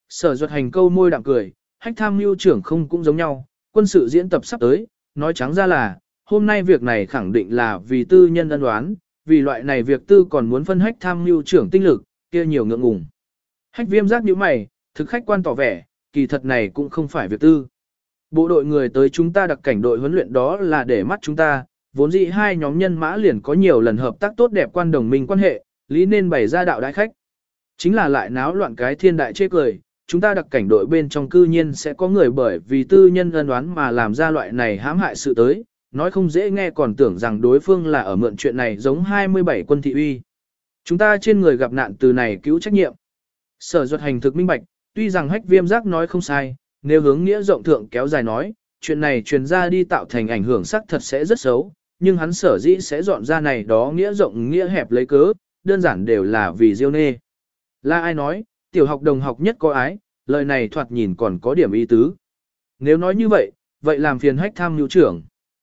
Sở Duật Hành câu môi đạm cười, Hách tham mưu trưởng không cũng giống nhau, quân sự diễn tập sắp tới, nói trắng ra là, hôm nay việc này khẳng định là vì tư nhân ân đoán, vì loại này việc tư còn muốn phân Hách tham mưu trưởng tinh lực, kia nhiều ngượng ngùng. Hách Viêm giác nhíu mày, thực khách quan tỏ vẻ, kỳ thật này cũng không phải việc tư. Bộ đội người tới chúng ta đặc cảnh đội huấn luyện đó là để mắt chúng ta, vốn dĩ hai nhóm nhân mã liền có nhiều lần hợp tác tốt đẹp quan đồng minh quan hệ, lý nên bày ra đạo đại khách. Chính là lại náo loạn cái thiên đại chê cười, chúng ta đặc cảnh đội bên trong cư nhiên sẽ có người bởi vì tư nhân ân đoán mà làm ra loại này hãm hại sự tới, nói không dễ nghe còn tưởng rằng đối phương là ở mượn chuyện này giống 27 quân thị uy. Chúng ta trên người gặp nạn từ này cứu trách nhiệm. Sở Duật Hành thực minh bạch, tuy rằng Hách Viêm giác nói không sai, nếu hướng nghĩa rộng thượng kéo dài nói, chuyện này truyền ra đi tạo thành ảnh hưởng sắc thật sẽ rất xấu, nhưng hắn sở dĩ sẽ dọn ra này đó nghĩa rộng nghĩa hẹp lấy cớ, đơn giản đều là vì Diêu Nê. Là ai nói, tiểu học đồng học nhất có ái, lời này thoạt nhìn còn có điểm ý tứ. Nếu nói như vậy, vậy làm phiền Hách tham mưu trưởng.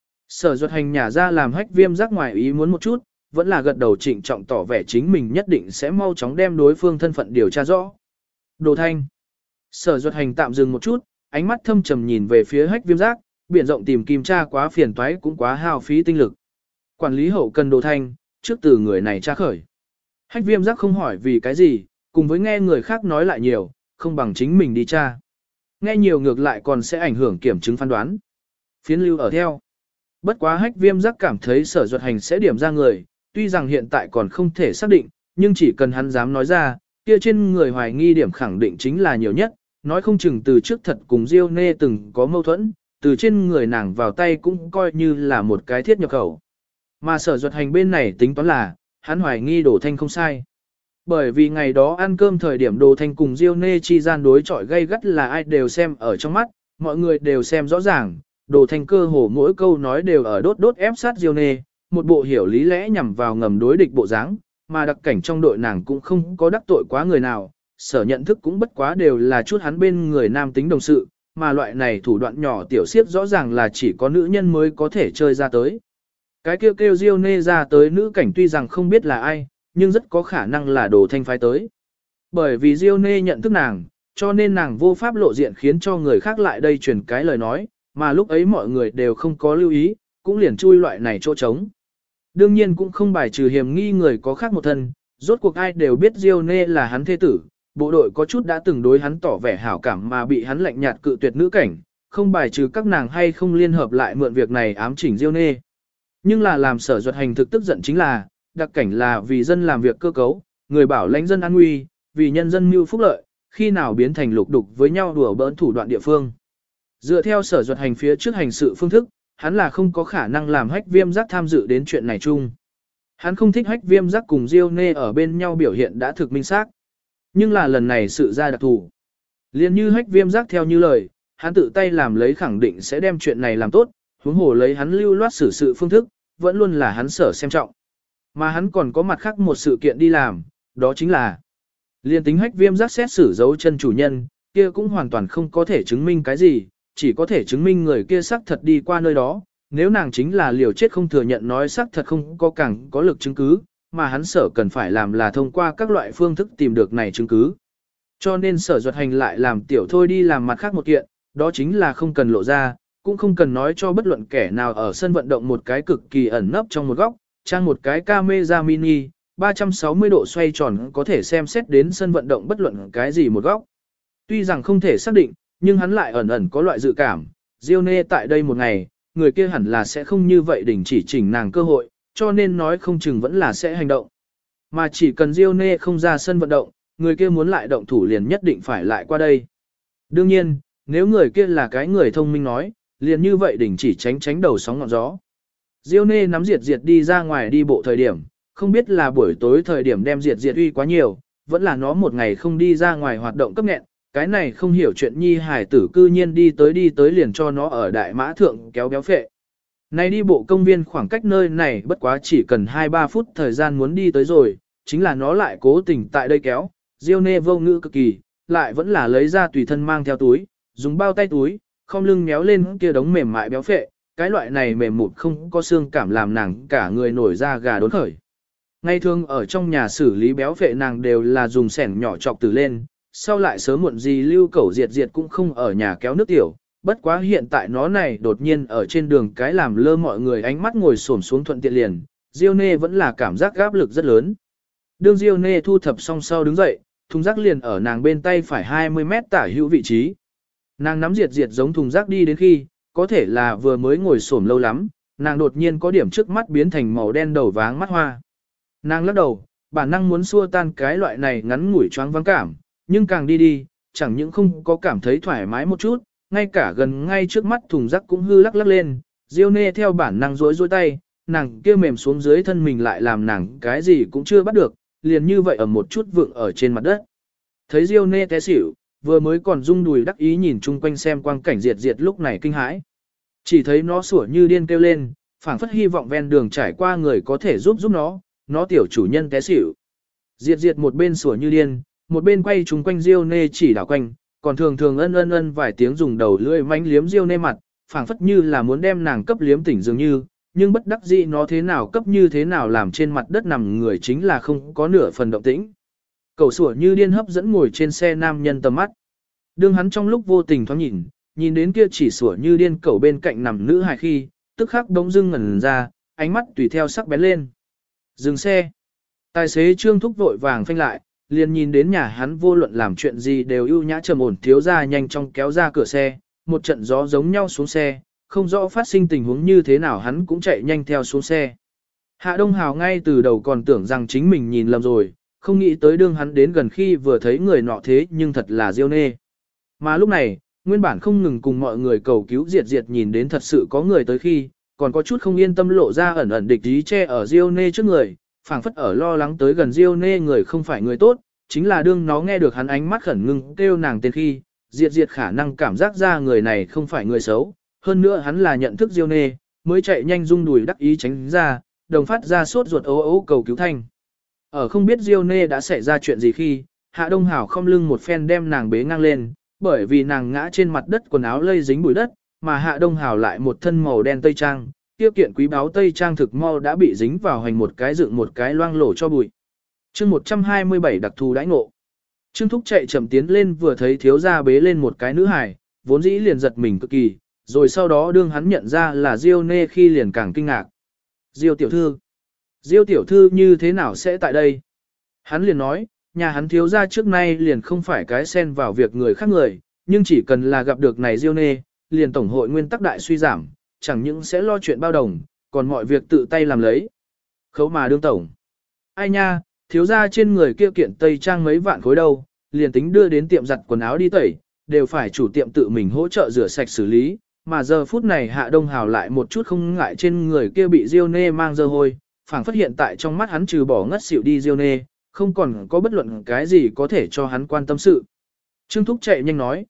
Sở Duật Hành nhả ra làm Hách Viêm giác ngoài ý muốn một chút, vẫn là gật đầu trịnh trọng tỏ vẻ chính mình nhất định sẽ mau chóng đem đối phương thân phận điều tra rõ. Đồ Thanh. Sở Duật Hành tạm dừng một chút, ánh mắt thâm trầm nhìn về phía Hách Viêm giác, biển rộng tìm kim tra quá phiền toái cũng quá hao phí tinh lực. Quản lý hậu cần Đồ Thanh, trước từ người này tra khởi. Hách Viêm giác không hỏi vì cái gì, cùng với nghe người khác nói lại nhiều, không bằng chính mình đi tra. Nghe nhiều ngược lại còn sẽ ảnh hưởng kiểm chứng phán đoán. Phiến lưu ở theo. Bất quá Hách Viêm giác cảm thấy Sở Duật Hành sẽ điểm ra người, tuy rằng hiện tại còn không thể xác định, nhưng chỉ cần hắn dám nói ra, kia trên người hoài nghi điểm khẳng định chính là nhiều nhất, nói không chừng từ trước thật cùng Diêu Nê từng có mâu thuẫn, từ trên người nàng vào tay cũng coi như là một cái thiết nhập khẩu. Mà Sở Duật Hành bên này tính toán là, hắn hoài nghi Đồ Thanh không sai. Bởi vì ngày đó ăn cơm thời điểm Đồ Thanh cùng Diêu Nê chi gian đối chọi gay gắt là ai đều xem ở trong mắt, mọi người đều xem rõ ràng, Đồ Thanh cơ hồ mỗi câu nói đều ở đốt ép sát Diêu Nê, một bộ hiểu lý lẽ nhằm vào ngầm đối địch bộ dáng, mà đặc cảnh trong đội nàng cũng không có đắc tội quá người nào, sở nhận thức cũng bất quá đều là chút hắn bên người nam tính đồng sự, mà loại này thủ đoạn nhỏ tiểu xiết rõ ràng là chỉ có nữ nhân mới có thể chơi ra tới. Cái kêu Diêu Nê ra tới nữ cảnh tuy rằng không biết là ai, nhưng rất có khả năng là Đồ Thanh phái tới. Bởi vì Diêu Nê nhận thức nàng, cho nên nàng vô pháp lộ diện khiến cho người khác lại đây truyền cái lời nói, mà lúc ấy mọi người đều không có lưu ý, cũng liền chui loại này chỗ trống. Đương nhiên cũng không bài trừ hiểm nghi người có khác một thân, rốt cuộc ai đều biết Diêu Nê là hắn thế tử, bộ đội có chút đã từng đối hắn tỏ vẻ hảo cảm mà bị hắn lạnh nhạt cự tuyệt nữ cảnh, không bài trừ các nàng hay không liên hợp lại mượn việc này ám chỉnh Diêu Nê. Nhưng là làm Sở Duật Hành thực tức giận chính là, đặc cảnh là vì dân làm việc cơ cấu, người bảo lãnh dân an nguy, vì nhân dân mưu phúc lợi, khi nào biến thành lục đục với nhau đùa bỡn thủ đoạn địa phương. Dựa theo Sở Duật Hành phía trước hành sự phương thức, hắn là không có khả năng làm Hách Viêm giác tham dự đến chuyện này chung. Hắn không thích Hách Viêm giác cùng Diêu Nê ở bên nhau biểu hiện đã thực minh xác. Nhưng là lần này sự ra đặc thù. Liên như Hách Viêm giác theo như lời, hắn tự tay làm lấy khẳng định sẽ đem chuyện này làm tốt, huống hồ lấy hắn lưu loát xử sự phương thức, vẫn luôn là hắn sở xem trọng. Mà hắn còn có mặt khác một sự kiện đi làm, đó chính là liên tính Hách Viêm giác xét xử dấu chân chủ nhân, kia cũng hoàn toàn không có thể chứng minh cái gì, chỉ có thể chứng minh người kia xác thật đi qua nơi đó, nếu nàng chính là liều chết không thừa nhận nói xác thật không có càng có lực chứng cứ, mà hắn sở cần phải làm là thông qua các loại phương thức tìm được này chứng cứ. Cho nên Sở Duật Hành lại làm tiểu thôi đi làm mặt khác một kiện, đó chính là không cần lộ ra, cũng không cần nói cho bất luận kẻ nào ở sân vận động một cái cực kỳ ẩn nấp trong một góc, trang một cái camera mini, 360 độ xoay tròn có thể xem xét đến sân vận động bất luận cái gì một góc. Tuy rằng không thể xác định, nhưng hắn lại ẩn ẩn có loại dự cảm, Diêu Nê tại đây một ngày, người kia hẳn là sẽ không như vậy đình chỉ chỉnh nàng cơ hội, cho nên nói không chừng vẫn là sẽ hành động. Mà chỉ cần Diêu Nê không ra sân vận động, người kia muốn lại động thủ liền nhất định phải lại qua đây. Đương nhiên, nếu người kia là cái người thông minh nói, liền như vậy đình chỉ tránh đầu sóng ngọn gió. Diêu Nê nắm diệt đi ra ngoài đi bộ thời điểm, không biết là buổi tối thời điểm đem diệt uy quá nhiều, vẫn là nó một ngày không đi ra ngoài hoạt động cấp nghẹn, cái này không hiểu chuyện nhi hải tử cư nhiên đi tới liền cho nó ở đại mã thượng kéo béo phệ. Này đi bộ công viên khoảng cách nơi này bất quá chỉ cần 2-3 phút thời gian muốn đi tới rồi, chính là nó lại cố tình tại đây kéo, Diêu Nê vô ngữ cực kỳ, lại vẫn là lấy ra tùy thân mang theo túi, dùng bao tay túi, không lưng méo lên kia đống mềm mại béo phệ, cái loại này mềm mụt không có xương cảm làm nàng cả người nổi da gà đốn khởi. Ngay thường ở trong nhà xử lý béo phệ nàng đều là dùng sẻng nhỏ chọc từ lên, sau lại sớm muộn gì lưu cẩu diệt diệt cũng không ở nhà kéo nước tiểu, bất quá hiện tại nó này đột nhiên ở trên đường cái làm lơ mọi người ánh mắt ngồi xổm xuống thuận tiện liền, Diêu Nê vẫn là cảm giác áp lực rất lớn. Đương Diêu Nê thu thập xong sau đứng dậy, thùng rác liền ở nàng bên tay phải 20 mét tả hữu vị trí. Nàng nắm diệt diệt giống thùng rác đi đến khi, có thể là vừa mới ngồi xổm lâu lắm, nàng đột nhiên có điểm trước mắt biến thành màu đen đầu váng mắt hoa. Nàng lắc đầu, bản năng muốn xua tan cái loại này ngắn ngủi choáng váng cảm, nhưng càng đi đi, chẳng những không có cảm thấy thoải mái một chút, ngay cả gần ngay trước mắt thùng rác cũng hư lắc lắc lên, Diêu Nê theo bản năng rối rối tay, nàng kia mềm xuống dưới thân mình lại làm nàng cái gì cũng chưa bắt được, liền như vậy ở một chút vượng ở trên mặt đất. Thấy Diêu Nê té xỉu, vừa mới còn rung đùi đắc ý nhìn chung quanh xem quang cảnh diệt diệt lúc này kinh hãi. Chỉ thấy nó sủa như điên kêu lên, phảng phất hy vọng ven đường trải qua người có thể giúp nó tiểu chủ nhân té xỉu. Diệt diệt một bên sủa như điên, một bên quay chung quanh Diêu Nê chỉ đảo quanh, còn thường thường ân vài tiếng dùng đầu lưỡi manh liếm Diêu Nê mặt, phảng phất như là muốn đem nàng cấp liếm tỉnh dường như, nhưng bất đắc dĩ nó thế nào cấp như thế nào làm trên mặt đất nằm người chính là không có nửa phần động tĩnh. Cậu sủa như điên hấp dẫn ngồi trên xe nam nhân tầm mắt. Đương hắn trong lúc vô tình thoáng nhìn đến kia chỉ sủa như điên cậu bên cạnh nằm nữ hài khi, tức khắc đống dưng ngẩn ra, ánh mắt tùy theo sắc bén lên. Dừng xe. Tài xế Trương Thúc vội vàng phanh lại, liền nhìn đến nhà hắn vô luận làm chuyện gì đều ưu nhã trầm ổn thiếu ra nhanh chóng kéo ra cửa xe, một trận gió giống nhau xuống xe, không rõ phát sinh tình huống như thế nào hắn cũng chạy nhanh theo xuống xe. Hạ Đông Hào ngay từ đầu còn tưởng rằng chính mình nhìn lầm rồi, không nghĩ tới đương hắn đến gần khi vừa thấy người nọ thế nhưng thật là Diêu Nê. Mà lúc này, nguyên bản không ngừng cùng mọi người cầu cứu diệt diệt nhìn đến thật sự có người tới khi, còn có chút không yên tâm lộ ra ẩn ẩn địch ý che ở Diêu Nê trước người, phảng phất ở lo lắng tới gần Diêu Nê người không phải người tốt, chính là đương nó nghe được hắn ánh mắt khẩn ngưng kêu nàng tên khi, diệt diệt khả năng cảm giác ra người này không phải người xấu, hơn nữa hắn là nhận thức Diêu Nê, mới chạy nhanh rung đùi đắc ý tránh ra, đồng phát ra sốt ruột ố ố cầu cứu thanh. Ở không biết Diêu Nê đã xảy ra chuyện gì khi, Hạ Đông Hảo không lưng một phen đem nàng bế ngang lên, bởi vì nàng ngã trên mặt đất quần áo lây dính bụi đất, mà Hạ Đông Hảo lại một thân màu đen tây trang, tiêu kiện quý báu tây trang thực mau đã bị dính vào hành một cái dựng một cái loang lổ cho bụi. Chương 127 đặc thù đãi ngộ. Trương Thúc chạy chậm tiến lên vừa thấy thiếu gia bế lên một cái nữ hài, vốn dĩ liền giật mình cực kỳ, rồi sau đó đương hắn nhận ra là Diêu Nê khi liền càng kinh ngạc. Diêu tiểu thư như thế nào sẽ tại đây? Hắn liền nói, nhà hắn thiếu gia trước nay liền không phải cái xen vào việc người khác người, nhưng chỉ cần là gặp được này Diêu Nê, liền tổng hội nguyên tắc đại suy giảm, chẳng những sẽ lo chuyện bao đồng, còn mọi việc tự tay làm lấy. Khấu mà đương tổng. Ai nha, thiếu gia trên người kia kiện tây trang mấy vạn khối đâu, liền tính đưa đến tiệm giặt quần áo đi tẩy, đều phải chủ tiệm tự mình hỗ trợ rửa sạch xử lý, mà giờ phút này Hạ Đông Hào lại một chút không ngại trên người kia bị Diêu Nê mang dơ hôi, phảng phất hiện tại trong mắt hắn trừ bỏ ngất xỉu đi Diêu Nê, không còn có bất luận cái gì có thể cho hắn quan tâm sự. Trương Thúc chạy nhanh nói,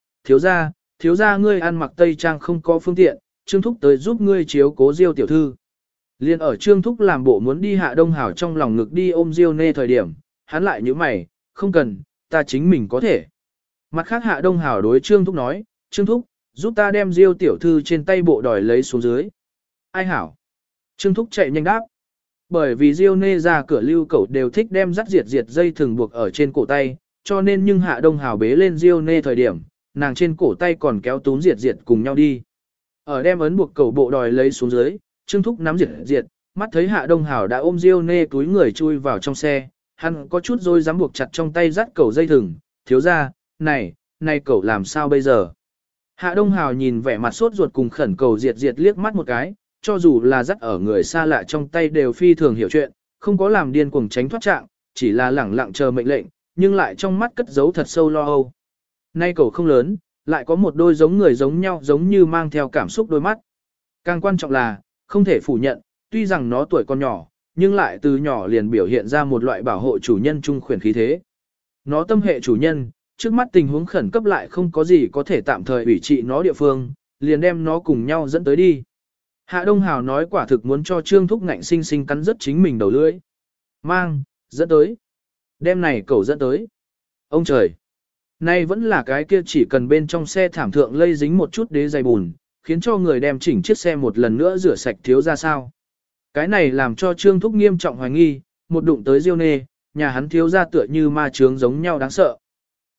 thiếu gia ngươi ăn mặc tây trang không có phương tiện, Trương Thúc tới giúp ngươi chiếu cố Diêu tiểu thư. Liên ở Trương Thúc làm bộ muốn đi Hạ Đông Hào trong lòng ngực đi ôm Diêu Nê thời điểm, hắn lại nhíu mày, không cần, ta chính mình có thể. Mặt khác Hạ Đông Hào đối Trương Thúc nói, Trương Thúc, giúp ta đem Diêu tiểu thư trên tay bộ đòi lấy xuống dưới. Ai hảo? Trương Thúc chạy nhanh đáp. Bởi vì Diêu Nê ra cửa lưu cẩu đều thích đem dắt diệt dây thừng buộc ở trên cổ tay, cho nên nhưng Hạ Đông Hào bế lên Diêu Nê thời điểm, nàng trên cổ tay còn kéo túm diệt cùng nhau đi. Ở đem ấn buộc cẩu bộ đòi lấy xuống dưới, Trương Thúc nắm diệt, mắt thấy Hạ Đông Hào đã ôm Diêu Nê túi người chui vào trong xe, hắn có chút rồi dám buộc chặt trong tay dắt cẩu dây thừng, thiếu ra, này cẩu làm sao bây giờ? Hạ Đông Hào nhìn vẻ mặt sốt ruột cùng khẩn cầu diệt liếc mắt một cái, cho dù là dắt ở người xa lạ trong tay đều phi thường hiểu chuyện, không có làm điên cuồng tránh thoát trạng, chỉ là lẳng lặng chờ mệnh lệnh, nhưng lại trong mắt cất giấu thật sâu lo âu. Nay cẩu không lớn, lại có một đôi giống người giống nhau giống như mang theo cảm xúc đôi mắt. Càng quan trọng là, không thể phủ nhận, tuy rằng nó tuổi còn nhỏ, nhưng lại từ nhỏ liền biểu hiện ra một loại bảo hộ chủ nhân trung khuyển khí thế. Nó tâm hệ chủ nhân, trước mắt tình huống khẩn cấp lại không có gì có thể tạm thời ủy trị nó địa phương, liền đem nó cùng nhau dẫn tới đi. Hạ Đông Hào nói quả thực muốn cho Trương Thúc ngạnh sinh sinh cắn rứt chính mình đầu lưỡi. Dẫn tới. Đem này cẩu dẫn tới. Ông trời. Nay vẫn là cái kia chỉ cần bên trong xe thảm thượng lây dính một chút đế dày bùn, khiến cho người đem chỉnh chiếc xe một lần nữa rửa sạch thiếu ra sao. Cái này làm cho Trương Thúc nghiêm trọng hoài nghi, một đụng tới Diêu Nê, nhà hắn thiếu ra tựa như ma chướng giống nhau đáng sợ.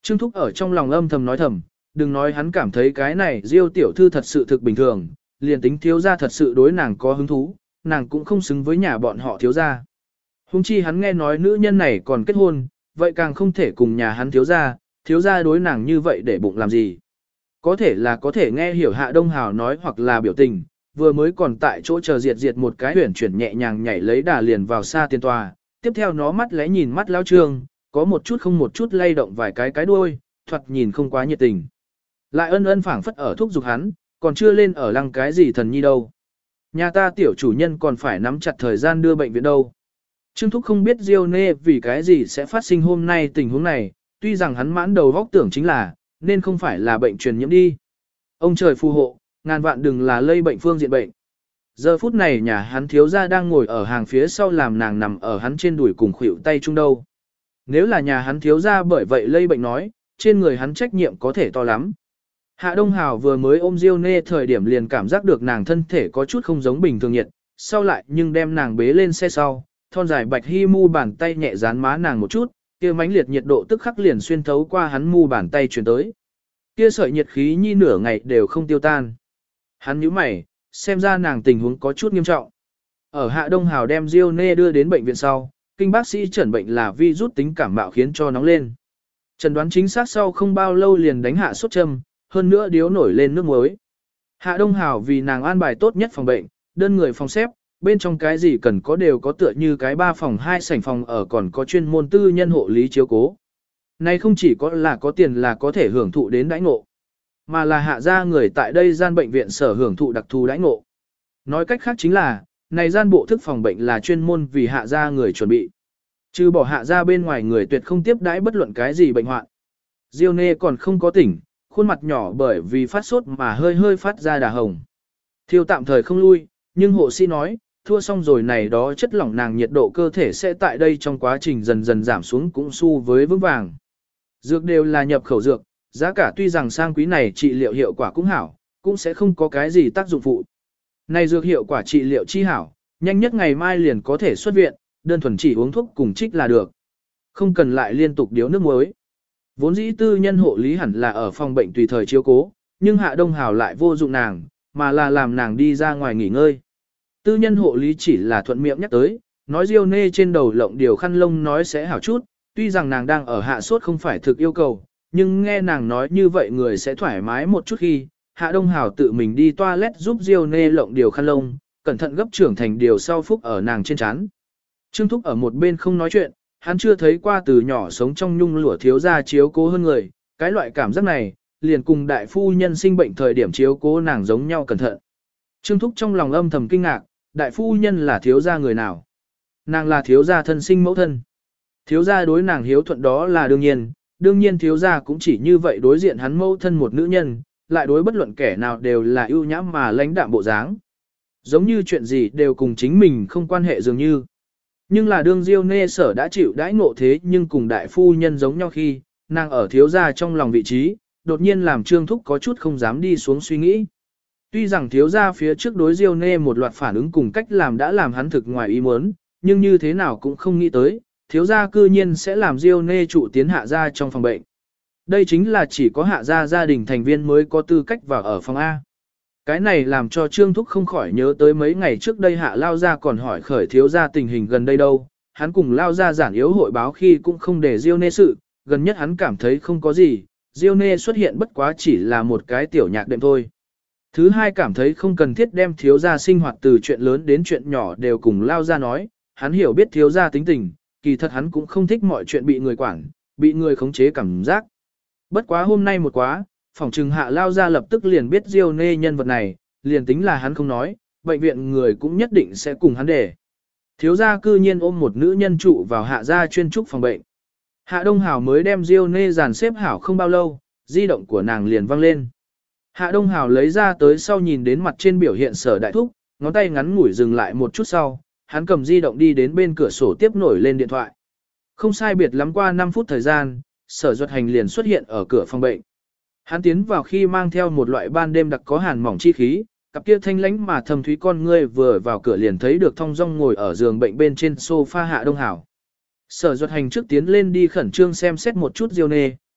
Trương Thúc ở trong lòng âm thầm nói thầm, đừng nói hắn cảm thấy cái này Diêu tiểu thư thật sự thực bình thường, liền tính thiếu gia thật sự đối nàng có hứng thú, nàng cũng không xứng với nhà bọn họ thiếu gia. Hùng chi hắn nghe nói nữ nhân này còn kết hôn, vậy càng không thể cùng nhà hắn thiếu gia đối nàng như vậy để bụng làm gì. Có thể là có thể nghe hiểu Hạ Đông Hào nói hoặc là biểu tình, vừa mới còn tại chỗ chờ diệt một cái huyển chuyển nhẹ nhàng nhảy lấy đà liền vào xa tiền tòa, tiếp theo nó mắt lẽ nhìn mắt lão Trương, có một chút không một chút lay động vài cái đuôi, thoạt nhìn không quá nhiệt tình. Lại ân phảng phất ở thúc giục hắn, còn chưa lên ở lăng cái gì thần nhi đâu. Nhà ta tiểu chủ nhân còn phải nắm chặt thời gian đưa bệnh viện đâu. Trương Thúc không biết Diêu Nê vì cái gì sẽ phát sinh hôm nay tình huống này, tuy rằng hắn mãn đầu góc tưởng chính là, nên không phải là bệnh truyền nhiễm đi. Ông trời phù hộ, ngàn vạn đừng là lây bệnh phương diện bệnh. Giờ phút này nhà hắn thiếu gia đang ngồi ở hàng phía sau làm nàng nằm ở hắn trên đùi cùng khuỷu tay chung đâu. Nếu là nhà hắn thiếu gia bởi vậy lây bệnh nói, trên người hắn trách nhiệm có thể to lắm. Hạ Đông Hào vừa mới ôm Diêu Nê thời điểm liền cảm giác được nàng thân thể có chút không giống bình thường nhiệt, sau lại nhưng đem nàng bế lên xe sau, thon dài bạch hi mu bàn tay nhẹ dán má nàng một chút, kia mãnh liệt nhiệt độ tức khắc liền xuyên thấu qua hắn mu bàn tay truyền tới. Kia sợi nhiệt khí nhi nửa ngày đều không tiêu tan. Hắn nhíu mày, xem ra nàng tình huống có chút nghiêm trọng. Ở Hạ Đông Hào đem Diêu Nê đưa đến bệnh viện sau, kinh bác sĩ chẩn bệnh là virus tính cảm mạo khiến cho nóng lên. Chẩn đoán chính xác sau không bao lâu liền đánh hạ sốt châm, hơn nữa điếu nổi lên nước muối. Hạ Đông Hào vì nàng an bài tốt nhất phòng bệnh, đơn người phòng xếp, bên trong cái gì cần có đều có tựa như cái 3 phòng 2 sảnh phòng ở còn có chuyên môn tư nhân hộ lý chiếu cố. Này không chỉ có tiền là có thể hưởng thụ đến đãi ngộ, mà là hạ gia người tại đây gian bệnh viện sở hưởng thụ đặc thù đãi ngộ. Nói cách khác chính là, này gian bộ thức phòng bệnh là chuyên môn vì hạ gia người chuẩn bị. Trừ bỏ hạ gia bên ngoài người tuyệt không tiếp đãi bất luận cái gì bệnh hoạn. Diêu Nê còn không có tỉnh, khuôn mặt nhỏ bởi vì phát sốt mà hơi phát ra đà hồng. Thiêu tạm thời không lui, nhưng hộ sĩ nói, thua xong rồi này đó chất lỏng nàng nhiệt độ cơ thể sẽ tại đây trong quá trình dần dần giảm xuống cũng xu với vững vàng. Dược đều là nhập khẩu dược, giá cả tuy rằng sang quý này trị liệu hiệu quả cũng hảo, cũng sẽ không có cái gì tác dụng phụ. Này dược hiệu quả trị liệu chi hảo, nhanh nhất ngày mai liền có thể xuất viện, đơn thuần chỉ uống thuốc cùng trích là được. Không cần lại liên tục điếu nước muối. Vốn dĩ tư nhân hộ lý hẳn là ở phòng bệnh tùy thời chiếu cố, nhưng Hạ Đông Hào lại vô dụng nàng, mà là làm nàng đi ra ngoài nghỉ ngơi. Tư nhân hộ lý chỉ là thuận miệng nhắc tới, nói Diêu Nê trên đầu lộng điều khăn lông nói sẽ hảo chút, tuy rằng nàng đang ở hạ sốt không phải thực yêu cầu, nhưng nghe nàng nói như vậy người sẽ thoải mái một chút khi, Hạ Đông Hào tự mình đi toilet giúp Diêu Nê lộng điều khăn lông, cẩn thận gấp trưởng thành điều sau phúc ở nàng trên trán. Trương Thúc ở một bên không nói chuyện, hắn chưa thấy qua từ nhỏ sống trong nhung lụa thiếu gia chiếu cố hơn người, cái loại cảm giác này, liền cùng đại phu nhân sinh bệnh thời điểm chiếu cố nàng giống nhau cẩn thận. Trương Thúc trong lòng âm thầm kinh ngạc, đại phu nhân là thiếu gia người nào? Nàng là thiếu gia thân sinh mẫu thân. Thiếu gia đối nàng hiếu thuận đó là đương nhiên thiếu gia cũng chỉ như vậy đối diện hắn mẫu thân một nữ nhân, lại đối bất luận kẻ nào đều là ưu nhãm mà lãnh đạm bộ dáng. Giống như chuyện gì đều cùng chính mình không quan hệ dường như. Nhưng là đương Diêu Nê sở đã chịu đãi ngộ thế nhưng cùng đại phu nhân giống nhau khi, nàng ở thiếu gia trong lòng vị trí, đột nhiên làm Trương Thúc có chút không dám đi xuống suy nghĩ. Tuy rằng thiếu gia phía trước đối Diêu Nê một loạt phản ứng cùng cách làm đã làm hắn thực ngoài ý muốn, nhưng như thế nào cũng không nghĩ tới, thiếu gia cư nhiên sẽ làm Diêu Nê trụ tiến hạ gia trong phòng bệnh. Đây chính là chỉ có hạ gia gia đình thành viên mới có tư cách vào ở phòng A. Cái này làm cho Trương Thúc không khỏi nhớ tới mấy ngày trước đây hạ lao gia còn hỏi khởi thiếu gia tình hình gần đây đâu, hắn cùng lao gia giản yếu hội báo khi cũng không để Diêu Nê sự, gần nhất hắn cảm thấy không có gì, Diêu Nê xuất hiện bất quá chỉ là một cái tiểu nhạc đệm thôi. Thứ hai cảm thấy không cần thiết đem thiếu gia sinh hoạt từ chuyện lớn đến chuyện nhỏ đều cùng lao gia nói, hắn hiểu biết thiếu gia tính tình, kỳ thật hắn cũng không thích mọi chuyện bị người quản, bị người khống chế cảm giác. Bất quá hôm nay một quá, phòng trừng hạ lao gia lập tức liền biết Diêu Nê nhân vật này, liền tính là hắn không nói, bệnh viện người cũng nhất định sẽ cùng hắn để. Thiếu gia cư nhiên ôm một nữ nhân trụ vào hạ gia chuyên trúc phòng bệnh. Hạ Đông Hào mới đem Diêu Nê dàn xếp hảo không bao lâu, di động của nàng liền vang lên. Hạ Đông Hào lấy ra tới sau nhìn đến mặt trên biểu hiện Sở Đại Thúc, ngón tay ngắn ngủi dừng lại một chút sau, hắn cầm di động đi đến bên cửa sổ tiếp nổi lên điện thoại. Không sai biệt lắm qua 5 phút thời gian, Sở Duật Hành liền xuất hiện ở cửa phòng bệnh. Hắn tiến vào khi mang theo một loại ban đêm đặc có hàn mỏng chi khí, cặp kia thanh lãnh mà thâm thúy con ngươi vừa vào cửa liền thấy được thong dong ngồi ở giường bệnh bên trên sofa Hạ Đông Hào. Sở Duật Hành trước tiến lên đi khẩn trương xem xét một chút Diêu Nê,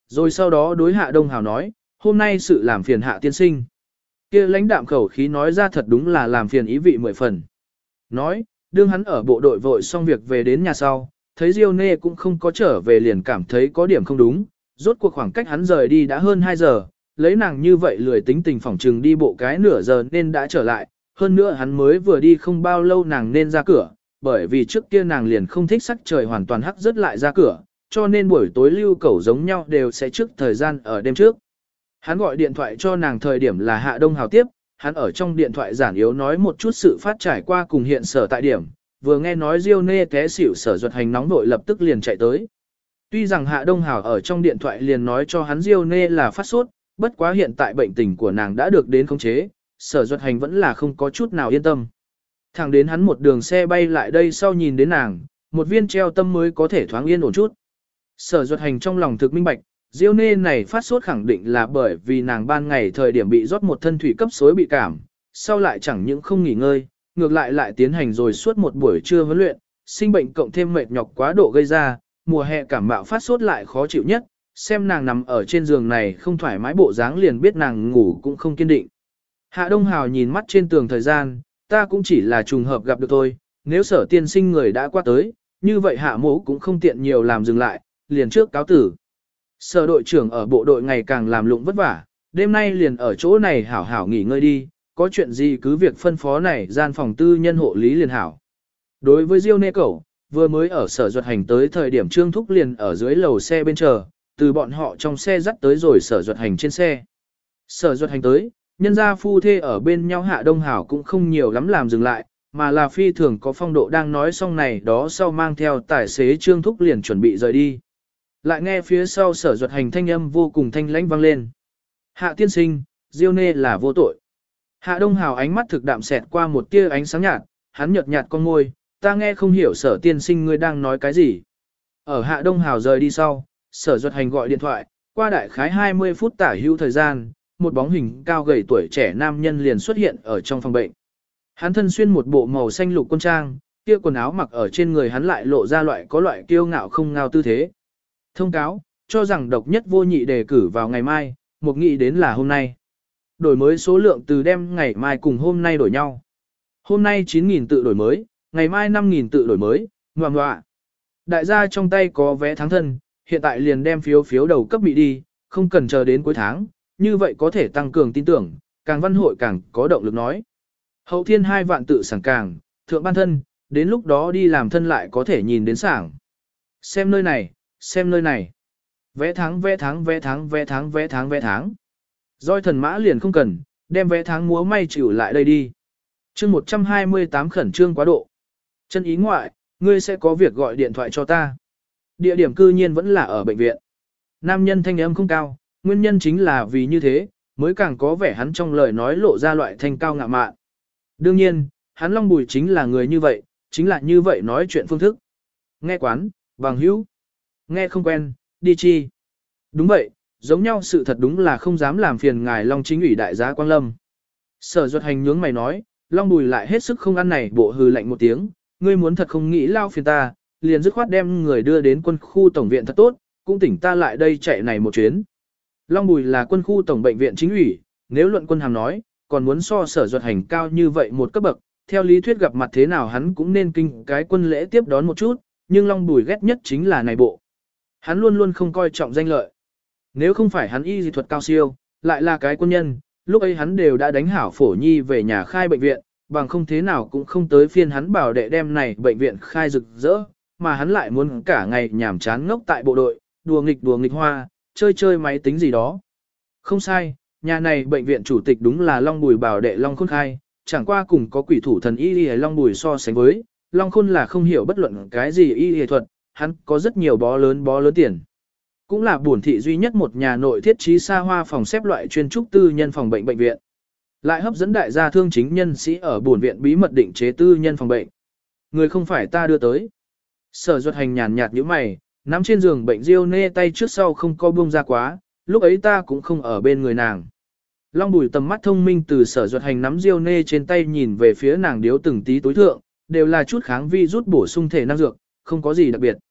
Rồi sau đó đối Hạ Đông Hào nói, hôm nay sự làm phiền Hạ tiên sinh. Kia lãnh đạm khẩu khí nói ra thật đúng là làm phiền ý vị 10 phần. Nói, đương hắn ở bộ đội vội xong việc về đến nhà sau, thấy Diêu Nê cũng không có trở về liền cảm thấy có điểm không đúng, rốt cuộc khoảng cách hắn rời đi đã hơn 2 giờ, lấy nàng như vậy lười tính tình phỏng trừng đi bộ cái nửa giờ nên đã trở lại, hơn nữa hắn mới vừa đi không bao lâu nàng nên ra cửa, bởi vì trước kia nàng liền không thích sắc trời hoàn toàn hắc rất lại ra cửa, cho nên buổi tối lưu cẩu giống nhau đều sẽ trước thời gian ở đêm trước. Hắn gọi điện thoại cho nàng thời điểm là Hạ Đông Hào tiếp, hắn ở trong điện thoại giản yếu nói một chút sự phát trải qua cùng hiện sở tại điểm, vừa nghe nói Diêu Nê té xỉu Sở Duật Hành nóng nội lập tức liền chạy tới. Tuy rằng Hạ Đông Hào ở trong điện thoại liền nói cho hắn Diêu Nê là phát sốt, bất quá hiện tại bệnh tình của nàng đã được đến khống chế, Sở Duật Hành vẫn là không có chút nào yên tâm. Thẳng đến hắn một đường xe bay lại đây sau nhìn đến nàng, một viên treo tâm mới có thể thoáng yên ổn chút. Sở Duật Hành trong lòng thực minh bạch, Diêu Nê này phát sốt khẳng định là bởi vì nàng ban ngày thời điểm bị rót một thân thủy cấp xối bị cảm, sau lại chẳng những không nghỉ ngơi, ngược lại lại tiến hành rồi suốt một buổi trưa huấn luyện, sinh bệnh cộng thêm mệt nhọc quá độ gây ra, mùa hè cảm mạo phát sốt lại khó chịu nhất, xem nàng nằm ở trên giường này không thoải mái bộ dáng liền biết nàng ngủ cũng không kiên định. Hạ Đông Hào nhìn mắt trên tường thời gian, ta cũng chỉ là trùng hợp gặp được thôi, nếu Sở tiên sinh người đã qua tới, như vậy Hạ mẫu cũng không tiện nhiều làm dừng lại, liền trước cáo tử. Sở đội trưởng ở bộ đội ngày càng làm lụng vất vả, đêm nay liền ở chỗ này hảo hảo nghỉ ngơi đi, có chuyện gì cứ việc phân phó này gian phòng tư nhân hộ lý liền hảo. Đối với Diêu Nê cẩu, vừa mới ở Sở Duật Hành tới thời điểm Trương Thúc liền ở dưới lầu xe bên chờ, từ bọn họ trong xe dắt tới rồi Sở Duật Hành trên xe. Sở Duật Hành tới, nhân gia phu thê ở bên nhau Hạ Đông Hảo cũng không nhiều lắm làm dừng lại, mà là phi thường có phong độ đang nói xong này đó sau mang theo tài xế Trương Thúc liền chuẩn bị rời đi. Lại nghe phía sau Sở Duật Hành thanh âm vô cùng thanh lãnh vang lên. Hạ tiên sinh, Diêu Nê là vô tội. Hạ Đông Hào ánh mắt thực đạm xẹt qua một tia ánh sáng nhạt, hắn nhợt nhạt con môi, ta nghe không hiểu Sở tiên sinh ngươi đang nói cái gì. Ở Hạ Đông Hào rời đi sau, Sở Duật Hành gọi điện thoại, qua đại khái 20 phút tả hữu thời gian, một bóng hình cao gầy tuổi trẻ nam nhân liền xuất hiện ở trong phòng bệnh. Hắn thân xuyên một bộ màu xanh lục quân trang, kia quần áo mặc ở trên người hắn lại lộ ra có loại kiêu ngạo không ngao tư thế. Thông cáo, cho rằng độc nhất vô nhị đề cử vào ngày mai, một nghị đến là hôm nay. Đổi mới số lượng từ đêm ngày mai cùng hôm nay đổi nhau. Hôm nay 9.000 tự đổi mới, ngày mai 5.000 tự đổi mới, ngoạm ngoạ. Đại gia trong tay có vé tháng thân, hiện tại liền đem phiếu đầu cấp bị đi, không cần chờ đến cuối tháng, như vậy có thể tăng cường tin tưởng, càng văn hội càng có động lực nói. Hậu thiên 2 vạn tự sảng càng, thượng ban thân, đến lúc đó đi làm thân lại có thể nhìn đến sảng. Xem nơi này, xem nơi này. Vé tháng vé tháng vé tháng vé tháng vé tháng vé tháng. Doi thần mã liền không cần, đem vé tháng múa may chịu lại đây đi. Chương 128 khẩn trương quá độ. Chân ý ngoại, ngươi sẽ có việc gọi điện thoại cho ta. Địa điểm cư nhiên vẫn là ở bệnh viện. Nam nhân thanh âm không cao, nguyên nhân chính là vì như thế, mới càng có vẻ hắn trong lời nói lộ ra loại thanh cao ngạo mạn. Đương nhiên, hắn Long Bùi chính là người như vậy, chính là như vậy nói chuyện phương thức. Nghe quán, bằng hữu. Nghe không quen, đi chi. Đúng vậy, giống nhau sự thật đúng là không dám làm phiền ngài Long chính ủy đại giá Quang Lâm. Sở Duật Hành nhướng mày nói, Long Bùi lại hết sức không ăn này bộ hừ lạnh một tiếng, ngươi muốn thật không nghĩ lao phiền ta, liền dứt khoát đem người đưa đến quân khu tổng viện thật tốt, cũng tỉnh ta lại đây chạy này một chuyến. Long Bùi là quân khu tổng bệnh viện chính ủy, nếu luận quân hàm nói, còn muốn so Sở Duật Hành cao như vậy một cấp bậc, theo lý thuyết gặp mặt thế nào hắn cũng nên kinh cái quân lễ tiếp đón một chút, nhưng Long Bùi ghét nhất chính là này bộ. Hắn luôn luôn không coi trọng danh lợi. Nếu không phải hắn y dị thuật cao siêu, lại là cái quân nhân, lúc ấy hắn đều đã đánh hảo Phổ Nhi về nhà khai bệnh viện, bằng không thế nào cũng không tới phiên hắn bảo đệ đem này bệnh viện khai rực rỡ, mà hắn lại muốn cả ngày nhảm chán ngốc tại bộ đội, đùa nghịch hoa, chơi máy tính gì đó. Không sai, nhà này bệnh viện chủ tịch đúng là Long Bùi bảo đệ Long Khôn khai, chẳng qua cùng có quỷ thủ thần y y Long Bùi so sánh với, Long Khôn là không hiểu bất luận cái gì y y thuật, hắn có rất nhiều bó lớn tiền. Cũng là bổn thị duy nhất một nhà nội thiết trí xa hoa phòng xếp loại chuyên trúc tư nhân phòng bệnh viện. Lại hấp dẫn đại gia thương chính nhân sĩ ở bổn viện bí mật định chế tư nhân phòng bệnh. Người không phải ta đưa tới. Sở Duật Hành nhàn nhạt như mày, nắm trên giường bệnh Diêu Nê tay trước sau không co buông ra quá, lúc ấy ta cũng không ở bên người nàng. Long Bùi tầm mắt thông minh từ Sở Duật Hành nắm Diêu Nê trên tay nhìn về phía nàng điếu từng tí túi thượng, đều là chút kháng vi rút bổ sung thể năng dược, không có gì đặc biệt.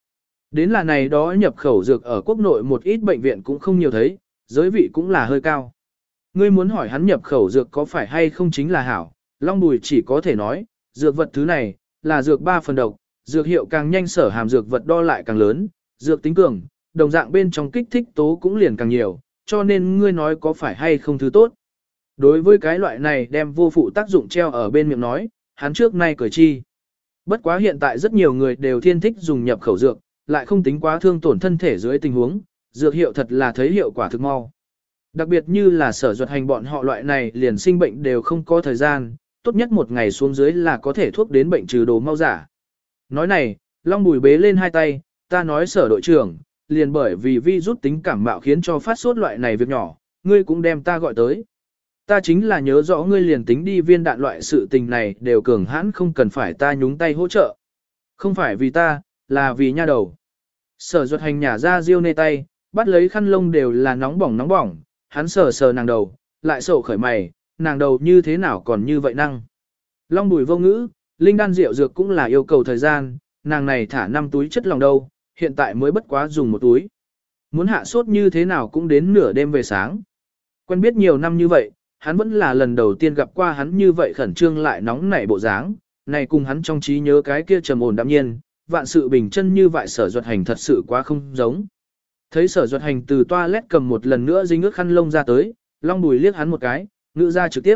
Đến là này đó nhập khẩu dược ở quốc nội một ít bệnh viện cũng không nhiều thấy, giới vị cũng là hơi cao. Ngươi muốn hỏi hắn nhập khẩu dược có phải hay không chính là hảo, Long Bùi chỉ có thể nói, dược vật thứ này, là dược 3 phần độc, dược hiệu càng nhanh sở hàm dược vật đo lại càng lớn, dược tính cường, đồng dạng bên trong kích thích tố cũng liền càng nhiều, cho nên ngươi nói có phải hay không thứ tốt. Đối với cái loại này đem vô phụ tác dụng treo ở bên miệng nói, hắn trước nay cười chi. Bất quá hiện tại rất nhiều người đều thiên thích dùng nhập khẩu dược, lại không tính quá thương tổn thân thể dưới tình huống, dược hiệu thật là thấy hiệu quả thực mau. Đặc biệt như là Sở Duật Hành bọn họ loại này liền sinh bệnh đều không có thời gian, tốt nhất một ngày xuống dưới là có thể thuốc đến bệnh trừ đồ mau giả. Nói này, Long Bùi bế lên hai tay, ta nói Sở đội trưởng, liền bởi vì vi rút tính cảm mạo khiến cho phát sốt loại này việc nhỏ, ngươi cũng đem ta gọi tới. Ta chính là nhớ rõ ngươi liền tính đi viên đạn loại sự tình này đều cường hãn không cần phải ta nhúng tay hỗ trợ. Không phải vì ta, là vì nha đầu. Sở Duật Hành nhả ra riêu nê tay, bắt lấy khăn lông đều là nóng bỏng, hắn sờ sờ nàng đầu, lại sổ khởi mày, nàng đầu như thế nào còn như vậy năng. Long Bùi vô ngữ, linh đan rượu dược cũng là yêu cầu thời gian, nàng này thả 5 túi chất lòng đâu, hiện tại mới bất quá dùng 1 túi. Muốn hạ sốt như thế nào cũng đến nửa đêm về sáng. Quen biết nhiều năm như vậy, hắn vẫn là lần đầu tiên gặp qua hắn như vậy khẩn trương lại nóng nảy bộ dáng, này cùng hắn trong trí nhớ cái kia trầm ổn đạm nhiên, vạn sự bình chân như vậy Sở Duật Hành thật sự quá không giống. Thấy Sở Duật Hành từ toilet cầm một lần nữa dính ướt khăn lông ra tới, Long Bùi liếc hắn một cái, ngữ ra trực tiếp.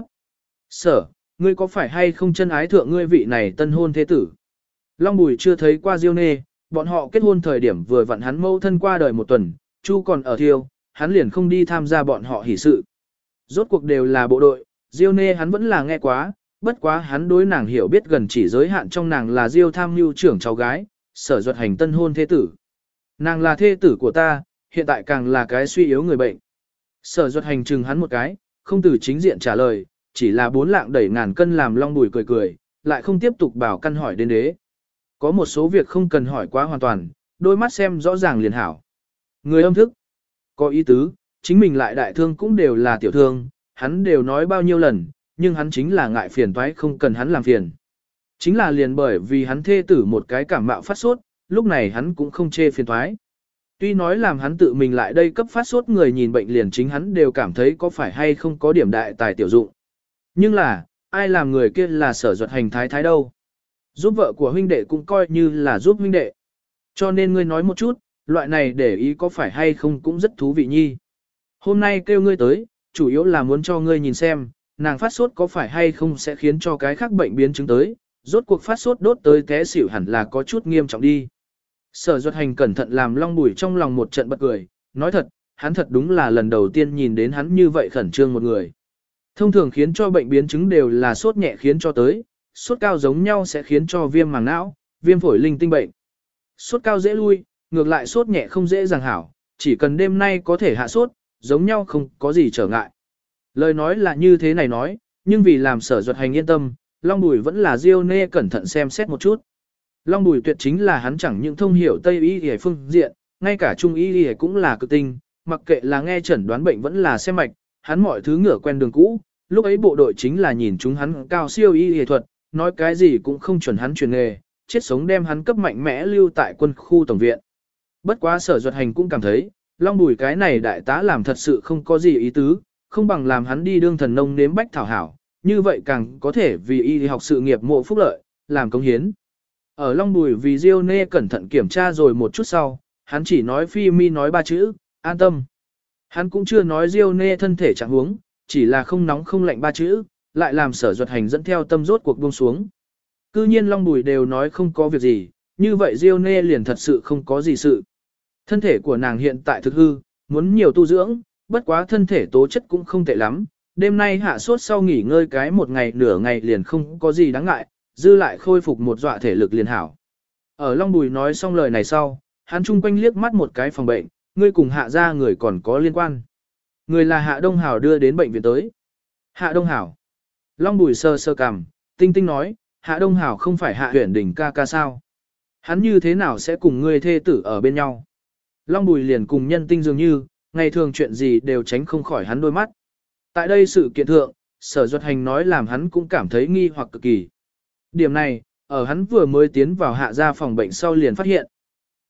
Sở, ngươi có phải hay không chân ái thượng ngươi vị này tân hôn thế tử? Long Bùi chưa thấy qua Diêu Nê, bọn họ kết hôn thời điểm vừa vặn hắn mâu thân qua đời 1 tuần, Chu còn ở thiêu, hắn liền không đi tham gia bọn họ hỷ sự. Rốt cuộc đều là bộ đội, Diêu Nê hắn vẫn là nghe quá, bất quá hắn đối nàng hiểu biết gần chỉ giới hạn trong nàng là Diêu tham mưu trưởng cháu gái, Sở Duật Hành tân hôn thế tử. Nàng là thê tử của ta, hiện tại càng là cái suy yếu người bệnh. Sở Duật Hành chừng hắn một cái, không từ chính diện trả lời, chỉ là 4 lạng đẩy ngàn cân làm Long Bùi cười, lại không tiếp tục bảo căn hỏi đến đế. Có một số việc không cần hỏi quá hoàn toàn, đôi mắt xem rõ ràng liền hảo. Người âm thức, có ý tứ, chính mình lại đại thương cũng đều là tiểu thương, hắn đều nói bao nhiêu lần, nhưng hắn chính là ngại phiền toái không cần hắn làm phiền. Chính là liền bởi vì hắn thê tử một cái cảm mạo phát sốt, lúc này hắn cũng không chê phiền toái. Tuy nói làm hắn tự mình lại đây cấp phát sốt người nhìn bệnh liền chính hắn đều cảm thấy có phải hay không có điểm đại tài tiểu dụng. Nhưng là, ai làm người kia là Sở Duật Hành thái thái đâu. Giúp vợ của huynh đệ cũng coi như là giúp huynh đệ. Cho nên ngươi nói một chút, loại này để ý có phải hay không cũng rất thú vị nhi. Hôm nay kêu ngươi tới, chủ yếu là muốn cho ngươi nhìn xem, nàng phát sốt có phải hay không sẽ khiến cho cái khác bệnh biến chứng tới, rốt cuộc phát sốt đốt tới té xỉu hẳn là có chút nghiêm trọng đi. Sở Duật Hành cẩn thận làm Long Bùi trong lòng một trận bật cười, nói thật, hắn thật đúng là lần đầu tiên nhìn đến hắn như vậy khẩn trương một người. Thông thường khiến cho bệnh biến chứng đều là sốt nhẹ khiến cho tới, sốt cao giống nhau sẽ khiến cho viêm màng não, viêm phổi linh tinh bệnh. Sốt cao dễ lui, ngược lại sốt nhẹ không dễ dàng hảo, chỉ cần đêm nay có thể hạ sốt, giống nhau không có gì trở ngại. Lời nói là như thế này nói, nhưng vì làm Sở Duật Hành yên tâm, Long Bùi vẫn là Diêu Nê cẩn thận xem xét một chút. Long Bùi tuyệt chính là hắn chẳng những thông hiểu Tây y y phương diện, ngay cả Trung y y cũng là cực tinh, mặc kệ là nghe chẩn đoán bệnh vẫn là xem mạch, hắn mọi thứ ngửa quen đường cũ, lúc ấy bộ đội chính là nhìn chúng hắn cao siêu y y thuật, nói cái gì cũng không chuẩn hắn truyền nghề, chết sống đem hắn cấp mạnh mẽ lưu tại quân khu tổng viện. Bất quá Sở Duật Hành cũng cảm thấy, Long Bùi cái này đại tá làm thật sự không có gì ý tứ, không bằng làm hắn đi đương thần nông nếm bách thảo hảo, như vậy càng có thể vì y học sự nghiệp mộ phúc lợi, làm công hiến. Ở Long Bùi vì Diêu Nê cẩn thận kiểm tra rồi một chút sau, hắn chỉ nói phi mi nói 3 chữ, an tâm. Hắn cũng chưa nói Diêu Nê thân thể trạng huống, chỉ là không nóng không lạnh 3 chữ, lại làm Sở Duật Hành dẫn theo tâm rốt cuộc buông xuống. Cư nhiên Long Bùi đều nói không có việc gì, như vậy Diêu Nê liền thật sự không có gì sự. Thân thể của nàng hiện tại thực hư, muốn nhiều tu dưỡng, bất quá thân thể tố chất cũng không tệ lắm. Đêm nay hạ sốt sau nghỉ ngơi cái 1 ngày nửa ngày liền không có gì đáng ngại, dư lại khôi phục một dọa thể lực liền hảo. Ở Long Bùi nói xong lời này sau, hắn chung quanh liếc mắt một cái phòng bệnh, ngươi cùng Hạ gia người còn có liên quan. Người là Hạ Đông Hảo đưa đến bệnh viện tới. Hạ Đông Hảo. Long Bùi sơ sơ cằm, tinh tinh nói, Hạ Đông Hảo không phải Hạ Huyền Đình ca ca sao? Hắn như thế nào sẽ cùng ngươi thê tử ở bên nhau? Long Bùi liền cùng nhân tinh dường như, ngày thường chuyện gì đều tránh không khỏi hắn đôi mắt. Tại đây sự kiện thượng, Sở Duật Hành nói làm hắn cũng cảm thấy nghi hoặc cực kỳ. Điểm này, ở hắn vừa mới tiến vào Hạ gia phòng bệnh sau liền phát hiện.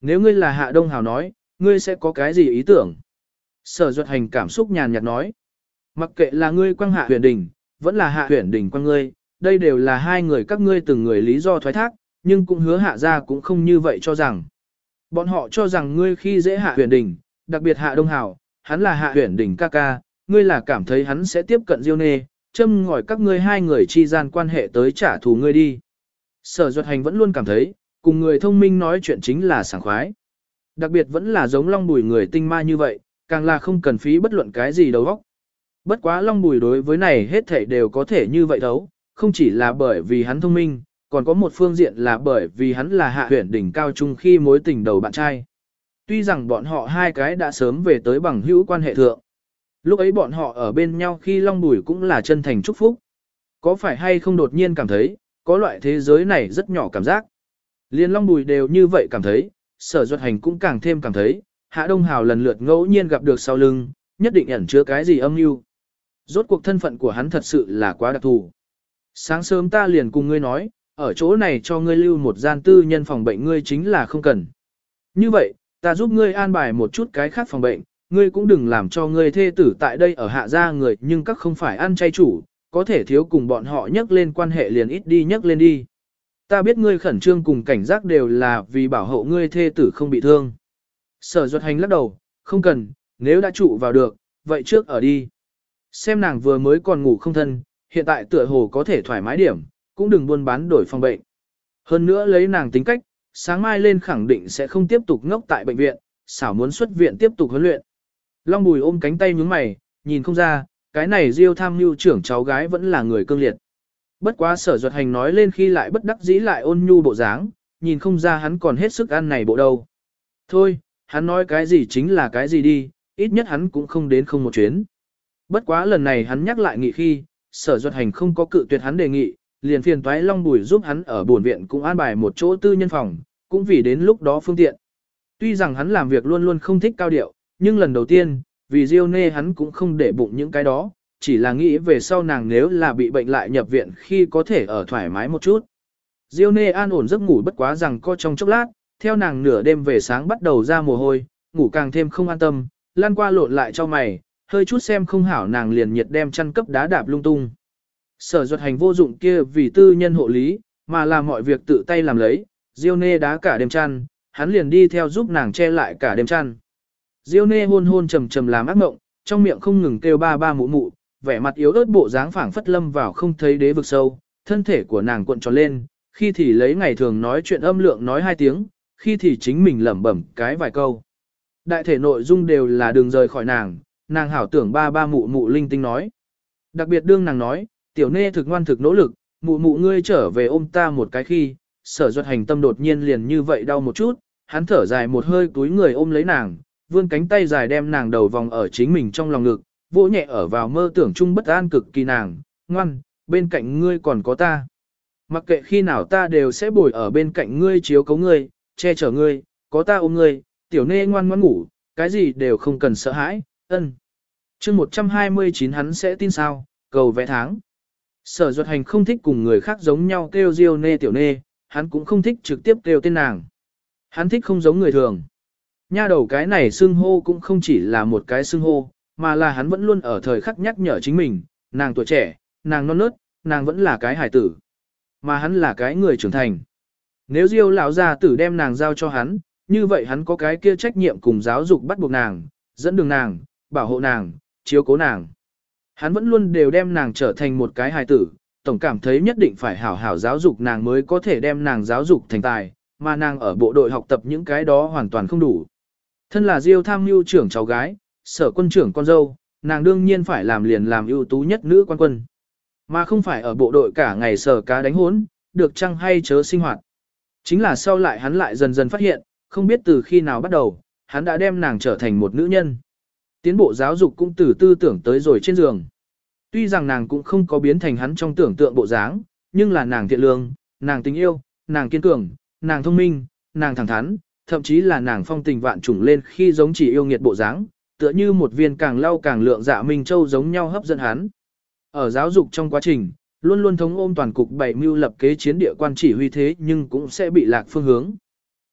Nếu ngươi là Hạ Đông Hào nói, ngươi sẽ có cái gì ý tưởng? Sở Duật Hành cảm xúc nhàn nhạt nói. Mặc kệ là ngươi quăng Hạ Huyền Đình, vẫn là Hạ Huyền Đình quăng ngươi, đây đều là hai người các ngươi từng người lý do thoái thác, nhưng cũng hứa Hạ gia cũng không như vậy cho rằng. Bọn họ cho rằng ngươi khi dễ Hạ Huyền Đình, đặc biệt Hạ Đông Hào, hắn là Hạ Huyền Đình ca ca, ngươi là cảm thấy hắn sẽ tiếp cận Diêu Nê, châm ngòi các ngươi hai người chi gian quan hệ tới trả thù ngươi đi. Sở Duật Hành vẫn luôn cảm thấy, cùng người thông minh nói chuyện chính là sảng khoái. Đặc biệt vẫn là giống Long Bùi người tinh ma như vậy, càng là không cần phí bất luận cái gì đầu óc. Bất quá Long Bùi đối với này hết thảy đều có thể như vậy đâu, không chỉ là bởi vì hắn thông minh, còn có một phương diện là bởi vì hắn là Hạ Huyền đỉnh cao trung khi mối tình đầu bạn trai. Tuy rằng bọn họ hai cái đã sớm về tới bằng hữu quan hệ thượng. Lúc ấy bọn họ ở bên nhau khi Long Bùi cũng là chân thành chúc phúc. Có phải hay không đột nhiên cảm thấy, có loại thế giới này rất nhỏ cảm giác. Liên Long Bùi đều như vậy cảm thấy, Sở Duật Hành cũng càng thêm cảm thấy, Hạ Đông Hào lần lượt ngẫu nhiên gặp được sau lưng, nhất định ẩn chứa cái gì âm mưu. Rốt cuộc thân phận của hắn thật sự là quá đặc thù. Sáng sớm ta liền cùng ngươi nói, ở chỗ này cho ngươi lưu một gian tư nhân phòng bệnh ngươi chính là không cần. Như vậy, ta giúp ngươi an bài một chút cái khác phòng bệnh, ngươi cũng đừng làm cho ngươi thê tử tại đây ở Hạ gia người nhưng các không phải ăn chay chủ, có thể thiếu cùng bọn họ nhắc lên quan hệ liền ít đi nhắc lên đi. Ta biết ngươi khẩn trương cùng cảnh giác đều là vì bảo hộ ngươi thê tử không bị thương. Sở Duật Hành lắc đầu, không cần, nếu đã trụ vào được, vậy trước ở đi. Xem nàng vừa mới còn ngủ không thân, hiện tại tựa hồ có thể thoải mái điểm, cũng đừng buôn bán đổi phòng bệnh. Hơn nữa lấy nàng tính cách, sáng mai lên khẳng định sẽ không tiếp tục ngốc tại bệnh viện, xảo muốn xuất viện tiếp tục huấn luyện. Long Bùi ôm cánh tay nhướng mày, nhìn không ra, cái này Diêu tham mưu trưởng cháu gái vẫn là người cương liệt. Bất quá Sở Duật Hành nói lên khi lại bất đắc dĩ lại ôn nhu bộ dáng, nhìn không ra hắn còn hết sức ăn này bộ đâu. Thôi, hắn nói cái gì chính là cái gì đi, ít nhất hắn cũng không đến không một chuyến. Bất quá lần này hắn nhắc lại nghị khi, Sở Duật Hành không có cự tuyệt hắn đề nghị, liền phiền toái Long Bùi giúp hắn ở bổn viện cũng an bài một chỗ tư nhân phòng, cũng vì đến lúc đó phương tiện. Tuy rằng hắn làm việc luôn luôn không thích cao điệu, nhưng lần đầu tiên, vì Diêu Nê hắn cũng không để bụng những cái đó, chỉ là nghĩ về sau nàng nếu là bị bệnh lại nhập viện khi có thể ở thoải mái một chút. Diêu Nê an ổn giấc ngủ bất quá rằng co trong chốc lát, theo nàng nửa đêm về sáng bắt đầu ra mồ hôi, ngủ càng thêm không an tâm, lan qua lộn lại cho mày, hơi chút xem không hảo nàng liền nhiệt đem chăn cấp đá đạp lung tung. Sở Duật Hành vô dụng kia vì tư nhân hộ lý, mà làm mọi việc tự tay làm lấy, Diêu Nê đá cả đêm chăn, hắn liền đi theo giúp nàng che lại cả đêm chăn. Diêu Nê hôn hôn trầm trầm làm ác mộng, trong miệng không ngừng kêu ba ba mụ mụ, vẻ mặt yếu ớt bộ dáng phảng phất lâm vào không thấy đế vực sâu, thân thể của nàng cuộn tròn lên, khi thì lấy ngày thường nói chuyện âm lượng nói 2 tiếng, khi thì chính mình lẩm bẩm cái vài câu. Đại thể nội dung đều là đừng rời khỏi nàng hảo tưởng ba ba mụ mụ linh tinh nói. Đặc biệt đương nàng nói, tiểu Nê thực ngoan thực nỗ lực, mụ mụ ngươi trở về ôm ta một cái khi, Sở Duật Hành tâm đột nhiên liền như vậy đau một chút, hắn thở dài một hơi túi người ôm lấy nàng, vươn cánh tay dài đem nàng đầu vòng ở chính mình trong lòng ngực, vỗ nhẹ ở vào mơ tưởng chung bất an cực kỳ nàng, ngoan, bên cạnh ngươi còn có ta. Mặc kệ khi nào ta đều sẽ bồi ở bên cạnh ngươi chiếu cấu ngươi, che chở ngươi, có ta ôm ngươi, tiểu Nê ngoan ngoan ngủ, cái gì đều không cần sợ hãi, ân. Chương 129 hắn sẽ tin sao, cầu vẽ tháng. Sở Duật Hành không thích cùng người khác giống nhau kêu Diêu Nê tiểu Nê, hắn cũng không thích trực tiếp kêu tên nàng. Hắn thích không giống người thường. Nha đầu cái này xưng hô cũng không chỉ là một cái xưng hô, mà là hắn vẫn luôn ở thời khắc nhắc nhở chính mình, nàng tuổi trẻ, nàng non nớt, nàng vẫn là cái hải tử. Mà hắn là cái người trưởng thành. Nếu Diêu lão gia tử đem nàng giao cho hắn, như vậy hắn có cái kia trách nhiệm cùng giáo dục bắt buộc nàng, dẫn đường nàng, bảo hộ nàng, chiếu cố nàng. Hắn vẫn luôn đều đem nàng trở thành một cái hài tử, tổng cảm thấy nhất định phải hảo hảo giáo dục nàng mới có thể đem nàng giáo dục thành tài, mà nàng ở bộ đội học tập những cái đó hoàn toàn không đủ. Thân là Diêu tham mưu trưởng cháu gái, Sở quân trưởng con dâu, nàng đương nhiên phải làm liền làm ưu tú nhất nữ quan quân. Mà không phải ở bộ đội cả ngày sở cá đánh hốn, được chăng hay chớ sinh hoạt. Chính là sau lại hắn lại dần dần phát hiện, không biết từ khi nào bắt đầu, hắn đã đem nàng trở thành một nữ nhân. Tiến bộ giáo dục cũng từ tư tưởng tới rồi trên giường. Tuy rằng nàng cũng không có biến thành hắn trong tưởng tượng bộ dáng, nhưng là nàng thiện lương, nàng tình yêu, nàng kiên cường, nàng thông minh, nàng thẳng thắn, thậm chí là nàng phong tình vạn trùng lên khi giống chỉ yêu nghiệt bộ dáng, tựa như một viên càng lau càng lượng dạ minh châu giống nhau hấp dẫn hắn. Ở giáo dục trong quá trình, luôn luôn thống ôm toàn cục bảy mưu lập kế chiến địa quan chỉ huy thế nhưng cũng sẽ bị lạc phương hướng.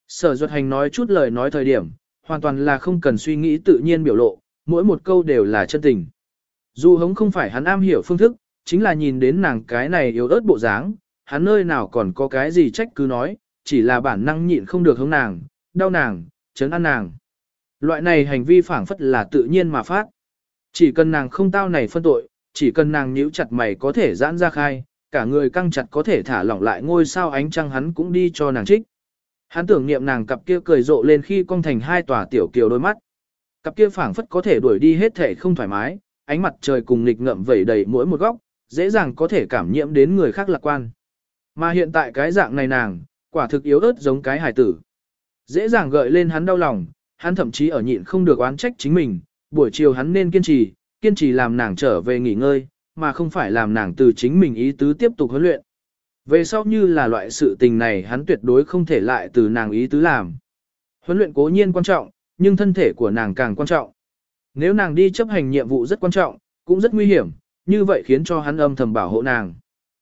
Sở Duật Hành nói chút lời nói thời điểm, hoàn toàn là không cần suy nghĩ tự nhiên biểu lộ, mỗi một câu đều là chân tình. Dù hống không phải hắn am hiểu phương thức, chính là nhìn đến nàng cái này yếu ớt bộ dáng, hắn nơi nào còn có cái gì trách cứ nói, chỉ là bản năng nhịn không được hống nàng, đau nàng, chấn an nàng. Loại này hành vi phản phất là tự nhiên mà phát. Chỉ cần nàng không tao này phân tội, chỉ cần nàng nhíu chặt mày có thể giãn ra khai, cả người căng chặt có thể thả lỏng lại ngôi sao ánh trăng hắn cũng đi cho nàng trích. Hắn tưởng niệm nàng cặp kia cười rộ lên khi cong thành hai tòa tiểu kiều đôi mắt. Cặp kia phảng phất có thể đuổi đi hết thể không thoải mái, ánh mặt trời cùng nghịch ngợm vẩy đầy mỗi một góc, dễ dàng có thể cảm nhiễm đến người khác lạc quan. Mà hiện tại cái dạng này nàng, quả thực yếu ớt giống cái hài tử. Dễ dàng gợi lên hắn đau lòng, hắn thậm chí ở nhịn không được oán trách chính mình, buổi chiều hắn nên kiên trì làm nàng trở về nghỉ ngơi, mà không phải làm nàng từ chính mình ý tứ tiếp tục huấn luyện. Về sau như là loại sự tình này hắn tuyệt đối không thể lại từ nàng ý tứ làm. Huấn luyện cố nhiên quan trọng, nhưng thân thể của nàng càng quan trọng. Nếu nàng đi chấp hành nhiệm vụ rất quan trọng, cũng rất nguy hiểm, như vậy khiến cho hắn âm thầm bảo hộ nàng.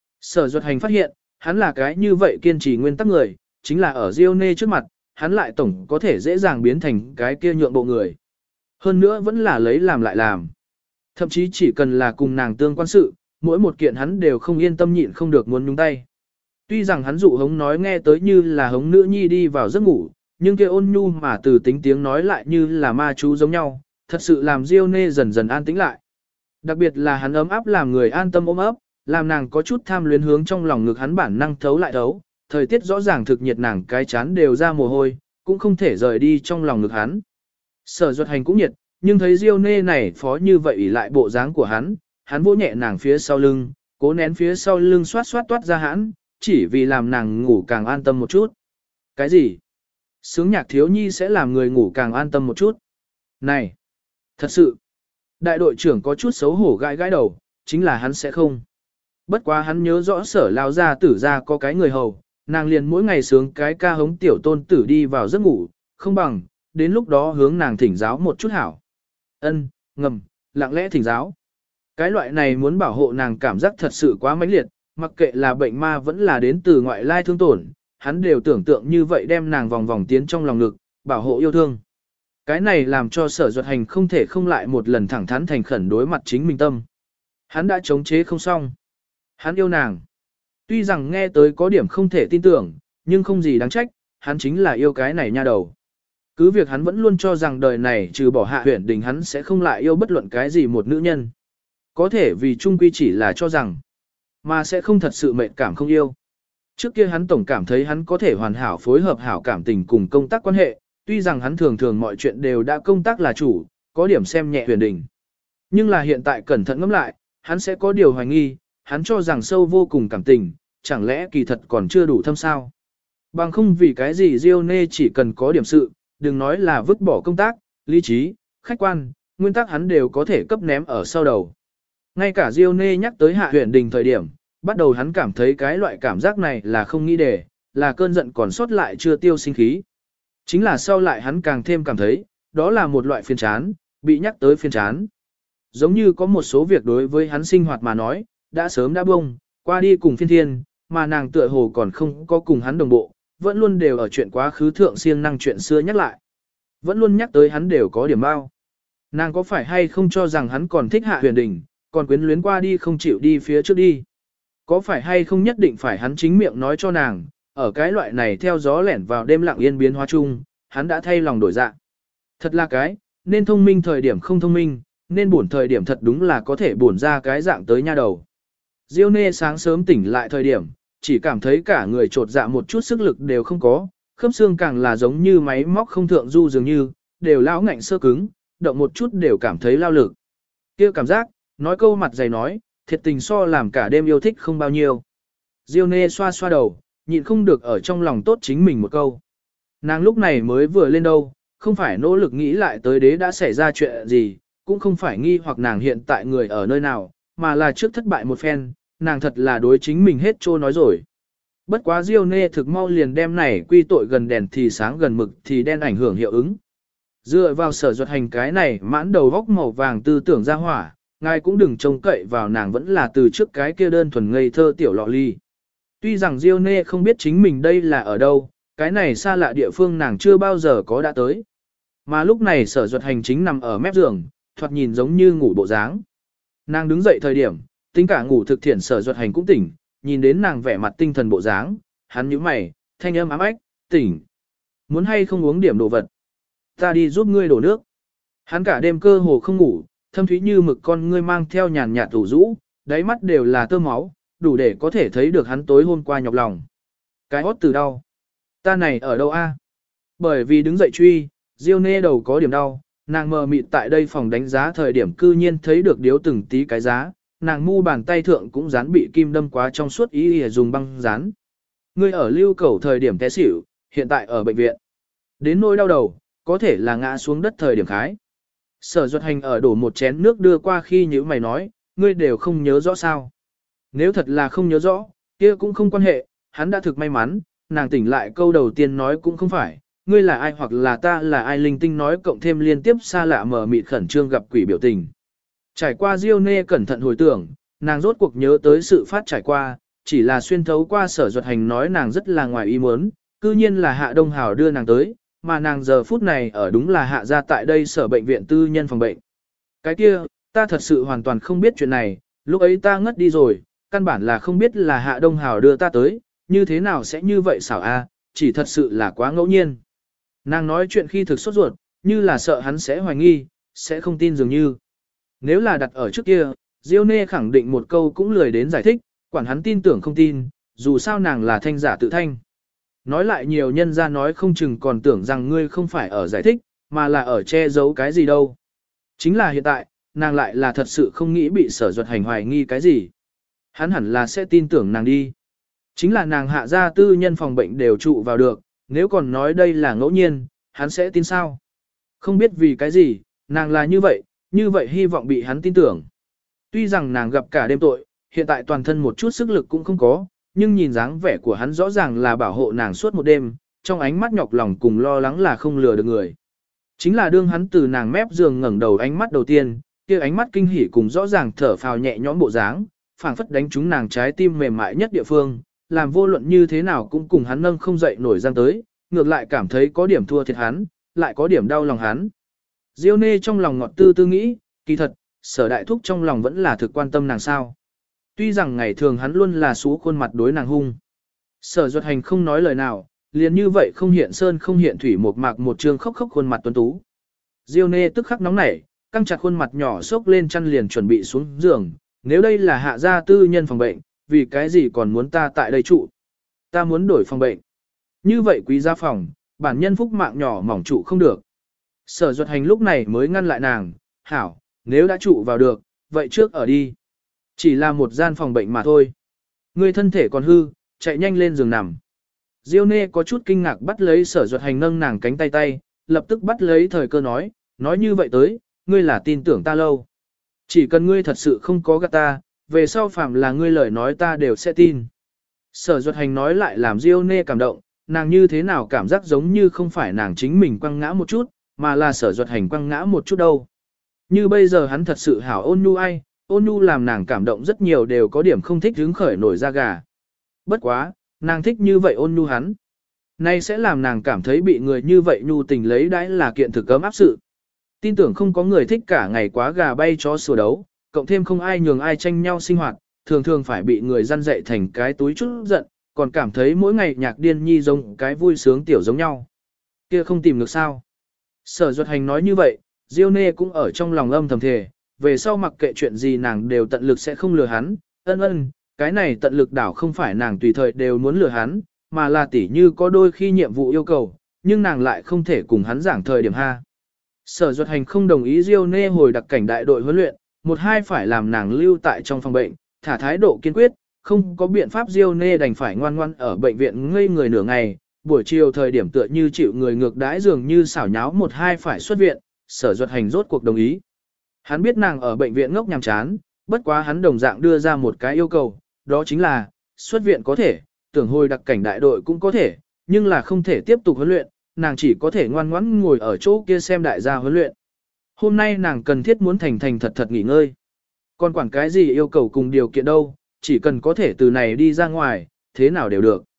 Sở Duật Hành phát hiện, hắn là cái như vậy kiên trì nguyên tắc người, chính là ở Diêu Nê trước mặt, hắn lại tổng có thể dễ dàng biến thành cái kia nhượng bộ người. Hơn nữa vẫn là lấy làm lại làm. Thậm chí chỉ cần là cùng nàng tương quan sự, mỗi một kiện hắn đều không yên tâm nhịn không được muốn nhúng tay. Tuy rằng hắn dụ hống nói nghe tới như là hống nữ nhi đi vào giấc ngủ, nhưng kia ôn nhu mà từ tính tiếng nói lại như là ma chú giống nhau, thật sự làm Diêu Nê dần dần an tĩnh lại. Đặc biệt là hắn ấm áp làm người an tâm ôm ấp, làm nàng có chút tham luyến hướng trong lòng ngực hắn bản năng thấu lại thấu, thời tiết rõ ràng thực nhiệt nàng cái chán đều ra mồ hôi, cũng không thể rời đi trong lòng ngực hắn. Sở Duật Hành cũng nhiệt, nhưng thấy Diêu Nê này phó như vậy ỷ lại bộ dáng của hắn vỗ nhẹ nàng phía sau lưng, cố nén phía sau lưng xoát xoát toát ra hãn, chỉ vì làm nàng ngủ càng an tâm một chút. Cái gì? Sướng nhạc thiếu nhi sẽ làm người ngủ càng an tâm một chút. Này! Thật sự! Đại đội trưởng có chút xấu hổ gãi gãi đầu, chính là hắn sẽ không. Bất quá hắn nhớ rõ Sở lao ra tử ra có cái người hầu, nàng liền mỗi ngày sướng cái ca hống tiểu tôn tử đi vào giấc ngủ, không bằng, đến lúc đó hướng nàng thỉnh giáo một chút hảo. Ân, ngầm, lặng lẽ thỉnh giáo. Cái loại này muốn bảo hộ nàng cảm giác thật sự quá mãnh liệt, mặc kệ là bệnh ma vẫn là đến từ ngoại lai thương tổn, hắn đều tưởng tượng như vậy đem nàng vòng vòng tiến trong lòng ngực, bảo hộ yêu thương. Cái này làm cho Sở Duật Hành không thể không lại một lần thẳng thắn thành khẩn đối mặt chính mình tâm. Hắn đã chống chế không xong. Hắn yêu nàng. Tuy rằng nghe tới có điểm không thể tin tưởng, nhưng không gì đáng trách, hắn chính là yêu cái này nha đầu. Cứ việc hắn vẫn luôn cho rằng đời này trừ bỏ Hạ Huyền Đình hắn sẽ không lại yêu bất luận cái gì một nữ nhân. Có thể vì chung quy chỉ là cho rằng, mà sẽ không thật sự mệnh cảm không yêu. Trước kia hắn tổng cảm thấy hắn có thể hoàn hảo phối hợp hảo cảm tình cùng công tác quan hệ, tuy rằng hắn thường thường mọi chuyện đều đã công tác là chủ, có điểm xem nhẹ Huyền Đình. Nhưng là hiện tại cẩn thận ngẫm lại, hắn sẽ có điều hoài nghi, hắn cho rằng sâu vô cùng cảm tình, chẳng lẽ kỳ thật còn chưa đủ thâm sao. Bằng không vì cái gì Diêu Nê chỉ cần có điểm sự, đừng nói là vứt bỏ công tác, lý trí, khách quan, nguyên tắc hắn đều có thể cấp ném ở sau đầu. Ngay cả Diêu Nê nhắc tới Hạ Huyền Đình thời điểm, bắt đầu hắn cảm thấy cái loại cảm giác này là không nghĩ để, là cơn giận còn sót lại chưa tiêu sinh khí. Chính là sau lại hắn càng thêm cảm thấy, đó là một loại phiền chán, bị nhắc tới phiền chán. Giống như có một số việc đối với hắn sinh hoạt mà nói, đã sớm đã bông, qua đi cùng phiên thiên, mà nàng tựa hồ còn không có cùng hắn đồng bộ, vẫn luôn đều ở chuyện quá khứ thượng siêng năng chuyện xưa nhắc lại. Vẫn luôn nhắc tới hắn đều có điểm bao. Nàng có phải hay không cho rằng hắn còn thích Hạ Huyền Đình, còn quyến luyến qua đi không chịu đi phía trước đi. Có phải hay không nhất định phải hắn chính miệng nói cho nàng, ở cái loại này theo gió lẻn vào đêm lặng yên biến hóa chung, hắn đã thay lòng đổi dạ. Thật là cái, nên thông minh thời điểm không thông minh, nên buồn thời điểm thật đúng là có thể buồn ra cái dạng tới nha đầu. Diêu Nê sáng sớm tỉnh lại thời điểm, chỉ cảm thấy cả người trột dạ một chút sức lực đều không có, khớp xương càng là giống như máy móc không thượng du dường như, đều lão ngạnh sơ cứng, động một chút đều cảm thấy lao lực. Kia cảm giác, nói câu mặt dày nói, thiệt tình so làm cả đêm yêu thích không bao nhiêu. Diêu Nê xoa xoa đầu, nhịn không được ở trong lòng tốt chính mình một câu. Nàng lúc này mới vừa lên đâu, không phải nỗ lực nghĩ lại tới đế đã xảy ra chuyện gì, cũng không phải nghi hoặc nàng hiện tại người ở nơi nào, mà là trước thất bại một phen, nàng thật là đối chính mình hết trô nói rồi. Bất quá Diêu Nê thực mau liền đem này quy tội gần đèn thì sáng gần mực thì đen ảnh hưởng hiệu ứng. Dựa vào Sở Duật Hành cái này mãn đầu góc màu vàng tư tưởng ra hỏa, ngài cũng đừng trông cậy vào nàng vẫn là từ trước cái kia đơn thuần ngây thơ tiểu lọ ly. Tuy rằng Diêu Nê không biết chính mình đây là ở đâu, cái này xa lạ địa phương nàng chưa bao giờ có đã tới. Mà lúc này Sở Duật Hành chính nằm ở mép giường, thoạt nhìn giống như ngủ bộ dáng. Nàng đứng dậy thời điểm, tính cả ngủ thực thiện Sở Duật Hành cũng tỉnh, nhìn đến nàng vẻ mặt tinh thần bộ dáng, hắn nhíu mày, thanh âm ám ách, tỉnh. Muốn hay không uống điểm đồ vật? Ta đi giúp ngươi đổ nước. Hắn cả đêm cơ hồ không ngủ, thâm thúy như mực con ngươi mang theo nhàn nhạt ủ rũ, đáy mắt đều là tơ máu, đủ để có thể thấy được hắn tối hôm qua nhọc lòng. Cái hót từ đau. Ta này ở đâu a? Bởi vì đứng dậy truy, Diêu Nê đầu có điểm đau, nàng mờ mịt tại đây phòng đánh giá thời điểm cư nhiên thấy được điếu từng tí cái giá, nàng mu bàn tay thượng cũng dán bị kim đâm quá trong suốt ý dùng băng dán. Ngươi ở lưu cầu thời điểm té xỉu, hiện tại ở bệnh viện. Đến nỗi đau đầu, có thể là ngã xuống đất thời điểm khái. Sở Duật Hành ở đổ một chén nước đưa qua khi như mày nói, ngươi đều không nhớ rõ sao. Nếu thật là không nhớ rõ, kia cũng không quan hệ, hắn đã thực may mắn, nàng tỉnh lại câu đầu tiên nói cũng không phải, ngươi là ai hoặc là ta là ai, linh tinh nói cộng thêm liên tiếp xa lạ mờ mịt khẩn trương gặp quỷ biểu tình. Trải qua Diêu Nê cẩn thận hồi tưởng, nàng rốt cuộc nhớ tới sự phát trải qua, chỉ là xuyên thấu qua Sở Duật Hành nói nàng rất là ngoài ý muốn, cư nhiên là Hạ Đông Hào đưa nàng tới, mà nàng giờ phút này ở đúng là Hạ ra tại đây sở bệnh viện tư nhân phòng bệnh. Cái kia, ta thật sự hoàn toàn không biết chuyện này, lúc ấy ta ngất đi rồi, căn bản là không biết là Hạ Đông Hào đưa ta tới, như thế nào sẽ như vậy xảo a, chỉ thật sự là quá ngẫu nhiên. Nàng nói chuyện khi thực sốt ruột, như là sợ hắn sẽ hoài nghi, sẽ không tin dường như. Nếu là đặt ở trước kia, Diêu Nê khẳng định một câu cũng lười đến giải thích, quản hắn tin tưởng không tin, dù sao nàng là thanh giả tự thanh. Nói lại nhiều nhân ra nói không chừng còn tưởng rằng ngươi không phải ở giải thích, mà là ở che giấu cái gì đâu. Chính là hiện tại, nàng lại là thật sự không nghĩ bị Sở Duật Hành hoài nghi cái gì. Hắn hẳn là sẽ tin tưởng nàng đi. Chính là nàng Hạ ra tư nhân phòng bệnh đều trụ vào được, nếu còn nói đây là ngẫu nhiên, hắn sẽ tin sao? Không biết vì cái gì, nàng là như vậy hy vọng bị hắn tin tưởng. Tuy rằng nàng gặp cả đêm tội, hiện tại toàn thân một chút sức lực cũng không có, nhưng nhìn dáng vẻ của hắn rõ ràng là bảo hộ nàng suốt một đêm, trong ánh mắt nhọc lòng cùng lo lắng là không lừa được người. Chính là đương hắn từ nàng mép giường ngẩng đầu ánh mắt đầu tiên, kia ánh mắt kinh hỉ cùng rõ ràng thở phào nhẹ nhõm bộ dáng, phảng phất đánh trúng nàng trái tim mềm mại nhất địa phương, làm vô luận như thế nào cũng cùng hắn nâng không dậy nổi giang tới, ngược lại cảm thấy có điểm thua thiệt hắn, lại có điểm đau lòng hắn. Diêu Nê trong lòng ngọt tư tư nghĩ, kỳ thật, Sở Đại Thúc trong lòng vẫn là thực quan tâm nàng sao. Tuy rằng ngày thường hắn luôn là xú khuôn mặt đối nàng hung. Sở Duật Hành không nói lời nào, liền như vậy không hiện sơn không hiện thủy, một mạc một trương khóc khóc khuôn mặt tuấn tú. Diêu Nê tức khắc nóng nảy, căng chặt khuôn mặt nhỏ xốc lên chăn liền chuẩn bị xuống giường, nếu đây là Hạ gia tư nhân phòng bệnh, vì cái gì còn muốn ta tại đây trụ? Ta muốn đổi phòng bệnh. Như vậy quý gia phòng, bản nhân phúc mạng nhỏ mỏng trụ không được. Sở Duật Hành lúc này mới ngăn lại nàng, hảo, nếu đã trụ vào được, vậy trước ở đi. Chỉ là một gian phòng bệnh mà thôi. Người thân thể còn hư, chạy nhanh lên giường nằm. Diêu Nê có chút kinh ngạc bắt lấy Sở Duật Hành nâng nàng cánh tay tay, lập tức bắt lấy thời cơ nói như vậy tới, ngươi là tin tưởng ta lâu. Chỉ cần ngươi thật sự không có gạt ta, về sau phạm là ngươi lời nói ta đều sẽ tin. Sở Duật Hành nói lại làm Diêu Nê cảm động, nàng như thế nào cảm giác giống như không phải nàng chính mình quăng ngã một chút, mà là Sở Duật Hành quăng ngã một chút đâu. Như bây giờ hắn thật sự hảo ôn nhu ai, ôn nhu làm nàng cảm động rất nhiều đều có điểm không thích hứng khởi nổi da gà. Bất quá, nàng thích như vậy ôn nhu hắn. Nay sẽ làm nàng cảm thấy bị người như vậy nhu tình lấy đãi là kiện thực cấm áp sự. Tin tưởng không có người thích cả ngày quá gà bay chó sủa đấu, cộng thêm không ai nhường ai tranh nhau sinh hoạt, thường thường phải bị người răn dạy thành cái túi chút giận, còn cảm thấy mỗi ngày nhạc điên nhi giống cái vui sướng tiểu giống nhau. Kia không tìm được sao. Sở Duật Hành nói như vậy, Diêu Nê cũng ở trong lòng âm thầm thề, về sau mặc kệ chuyện gì nàng đều tận lực sẽ không lừa hắn, cái này tận lực đảo không phải nàng tùy thời đều muốn lừa hắn, mà là tỉ như có đôi khi nhiệm vụ yêu cầu, nhưng nàng lại không thể cùng hắn giảng thời điểm ha. Sở Duật Hành không đồng ý Diêu Nê hồi đặc cảnh đại đội huấn luyện, một hai phải làm nàng lưu tại trong phòng bệnh, thả thái độ kiên quyết, không có biện pháp Diêu Nê đành phải ngoan ngoan ở bệnh viện ngây người nửa ngày, buổi chiều thời điểm tựa như chịu người ngược đãi dường như xảo nháo một hai phải xuất viện, Sở Duật Hành rốt cuộc đồng ý. Hắn biết nàng ở bệnh viện ngốc nhàm chán, bất quá hắn đồng dạng đưa ra một cái yêu cầu, đó chính là, xuất viện có thể, tưởng hồi đặc cảnh đại đội cũng có thể, nhưng là không thể tiếp tục huấn luyện, nàng chỉ có thể ngoan ngoãn ngồi ở chỗ kia xem đại gia huấn luyện. Hôm nay nàng cần thiết muốn thành thành thật thật nghỉ ngơi. Còn quản cái gì yêu cầu cùng điều kiện đâu, chỉ cần có thể từ này đi ra ngoài, thế nào đều được.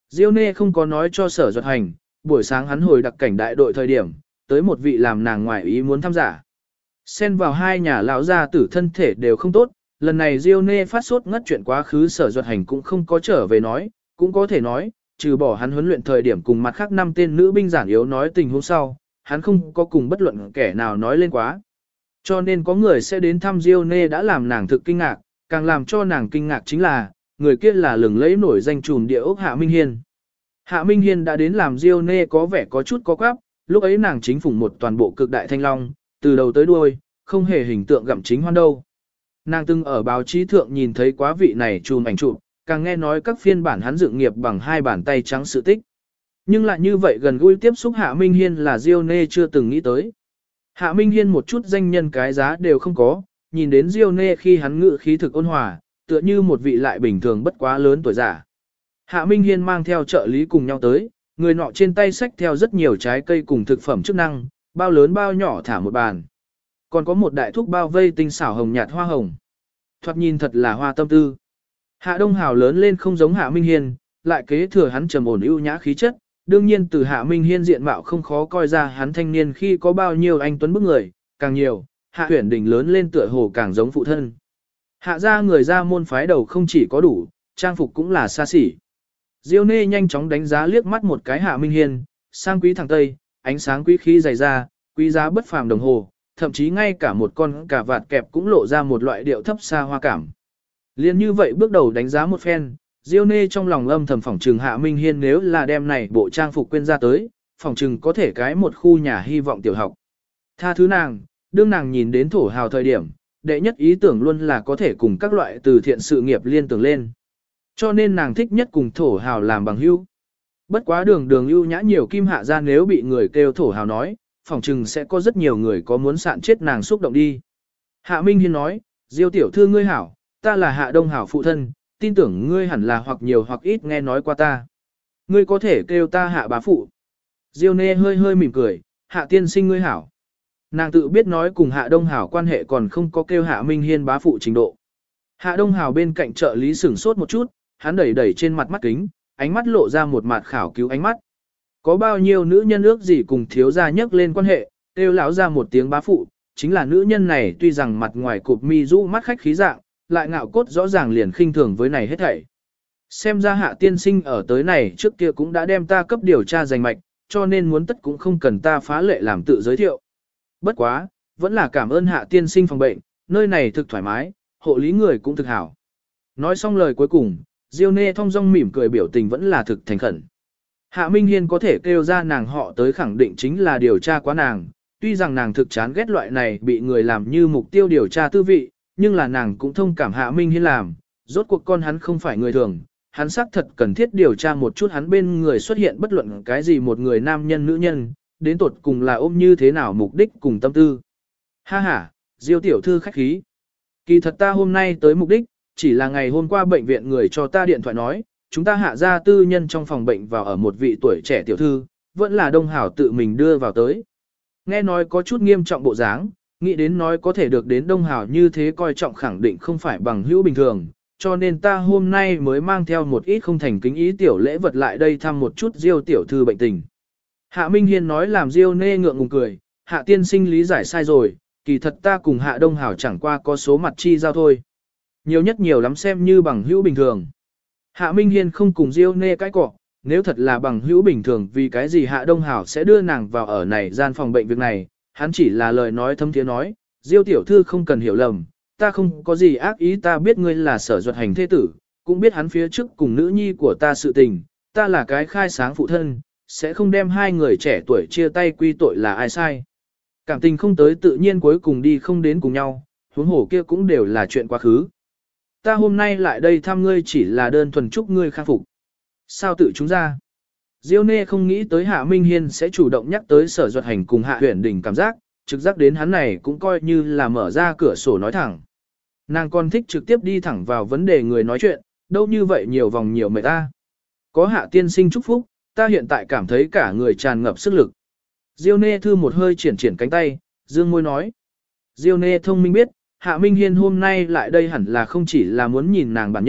Diêu Nê không có nói cho Sở Duật Hành, buổi sáng hắn hồi đặc cảnh đại đội thời điểm, tới một vị làm nàng ngoại ý muốn thăm giả. Xen vào hai nhà lão gia tử thân thể đều không tốt, lần này Diêu Nê phát sốt ngất chuyện quá khứ Sở Duật Hành cũng không có trở về nói, cũng có thể nói, trừ bỏ hắn huấn luyện thời điểm cùng mặt khác 5 tên nữ binh giản yếu nói tình huống sau, hắn không có cùng bất luận kẻ nào nói lên quá. Cho nên có người sẽ đến thăm Diêu Nê đã làm nàng thực kinh ngạc, càng làm cho nàng kinh ngạc chính là, người kia là lừng lẫy nổi danh trùm địa ốc Hạ Minh Hiên. Hạ Minh Hiên đã đến làm Diêu Nê có vẻ có chút có quáp, lúc ấy nàng chính phủng một toàn bộ cực đại thanh long, từ đầu tới đuôi, không hề hình tượng gặm chính hoan đâu. Nàng từng ở báo chí thượng nhìn thấy quá vị này chùm ảnh chụp, càng nghe nói các phiên bản hắn dựng nghiệp bằng hai bàn tay trắng sự tích. Nhưng lại như vậy gần gũi tiếp xúc Hạ Minh Hiên là Diêu Nê chưa từng nghĩ tới. Hạ Minh Hiên một chút danh nhân cái giá đều không có, nhìn đến Diêu Nê khi hắn ngự khí thực ôn hòa, tựa như một vị lại bình thường bất quá lớn tuổi giả. Hạ Minh Hiên mang theo trợ lý cùng nhau tới, người nọ trên tay xách theo rất nhiều trái cây cùng thực phẩm chức năng, bao lớn bao nhỏ thả một bàn. Còn có một đại thúc bao vây tinh xảo hồng nhạt hoa hồng. Thoạt nhìn thật là hoa tâm tư. Hạ Đông Hào lớn lên không giống Hạ Minh Hiên, lại kế thừa hắn trầm ổn ưu nhã khí chất, đương nhiên từ Hạ Minh Hiên diện mạo không khó coi ra hắn thanh niên khi có bao nhiêu anh tuấn bức người, càng nhiều, Hạ Huyền Đình lớn lên tựa hồ càng giống phụ thân. Hạ gia người ra môn phái đầu không chỉ có đủ, trang phục cũng là xa xỉ. Diêu Nê nhanh chóng đánh giá liếc mắt một cái Hạ Minh Hiên, sang quý thẳng tây, ánh sáng quý khí dày ra, quý giá bất phàm đồng hồ, thậm chí ngay cả một con cà vạt kẹp cũng lộ ra một loại điệu thấp xa hoa cảm. Liên như vậy bước đầu đánh giá một phen, Diêu Nê trong lòng âm thầm phỏng trừng Hạ Minh Hiên nếu là đem này bộ trang phục quên ra tới, phỏng trừng có thể cái một khu nhà hy vọng tiểu học. Tha thứ nàng, đương nàng nhìn đến thổ hào thời điểm, đệ nhất ý tưởng luôn là có thể cùng các loại từ thiện sự nghiệp liên tưởng lên. Cho nên nàng thích nhất cùng thổ hào làm bằng hữu. Bất quá đường ưu nhã nhiều kim hạ ra nếu bị người kêu thổ hào nói, phỏng chừng sẽ có rất nhiều người có muốn sạn chết nàng xúc động đi. Hạ Minh Hiên nói, Diêu tiểu thư ngươi hảo, ta là Hạ Đông Hảo phụ thân, tin tưởng ngươi hẳn là hoặc nhiều hoặc ít nghe nói qua ta. Ngươi có thể kêu ta Hạ bá phụ. Diêu Nê hơi hơi mỉm cười, Hạ tiên sinh ngươi hảo. Nàng tự biết nói cùng Hạ Đông Hảo quan hệ còn không có kêu Hạ Minh Hiên bá phụ trình độ. Hạ Đông Hảo bên cạnh trợ lý sửng sốt một chút, hắn đẩy trên mặt mắt kính, ánh mắt lộ ra một mặt khảo cứu ánh mắt. Có bao nhiêu nữ nhân ước gì cùng thiếu gia nhắc lên quan hệ, kêu lão ra một tiếng bá phụ, chính là nữ nhân này tuy rằng mặt ngoài cụp mi rũ mắt khách khí dạng, lại ngạo cốt rõ ràng liền khinh thường với này hết thảy. Xem ra Hạ tiên sinh ở tới này trước kia cũng đã đem ta cấp điều tra danh mạch, cho nên muốn tất cũng không cần ta phá lệ làm tự giới thiệu. Bất quá, vẫn là cảm ơn Hạ tiên sinh phòng bệnh, nơi này thực thoải mái, hộ lý người cũng thực hảo. Nói xong lời cuối cùng, Diêu Nê thong dong mỉm cười biểu tình vẫn là thực thành khẩn. Hạ Minh Hiên có thể kêu ra nàng họ tới khẳng định chính là điều tra quá nàng, tuy rằng nàng thực chán ghét loại này bị người làm như mục tiêu điều tra tư vị, nhưng là nàng cũng thông cảm Hạ Minh Hiên làm, rốt cuộc con hắn không phải người thường, hắn xác thật cần thiết điều tra một chút hắn bên người xuất hiện bất luận cái gì một người nam nhân nữ nhân, đến tột cùng là ôm như thế nào mục đích cùng tâm tư. Ha ha, Diêu tiểu thư khách khí. Kỳ thật ta hôm nay tới mục đích, chỉ là ngày hôm qua bệnh viện người cho ta điện thoại nói, chúng ta Hạ ra tư nhân trong phòng bệnh vào ở một vị tuổi trẻ tiểu thư, vẫn là Đông Hảo tự mình đưa vào tới. Nghe nói có chút nghiêm trọng bộ dáng, nghĩ đến nói có thể được đến Đông Hảo như thế coi trọng khẳng định không phải bằng hữu bình thường, cho nên ta hôm nay mới mang theo một ít không thành kính ý tiểu lễ vật lại đây thăm một chút Diêu tiểu thư bệnh tình. Hạ Minh Hiên nói làm Diêu Nê ngượng ngùng cười, Hạ tiên sinh lý giải sai rồi, kỳ thật ta cùng Hạ Đông Hảo chẳng qua có số mặt chi giao thôi. Nhiều nhất nhiều lắm xem như bằng hữu bình thường. Hạ Minh Hiên không cùng Diêu Nê cãi cọ, nếu thật là bằng hữu bình thường vì cái gì Hạ Đông Hảo sẽ đưa nàng vào ở này gian phòng bệnh việc này, hắn chỉ là lời nói thâm thiế nói, Diêu tiểu thư không cần hiểu lầm, ta không có gì ác ý, ta biết ngươi là Sở Duật Hành thế tử, cũng biết hắn phía trước cùng nữ nhi của ta sự tình, ta là cái khai sáng phụ thân, sẽ không đem hai người trẻ tuổi chia tay quy tội là ai sai. Cảm tình không tới tự nhiên cuối cùng đi không đến cùng nhau, huống hồ kia cũng đều là chuyện quá khứ. Ta hôm nay lại đây thăm ngươi chỉ là đơn thuần chúc ngươi khang phục. Sao tự chúng ra? Diêu Nê không nghĩ tới Hạ Minh Hiên sẽ chủ động nhắc tới Sở Duật Hành cùng Hạ Huyền Đình cảm giác, trực giác đến hắn này cũng coi như là mở ra cửa sổ nói thẳng. Nàng còn thích trực tiếp đi thẳng vào vấn đề người nói chuyện, đâu như vậy nhiều vòng nhiều mệt ta. Có Hạ tiên sinh chúc phúc, ta hiện tại cảm thấy cả người tràn ngập sức lực. Diêu Nê thư một hơi triển cánh tay, dương môi nói. Diêu Nê thông minh biết, Hạ Minh Hiên hôm nay lại đây hẳn là không chỉ là muốn nhìn nàng bản nhân,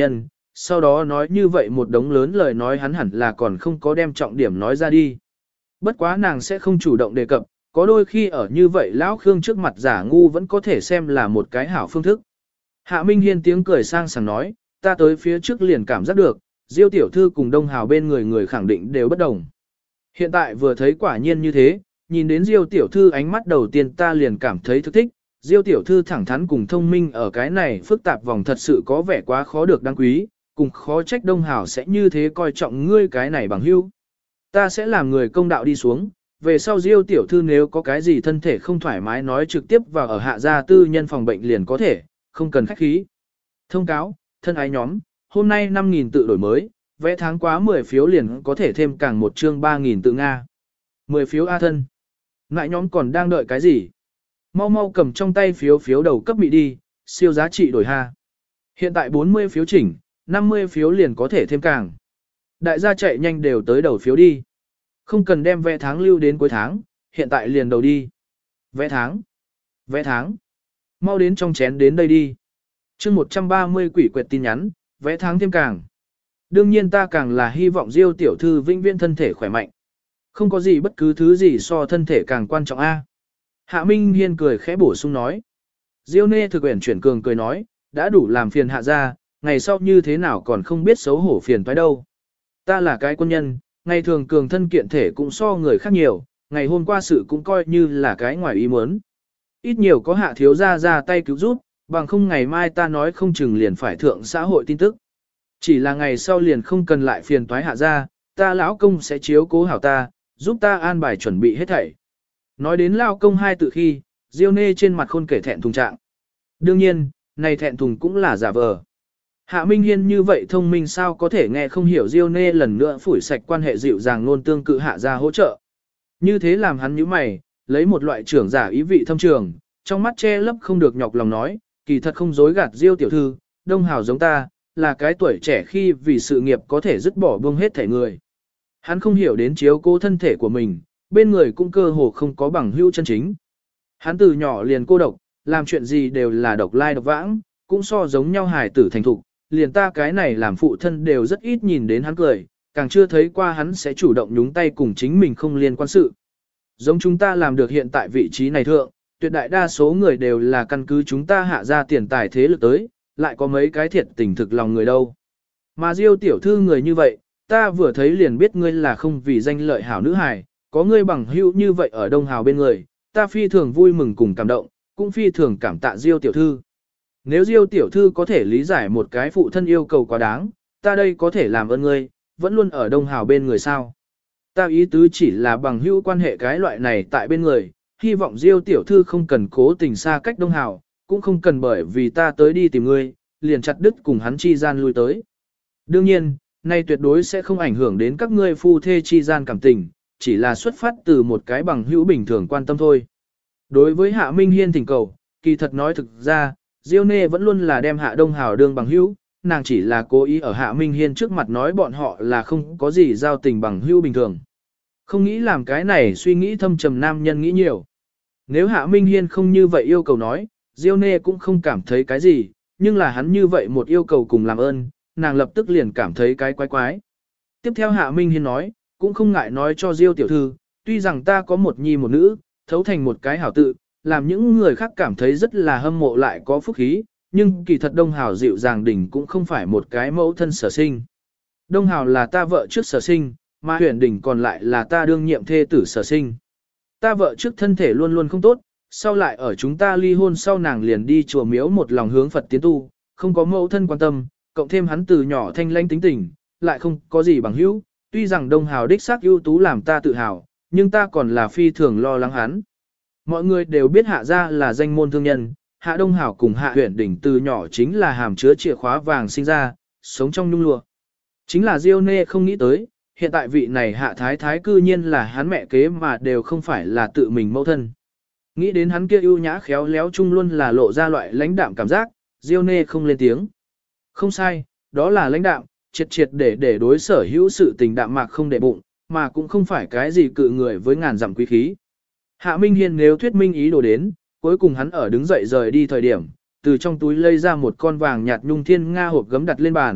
sau đó nói như vậy một đống lớn lời nói hắn hẳn là còn không có đem trọng điểm nói ra đi. Bất quá nàng sẽ không chủ động đề cập, có đôi khi ở như vậy lão Khương trước mặt giả ngu vẫn có thể xem là một cái hảo phương thức. Hạ Minh Hiên tiếng cười sang sảng nói, ta tới phía trước liền cảm giác được, Diêu tiểu thư cùng Đông Hào bên người khẳng định đều bất đồng. Hiện tại vừa thấy quả nhiên như thế, nhìn đến Diêu tiểu thư ánh mắt đầu tiên ta liền cảm thấy thức thích, Diêu tiểu thư thẳng thắn cùng thông minh ở cái này phức tạp vòng thật sự có vẻ quá khó được đáng quý, cùng khó trách Đông Hào sẽ như thế coi trọng ngươi cái này bằng hữu. Ta sẽ làm người công đạo đi xuống, về sau Diêu tiểu thư nếu có cái gì thân thể không thoải mái nói trực tiếp vào ở hạ gia tư nhân phòng bệnh liền có thể, không cần khách khí. Thông cáo, thân ái nhóm, hôm nay 5.000 tự đổi mới, vẽ tháng quá 10 phiếu liền có thể thêm càng một chương 3.000 tự Nga. 10 phiếu A thân. Ngại nhóm còn đang đợi cái gì? Mau mau cầm trong tay phiếu đầu cấp bị đi, siêu giá trị đổi ha. Hiện tại 40 phiếu chỉnh, 50 phiếu liền có thể thêm càng. Đại gia chạy nhanh đều tới đầu phiếu đi. Không cần đem vẽ tháng lưu đến cuối tháng, hiện tại liền đầu đi. Vẽ tháng. Vẽ tháng. Mau đến trong chén đến đây đi. Chương 130 quỷ quyệt tin nhắn, vẽ tháng thêm càng. Đương nhiên ta càng là hy vọng Diêu tiểu thư vĩnh viễn thân thể khỏe mạnh. Không có gì bất cứ thứ gì so thân thể càng quan trọng a. Hạ Minh Hiên cười khẽ bổ sung nói. Diêu Nê thực uyển chuyển cường cười nói, đã đủ làm phiền hạ gia, ngày sau như thế nào còn không biết xấu hổ phiền toái đâu. Ta là cái quân nhân, ngày thường cường thân kiện thể cũng so người khác nhiều, ngày hôm qua sự cũng coi như là cái ngoài ý muốn. Ít nhiều có hạ thiếu gia ra tay cứu giúp, bằng không ngày mai ta nói không chừng liền phải thượng xã hội tin tức. Chỉ là ngày sau liền không cần lại phiền toái hạ gia, ta lão công sẽ chiếu cố hảo ta, giúp ta an bài chuẩn bị hết thảy. Nói đến lão công hai tự khi, Diêu Nê trên mặt khôn kể thẹn thùng trạng. Đương nhiên, này thẹn thùng cũng là giả vờ. Hạ Minh Hiên như vậy thông minh sao có thể nghe không hiểu Diêu Nê lần nữa phủi sạch quan hệ dịu dàng luôn tương cự hạ ra hỗ trợ. Như thế làm hắn nhíu mày, lấy một loại trưởng giả ý vị thâm trường, trong mắt che lấp không được nhọc lòng nói, kỳ thật không dối gạt Diêu tiểu thư, Đông Hào giống ta, là cái tuổi trẻ khi vì sự nghiệp có thể dứt bỏ buông hết thể người. Hắn không hiểu đến chiếu cố thân thể của mình, bên người cũng cơ hồ không có bằng hữu chân chính. Hắn từ nhỏ liền cô độc, làm chuyện gì đều là độc lai độc vãng, cũng so giống nhau hài tử thành thục, liền ta cái này làm phụ thân đều rất ít nhìn đến hắn cười, càng chưa thấy qua hắn sẽ chủ động nhúng tay cùng chính mình không liên quan sự. Giống chúng ta làm được hiện tại vị trí này thượng, tuyệt đại đa số người đều là căn cứ chúng ta hạ ra tiền tài thế lực tới, lại có mấy cái thiệt tình thực lòng người đâu. Mà Diêu tiểu thư người như vậy, ta vừa thấy liền biết ngươi là không vì danh lợi hảo nữ hài, có ngươi bằng hữu như vậy ở Đông Hào bên người, ta phi thường vui mừng cùng cảm động, cũng phi thường cảm tạ Diêu tiểu thư. Nếu Diêu tiểu thư có thể lý giải một cái phụ thân yêu cầu quá đáng, ta đây có thể làm ơn ngươi, vẫn luôn ở Đông Hào bên người sao. Ta ý tứ chỉ là bằng hữu quan hệ cái loại này tại bên người, hy vọng Diêu tiểu thư không cần cố tình xa cách Đông Hào, cũng không cần bởi vì ta tới đi tìm ngươi, liền chặt đứt cùng hắn chi gian lui tới. Đương nhiên, nay tuyệt đối sẽ không ảnh hưởng đến các ngươi phu thê chi gian cảm tình, chỉ là xuất phát từ một cái bằng hữu bình thường quan tâm thôi. Đối với Hạ Minh Hiên thỉnh cầu, kỳ thật nói thực ra, Diêu Nê vẫn luôn là đem Hạ Đông Hào đương bằng hữu, nàng chỉ là cố ý ở Hạ Minh Hiên trước mặt nói bọn họ là không có gì giao tình bằng hữu bình thường. Không nghĩ làm cái này suy nghĩ thâm trầm nam nhân nghĩ nhiều. Nếu Hạ Minh Hiên không như vậy yêu cầu nói, Diêu Nê cũng không cảm thấy cái gì, nhưng là hắn như vậy một yêu cầu cùng làm ơn, nàng lập tức liền cảm thấy cái quái quái. Tiếp theo Hạ Minh Hiên nói, cũng không ngại nói cho Diêu tiểu thư, tuy rằng ta có một nhi một nữ, thấu thành một cái hảo tự, làm những người khác cảm thấy rất là hâm mộ lại có phúc khí, nhưng kỳ thật Đông Hào dịu dàng đỉnh cũng không phải một cái mẫu thân sở sinh. Đông Hào là ta vợ trước sở sinh, mà Huyền Đình còn lại là ta đương nhiệm thê tử sở sinh. Ta vợ trước thân thể luôn luôn không tốt, sau lại ở chúng ta ly hôn sau nàng liền đi chùa miếu một lòng hướng Phật tiến tu, không có mẫu thân quan tâm, cộng thêm hắn từ nhỏ thanh lãnh tính tình, lại không có gì bằng hữu, tuy rằng Đông Hào đích xác ưu tú làm ta tự hào, nhưng ta còn là phi thường lo lắng hắn. Mọi người đều biết Hạ gia là danh môn thương nhân, Hạ Đông Hào cùng Hạ Huyền Đình từ nhỏ chính là hàm chứa chìa khóa vàng sinh ra, sống trong nhung lụa. Chính là Diêu Nê không nghĩ tới, hiện tại vị này Hạ Thái Thái cư nhiên là hắn mẹ kế mà đều không phải là tự mình mẫu thân. Nghĩ đến hắn kia ưu nhã khéo léo chung luôn là lộ ra loại lãnh đạm cảm giác, Diêu Nê không lên tiếng. Không sai, đó là lãnh đạm, triệt triệt để đối sở hữu sự tình đạm mạc không để bụng, mà cũng không phải cái gì cự người với ngàn dặm quý khí. Hạ Minh Hiên nếu thuyết minh ý đồ đến, cuối cùng hắn ở đứng dậy rời đi thời điểm, từ trong túi lấy ra một con vàng nhạt nhung thiên nga hộp gấm đặt lên bàn,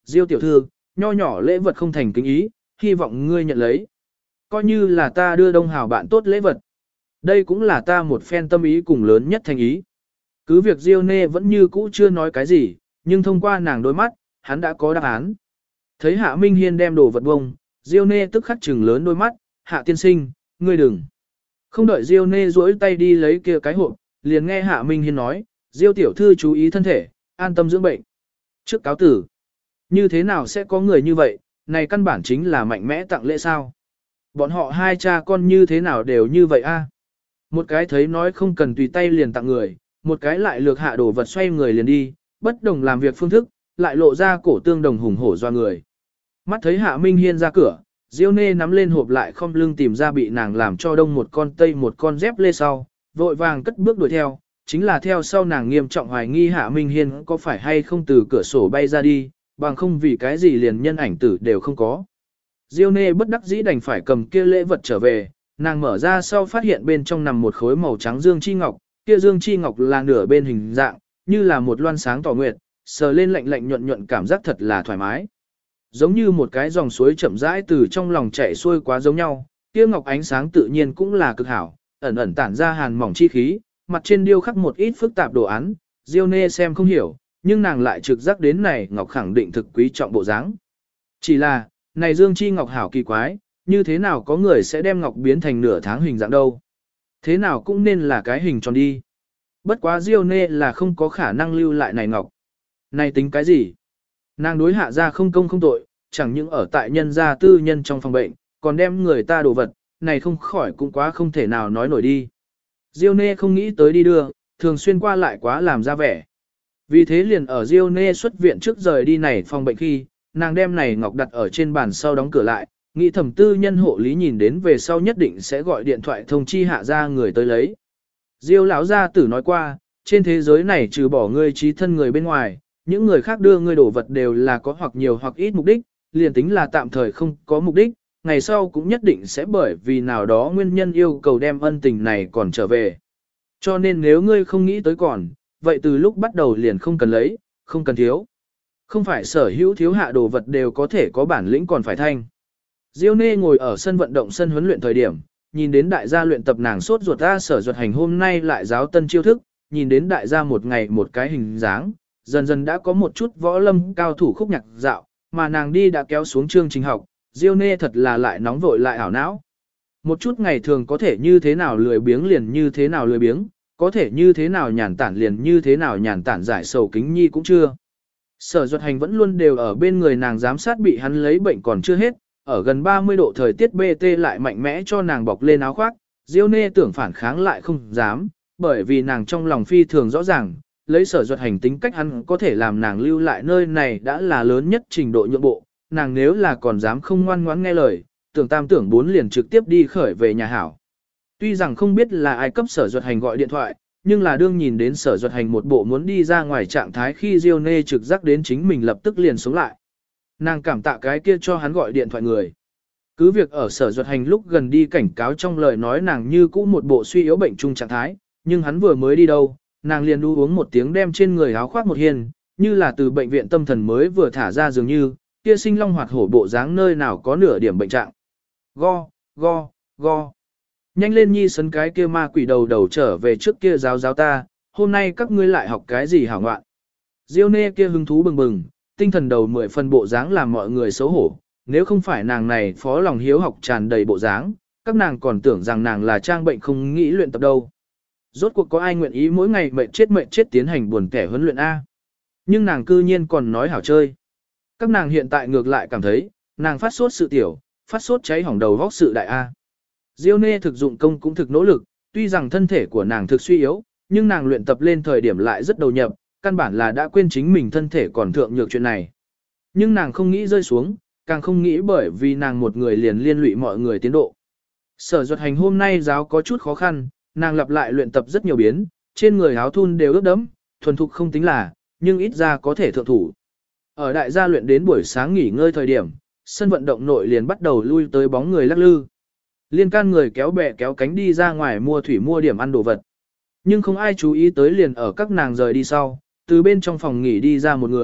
Diêu tiểu thư, nho nhỏ lễ vật không thành kính ý, hy vọng ngươi nhận lấy. Coi như là ta đưa Đông Hào bạn tốt lễ vật. Đây cũng là ta một phen tâm ý cùng lớn nhất thành ý. Cứ việc Diêu Nê vẫn như cũ chưa nói cái gì, nhưng thông qua nàng đôi mắt, hắn đã có đáp án. Thấy Hạ Minh Hiên đem đồ vật bông, Diêu Nê tức khắc trừng lớn đôi mắt, Hạ tiên sinh, ngươi đừng. Không đợi Diêu Nê duỗi tay đi lấy kia cái hộp, liền nghe Hạ Minh Hiên nói, Diêu tiểu thư chú ý thân thể, an tâm dưỡng bệnh. Trước cáo tử, như thế nào sẽ có người như vậy, này căn bản chính là mạnh mẽ tặng lễ sao. Bọn họ hai cha con như thế nào đều như vậy a? Một cái thấy nói không cần tùy tay liền tặng người, một cái lại lược hạ đồ vật xoay người liền đi, bất đồng làm việc phương thức, lại lộ ra cổ tương đồng hùng hổ doa người. Mắt thấy Hạ Minh Hiên ra cửa, Diêu Nê nắm lên hộp lại không lưng tìm ra bị nàng làm cho đông một con tây một con dép lê sau, vội vàng cất bước đuổi theo, chính là theo sau nàng nghiêm trọng hoài nghi Hạ Minh Hiên có phải hay không từ cửa sổ bay ra đi, bằng không vì cái gì liền nhân ảnh tử đều không có. Diêu Nê bất đắc dĩ đành phải cầm kia lễ vật trở về, nàng mở ra sau phát hiện bên trong nằm một khối màu trắng dương chi ngọc, kia dương chi ngọc là nửa bên hình dạng, như là một loan sáng tỏ nguyệt, sờ lên lạnh lạnh nhuận nhuận cảm giác thật là thoải mái. Giống như một cái dòng suối chậm rãi từ trong lòng chảy xuôi quá giống nhau, kia ngọc ánh sáng tự nhiên cũng là cực hảo, ẩn ẩn tản ra hàn mỏng chi khí, mặt trên điêu khắc một ít phức tạp đồ án, Diêu Nê xem không hiểu, nhưng nàng lại trực giác đến này ngọc khẳng định thực quý trọng bộ dáng. Chỉ là, này dương chi ngọc hảo kỳ quái, như thế nào có người sẽ đem ngọc biến thành nửa tháng hình dạng đâu? Thế nào cũng nên là cái hình tròn đi. Bất quá Diêu Nê là không có khả năng lưu lại này ngọc. Này tính cái gì? Nàng đối Hạ gia không công không tội, chẳng những ở tại nhân gia tư nhân trong phòng bệnh, còn đem người ta đồ vật, này không khỏi cũng quá không thể nào nói nổi đi. Diêu Nê không nghĩ tới đi đưa, thường xuyên qua lại quá làm ra vẻ. Vì thế liền ở Diêu Nê xuất viện trước rời đi này phòng bệnh khi, nàng đem này ngọc đặt ở trên bàn sau đóng cửa lại, nghĩ thẩm tư nhân hộ lý nhìn đến về sau nhất định sẽ gọi điện thoại thông chi Hạ gia người tới lấy. Diêu lão gia tử nói qua, trên thế giới này trừ bỏ ngươi trí thân người bên ngoài, những người khác đưa ngươi đồ vật đều là có hoặc nhiều hoặc ít mục đích, liền tính là tạm thời không có mục đích, ngày sau cũng nhất định sẽ bởi vì nào đó nguyên nhân yêu cầu đem ân tình này còn trở về. Cho nên nếu ngươi không nghĩ tới còn, vậy từ lúc bắt đầu liền không cần lấy, không cần thiếu. Không phải sở hữu thiếu hạ đồ vật đều có thể có bản lĩnh còn phải thanh. Diêu Nê ngồi ở sân vận động sân huấn luyện thời điểm, nhìn đến đại gia luyện tập nàng sốt ruột ra sở ruột hành hôm nay lại giáo tân chiêu thức, nhìn đến đại gia một ngày một cái hình dáng, dần dần đã có một chút võ lâm cao thủ khúc nhạc dạo, mà nàng đi đã kéo xuống chương trình học, Diêu Nê thật là lại nóng vội lại ảo não. Một chút ngày thường có thể như thế nào lười biếng liền như thế nào lười biếng, có thể như thế nào nhàn tản liền như thế nào nhàn tản giải sầu kính nhi cũng chưa. Sở Duật Hành vẫn luôn đều ở bên người nàng giám sát bị hắn lấy bệnh còn chưa hết, ở gần 30 độ thời tiết BT lại mạnh mẽ cho nàng bọc lên áo khoác, Diêu Nê tưởng phản kháng lại không dám, bởi vì nàng trong lòng phi thường rõ ràng, lấy Sở Duật Hành tính cách hắn có thể làm nàng lưu lại nơi này đã là lớn nhất trình độ nhượng bộ, nàng nếu là còn dám không ngoan ngoãn nghe lời, tưởng tam tưởng bốn liền trực tiếp đi khởi về nhà hảo. Tuy rằng không biết là ai cấp Sở Duật Hành gọi điện thoại, nhưng là đương nhìn đến Sở Duật Hành một bộ muốn đi ra ngoài trạng thái khi Diêu Nê trực giác đến chính mình lập tức liền sống lại. Nàng cảm tạ cái kia cho hắn gọi điện thoại người. Cứ việc ở Sở Duật Hành lúc gần đi cảnh cáo trong lời nói nàng như cũ một bộ suy yếu bệnh chung trạng thái, nhưng hắn vừa mới đi đâu, nàng liền đu uống một tiếng đem trên người áo khoác một hiền, như là từ bệnh viện tâm thần mới vừa thả ra dường như, kia sinh long hoạt hổ bộ dáng nơi nào có nửa điểm bệnh trạng. Go, go, go. Nhanh lên nhi sấn cái kia ma quỷ đầu đầu trở về trước kia giáo ta, hôm nay các ngươi lại học cái gì hảo ngoạn. Diêu Nê kia hứng thú bừng bừng, tinh thần đầu 10 phần bộ dáng làm mọi người xấu hổ, nếu không phải nàng này phó lòng hiếu học tràn đầy bộ dáng, các nàng còn tưởng rằng nàng là trang bệnh không nghĩ luyện tập đâu. Rốt cuộc có ai nguyện ý mỗi ngày mệt chết tiến hành buồn kẻ huấn luyện A. Nhưng nàng cư nhiên còn nói hảo chơi. Các nàng hiện tại ngược lại cảm thấy, nàng phát sốt sự tiểu, phát sốt cháy hỏng đầu vóc sự đại A. Diêu Nê thực dụng công cũng thực nỗ lực, tuy rằng thân thể của nàng thực suy yếu, nhưng nàng luyện tập lên thời điểm lại rất đầu nhập, căn bản là đã quên chính mình thân thể còn thượng nhược chuyện này. Nhưng nàng không nghĩ rơi xuống, càng không nghĩ bởi vì nàng một người liền liên lụy mọi người tiến độ. Sở Duật Hành hôm nay giáo có chút khó khăn, nàng lặp lại luyện tập rất nhiều biến, trên người áo thun đều ướt đẫm, thuần thục không tính là, nhưng ít ra có thể thượng thủ. Ở đại gia luyện đến buổi sáng nghỉ ngơi thời điểm, sân vận động nội liền bắt đầu lui tới bóng người lắc lư. Liên can người kéo bè kéo cánh đi ra ngoài mua thủy mua điểm ăn đồ vật. Nhưng không ai chú ý tới liền ở các nàng rời đi sau, từ bên trong phòng nghỉ đi ra một người,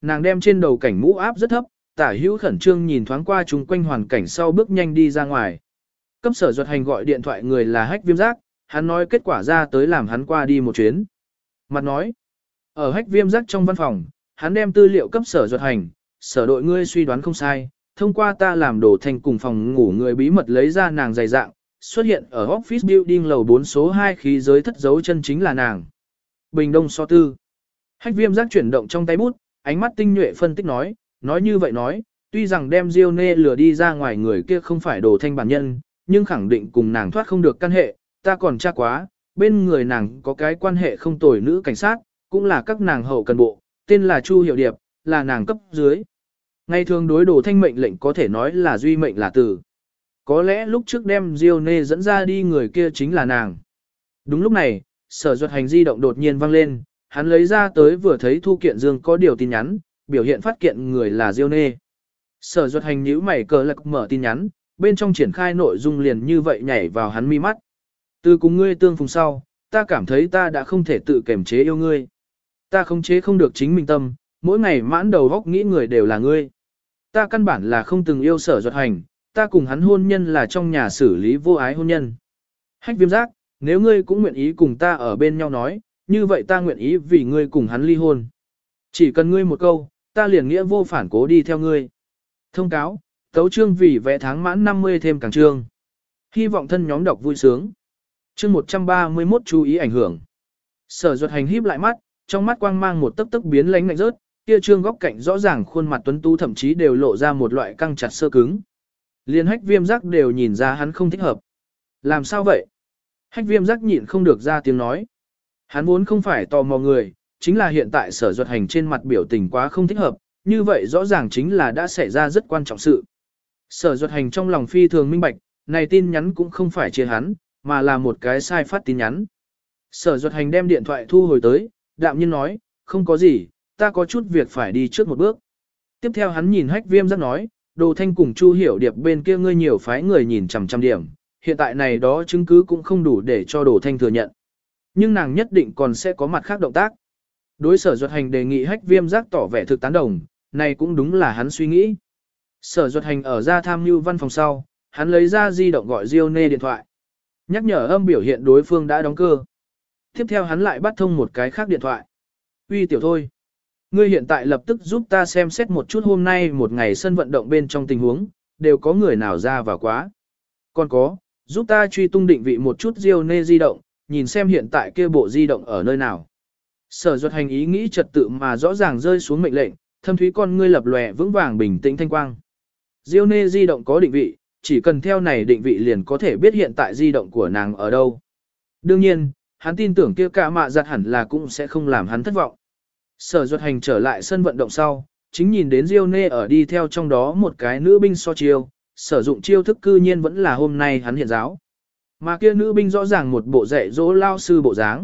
nàng đem trên đầu cảnh mũ áp rất thấp, tả hữu khẩn trương nhìn thoáng qua chung quanh hoàn cảnh sau bước nhanh đi ra ngoài. Cấp Sở Duật Hành gọi điện thoại người là Hách Viêm Giác, hắn nói kết quả ra tới làm hắn qua đi một chuyến. Mặt nói, ở Hách Viêm Giác trong văn phòng, hắn đem tư liệu cấp Sở Duật Hành, sở đội ngươi suy đoán không sai, thông qua ta làm đồ thành cùng phòng ngủ người bí mật lấy ra nàng dày dạng, xuất hiện ở office building lầu 4 số 2 khí giới thất dấu chân chính là nàng. Bình Đông so tư. Hách Viêm Giác chuyển động trong tay bút, ánh mắt tinh nhuệ phân tích nói như vậy nói, tuy rằng đem Diêu Nê lừa đi ra ngoài người kia không phải đồ thanh bản nhân, nhưng khẳng định cùng nàng thoát không được căn hệ, ta còn tra quá, bên người nàng có cái quan hệ không tồi nữ cảnh sát, cũng là các nàng hậu cần bộ, tên là Chu Hiểu Điệp, là nàng cấp dưới. Ngày thường đối đồ thanh mệnh lệnh có thể nói là duy mệnh là tử. Có lẽ lúc trước đem Diêu Nê dẫn ra đi người kia chính là nàng. Đúng lúc này, Sở Duật Hành di động đột nhiên vang lên, hắn lấy ra tới vừa thấy Thu Kiện Dương có điều tin nhắn, biểu hiện phát kiện người là Diêu Nê. Sở Duật Hành nhíu mày cờ lạc mở tin nhắn, bên trong triển khai nội dung liền như vậy nhảy vào hắn mi mắt. Từ cùng ngươi tương phùng sau, ta cảm thấy ta đã không thể tự kiềm chế yêu ngươi. Ta khống chế không được chính mình tâm, mỗi ngày mãn đầu góc nghĩ người đều là ngươi. Ta căn bản là không từng yêu Sở Duật Hành, ta cùng hắn hôn nhân là trong nhà xử lý vô ái hôn nhân. Hách Viêm Giác, nếu ngươi cũng nguyện ý cùng ta ở bên nhau nói, như vậy ta nguyện ý vì ngươi cùng hắn ly hôn. Chỉ cần ngươi một câu, ta liền nghĩa vô phản cố đi theo ngươi. Thông cáo, tấu chương vì vẽ tháng mãn 50 thêm càng chương. Hy vọng thân nhóm đọc vui sướng. Chương 131 chú ý ảnh hưởng. Sở Duật Hành híp lại mắt, trong mắt quang mang một tấc tấc biến lánh lạnh rớt, kia trương góc cạnh rõ ràng khuôn mặt tuấn tú thậm chí đều lộ ra một loại căng chặt sơ cứng. Liên Hách Viêm Giác đều nhìn ra hắn không thích hợp. Làm sao vậy? Hách Viêm Giác nhịn không được ra tiếng nói. Hắn vốn không phải tò mò người, chính là hiện tại Sở Duật Hành trên mặt biểu tình quá không thích hợp, như vậy rõ ràng chính là đã xảy ra rất quan trọng sự. Sở Duật Hành trong lòng phi thường minh bạch, này tin nhắn cũng không phải chia hắn, mà là một cái sai phát tin nhắn. Sở Duật Hành đem điện thoại thu hồi tới, đạm nhiên nói, không có gì, ta có chút việc phải đi trước một bước. Tiếp theo hắn nhìn Hách Viêm Giác nói, Đồ Thanh cùng Chu Hiểu Điệp bên kia ngươi nhiều phái người nhìn chằm chằm điểm, hiện tại này đó chứng cứ cũng không đủ để cho Đồ Thanh thừa nhận. Nhưng nàng nhất định còn sẽ có mặt khác động tác. Đối Sở Duật Hành đề nghị Hách Viêm Giác tỏ vẻ thực tán đồng, này cũng đúng là hắn suy nghĩ. Sở Duật Hành ở ra tham mưu văn phòng sau, hắn lấy ra di động gọi Diêu Nê điện thoại. Nhắc nhở âm biểu hiện đối phương đã đóng cơ. Tiếp theo hắn lại bắt thông một cái khác điện thoại. Uy tiểu thôi. Ngươi hiện tại lập tức giúp ta xem xét một chút hôm nay một ngày sân vận động bên trong tình huống, đều có người nào ra vào quá. Còn có, giúp ta truy tung định vị một chút Diêu Nê di động, nhìn xem hiện tại kia bộ di động ở nơi nào. Sở Duật Hành ý nghĩ trật tự mà rõ ràng rơi xuống mệnh lệnh, thâm thúy con ngươi lập lòe vững vàng bình tĩnh thanh quang. Diêu Nê di động có định vị, chỉ cần theo này định vị liền có thể biết hiện tại di động của nàng ở đâu. Đương nhiên, hắn tin tưởng kia cả mạ giặt hẳn là cũng sẽ không làm hắn thất vọng. Sở Duật Hành trở lại sân vận động sau, chính nhìn đến Diêu Nê ở đi theo trong đó một cái nữ binh so chiêu, sử dụng chiêu thức cư nhiên vẫn là hôm nay hắn hiện giáo. Mà kia nữ binh rõ ràng một bộ dạy dỗ lao sư bộ dáng.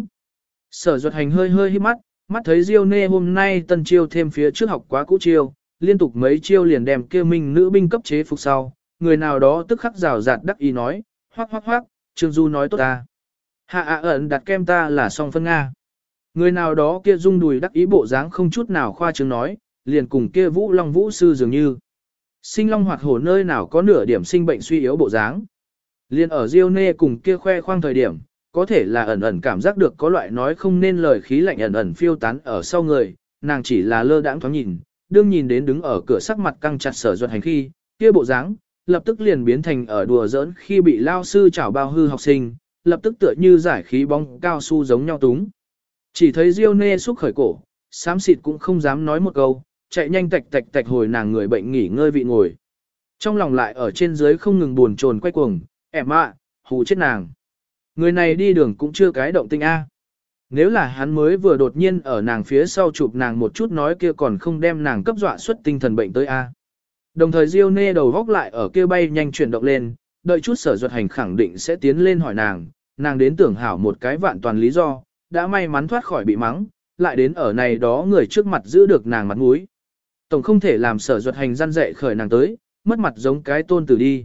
Sở Duật Hành hơi hơi híp mắt, mắt thấy Diêu Nê hôm nay tân chiêu thêm phía trước học quá cũ chiêu, liên tục mấy chiêu liền đem kia minh nữ binh cấp chế phục sau, người nào đó tức khắc rào rạt đắc ý nói, hoắc hoắc hoắc, Trương Du nói tốt ta. Hạ ẩn đặt kem ta là song phân Nga. Người nào đó kia rung đùi đắc ý bộ dáng không chút nào khoa trương nói, liền cùng kia Vũ Long Vũ sư dường như. Sinh long hoạt hổ nơi nào có nửa điểm sinh bệnh suy yếu bộ dáng. Liền ở Diêu Nê cùng kia khoe khoang thời điểm, có thể là ẩn ẩn cảm giác được có loại nói không nên lời khí lạnh ẩn ẩn phiêu tán ở sau người, nàng chỉ là lơ đãng thoáng nhìn, đương nhìn đến đứng ở cửa sắc mặt căng chặt Sở Duật Hành khi, kia bộ dáng, lập tức liền biến thành ở đùa giỡn khi bị lao sư chảo bao hư học sinh, lập tức tựa như giải khí bóng cao su giống nhau túng. Chỉ thấy Diêu Nê xúc khởi cổ, xám xịt cũng không dám nói một câu, chạy nhanh tạch tạch tạch hồi nàng người bệnh nghỉ ngơi vị ngồi. Trong lòng lại ở trên dưới không ngừng buồn chồn quay cuồng, em ạ, hù chết nàng. Người này đi đường cũng chưa cái động tinh A. Nếu là hắn mới vừa đột nhiên ở nàng phía sau chụp nàng một chút nói kia còn không đem nàng cấp dọa xuất tinh thần bệnh tới A. Đồng thời Diêu Nê đầu góc lại ở kia bay nhanh chuyển động lên, đợi chút Sở Duật Hành khẳng định sẽ tiến lên hỏi nàng đến tưởng hảo một cái vạn toàn lý do, đã may mắn thoát khỏi bị mắng, lại đến ở này đó người trước mặt giữ được nàng mặt mũi. Tổng không thể làm Sở Duật Hành răn dạy khởi nàng tới, mất mặt giống cái tôn tử đi.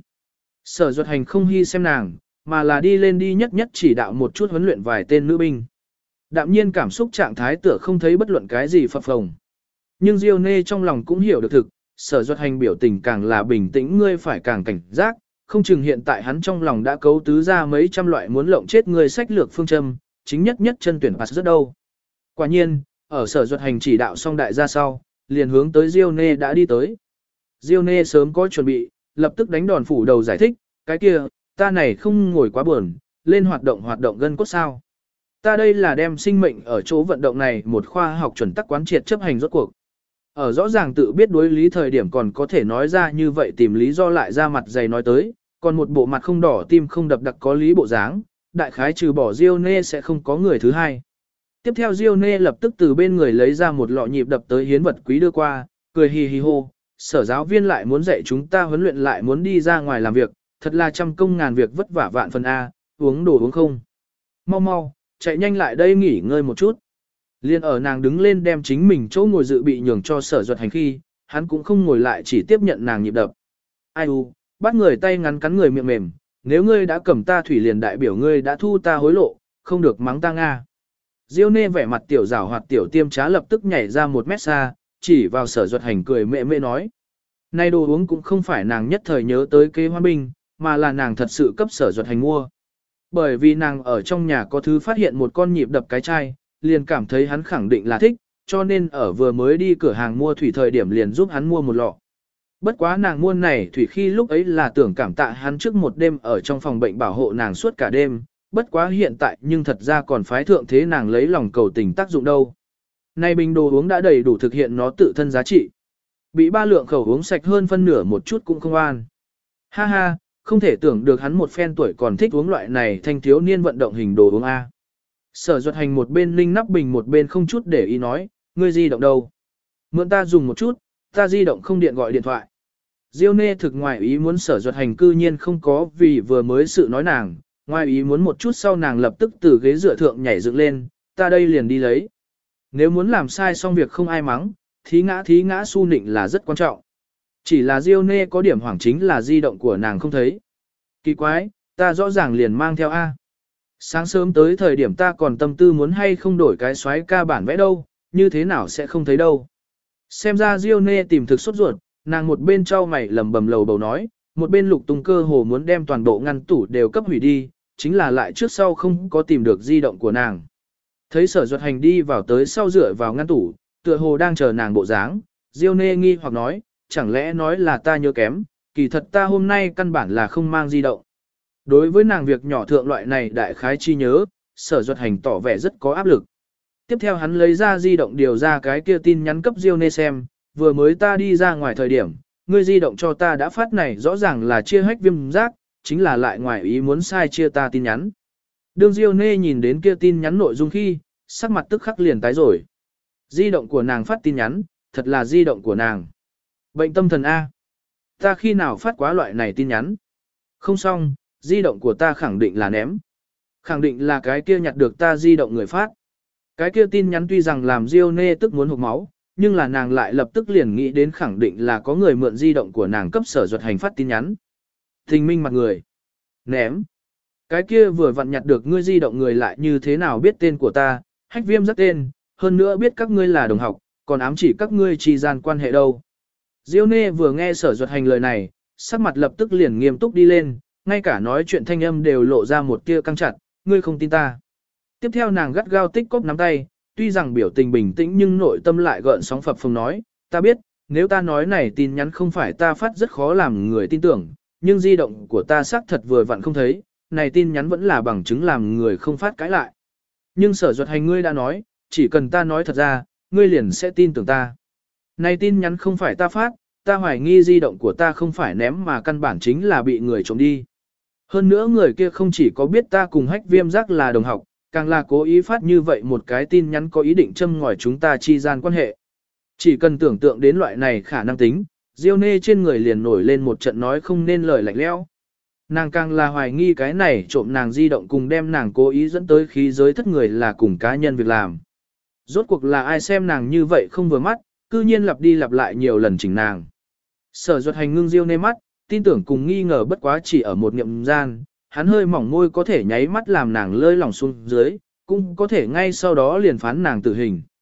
Sở Duật Hành không hy xem nàng, mà là đi lên đi nhất nhất chỉ đạo một chút huấn luyện vài tên nữ binh. Đạm nhiên cảm xúc trạng thái tựa không thấy bất luận cái gì phập phồng. Nhưng Diêu Nê trong lòng cũng hiểu được thực, Sở Duật Hành biểu tình càng là bình tĩnh ngươi phải càng cảnh giác, không chừng hiện tại hắn trong lòng đã cấu tứ ra mấy trăm loại muốn lộng chết ngươi sách lược phương châm, chính nhất chân tuyển pass rất đâu. Quả nhiên, ở Sở Duật Hành chỉ đạo xong đại gia sau, liền hướng tới Diêu Nê đã đi tới. Diêu Nê sớm có chuẩn bị, lập tức đánh đòn phủ đầu giải thích, cái kia, ta này không ngồi quá buồn, lên hoạt động gân cốt sao. Ta đây là đem sinh mệnh ở chỗ vận động này một khoa học chuẩn tắc quán triệt chấp hành rốt cuộc. Ở rõ ràng tự biết đối lý thời điểm còn có thể nói ra như vậy tìm lý do lại ra mặt dày nói tới, còn một bộ mặt không đỏ tim không đập đặc có lý bộ dáng, đại khái trừ bỏ Diêu Nê sẽ không có người thứ hai. Tiếp theo Diêu Nê lập tức từ bên người lấy ra một lọ nhịp đập tới hiến vật quý đưa qua, cười hì hì hô, Sở giáo viên lại muốn dạy chúng ta huấn luyện lại muốn đi ra ngoài làm việc, thật là trăm công ngàn việc vất vả vạn phần A, uống đồ uống không. Mau mau, chạy nhanh lại đây nghỉ ngơi một chút. Liên ở nàng đứng lên đem chính mình chỗ ngồi dự bị nhường cho Sở Duật Hành khi, hắn cũng không ngồi lại chỉ tiếp nhận nàng nhịp đập. Ai u, bắt người tay ngắn cắn người miệng mềm, nếu ngươi đã cầm ta thủy liền đại biểu ngươi đã thu ta hối lộ, không được mắng ta Nga. Diêu Nê vẻ mặt tiểu giảo hoạt tiểu tiêm trá lập tức nhảy ra 1 mét xa, chỉ vào Sở Duật Hành cười mẹ mẹ nói. Nay đồ uống cũng không phải nàng nhất thời nhớ tới kế hoan binh, mà là nàng thật sự cấp Sở Duật Hành mua. Bởi vì nàng ở trong nhà có thứ phát hiện một con nhịp đập cái chai, liền cảm thấy hắn khẳng định là thích, cho nên ở vừa mới đi cửa hàng mua thủy thời điểm liền giúp hắn mua một lọ. Bất quá nàng mua này thủy khi lúc ấy là tưởng cảm tạ hắn trước một đêm ở trong phòng bệnh bảo hộ nàng suốt cả đêm, bất quá hiện tại nhưng thật ra còn phái thượng thế nàng lấy lòng cầu tình tác dụng đâu. Này bình đồ uống đã đầy đủ thực hiện nó tự thân giá trị. Bị 3 lượng khẩu uống sạch hơn phân nửa một chút cũng không an. Ha ha, không thể tưởng được hắn một phen tuổi còn thích uống loại này thanh thiếu niên vận động hình đồ uống A. Sở Duật Hành một bên linh nắp bình một bên không chút để ý nói, ngươi di động đâu? Mượn ta dùng một chút, ta di động không điện gọi điện thoại. Diêu Nê thực ngoài ý muốn Sở Duật Hành cư nhiên không có vì vừa mới sự nói nàng, ngoài ý muốn một chút sau nàng lập tức từ ghế dựa thượng nhảy dựng lên, ta đây liền đi lấy. Nếu muốn làm sai xong việc không ai mắng, thí ngã su nịnh là rất quan trọng. Chỉ là Diêu Nê có điểm hoảng chính là di động của nàng không thấy. Kỳ quái, ta rõ ràng liền mang theo A. Sáng sớm tới thời điểm ta còn tâm tư muốn hay không đổi cái xoáy ca bản vẽ đâu, như thế nào sẽ không thấy đâu. Xem ra Diêu Nê tìm thực sốt ruột, nàng một bên trao mày lầm bầm lầu bầu nói, một bên lục tung cơ hồ muốn đem toàn bộ ngăn tủ đều cấp hủy đi, chính là lại trước sau không có tìm được di động của nàng. Thấy Sở Duật Hành đi vào tới sau dựa vào ngăn tủ, tựa hồ đang chờ nàng bộ dáng, Diêu Nê nghi hoặc nói, chẳng lẽ nói là ta nhớ kém, kỳ thật ta hôm nay căn bản là không mang di động. Đối với nàng việc nhỏ thượng loại này đại khái chi nhớ, Sở Duật Hành tỏ vẻ rất có áp lực. Tiếp theo hắn lấy ra di động điều ra cái kia tin nhắn cấp Diêu Nê xem, vừa mới ta đi ra ngoài thời điểm, ngươi di động cho ta đã phát này rõ ràng là chia hách viêm giác, chính là lại ngoài ý muốn sai chia ta tin nhắn. Đương Diêu Nê nhìn đến kia tin nhắn nội dung khi, sắc mặt tức khắc liền tái rồi. Di động của nàng phát tin nhắn, thật là di động của nàng. Bệnh tâm thần A. Ta khi nào phát quá loại này tin nhắn? Không xong, di động của ta khẳng định là ném. Khẳng định là cái kia nhặt được ta di động người phát. Cái kia tin nhắn tuy rằng làm Diêu Nê tức muốn hộc máu, nhưng là nàng lại lập tức liền nghĩ đến khẳng định là có người mượn di động của nàng cấp Sở Duật Hành phát tin nhắn. Tình minh mặt người. Ném. Cái kia vừa vặn nhặt được ngươi di động người lại như thế nào biết tên của ta, hách viêm rất tên, hơn nữa biết các ngươi là đồng học, còn ám chỉ các ngươi trì gian quan hệ đâu. Diêu Nê vừa nghe Sở Duật Hành lời này, sắc mặt lập tức liền nghiêm túc đi lên, ngay cả nói chuyện thanh âm đều lộ ra một tia căng chặt, ngươi không tin ta. Tiếp theo nàng gắt gao tích cóp nắm tay, tuy rằng biểu tình bình tĩnh nhưng nội tâm lại gợn sóng phập phồng nói, ta biết, nếu ta nói này tin nhắn không phải ta phát rất khó làm người tin tưởng, nhưng di động của ta xác thật vừa vặn không thấy, này tin nhắn vẫn là bằng chứng làm người không phát cãi lại. Nhưng Sở Duật Hành ngươi đã nói, chỉ cần ta nói thật ra, ngươi liền sẽ tin tưởng ta. Này tin nhắn không phải ta phát, ta hoài nghi di động của ta không phải ném mà căn bản chính là bị người trộm đi. Hơn nữa người kia không chỉ có biết ta cùng hách viêm giác là đồng học, càng là cố ý phát như vậy một cái tin nhắn có ý định châm ngòi chúng ta chi gian quan hệ. Chỉ cần tưởng tượng đến loại này khả năng tính, Diêu Nê trên người liền nổi lên một trận nói không nên lời lạnh lẽo. Nàng càng là hoài nghi cái này trộm nàng di động cùng đem nàng cố ý dẫn tới khí giới thất người là cùng cá nhân việc làm. Rốt cuộc là ai xem nàng như vậy không vừa mắt, cư nhiên lặp đi lặp lại nhiều lần chỉnh nàng. Sở Duật Hành ngưng Diêu Nê mắt, tin tưởng cùng nghi ngờ bất quá chỉ ở một niệm gian, hắn hơi mỏng môi có thể nháy mắt làm nàng lơi lỏng xuống dưới, cũng có thể ngay sau đó liền phán nàng tử hình.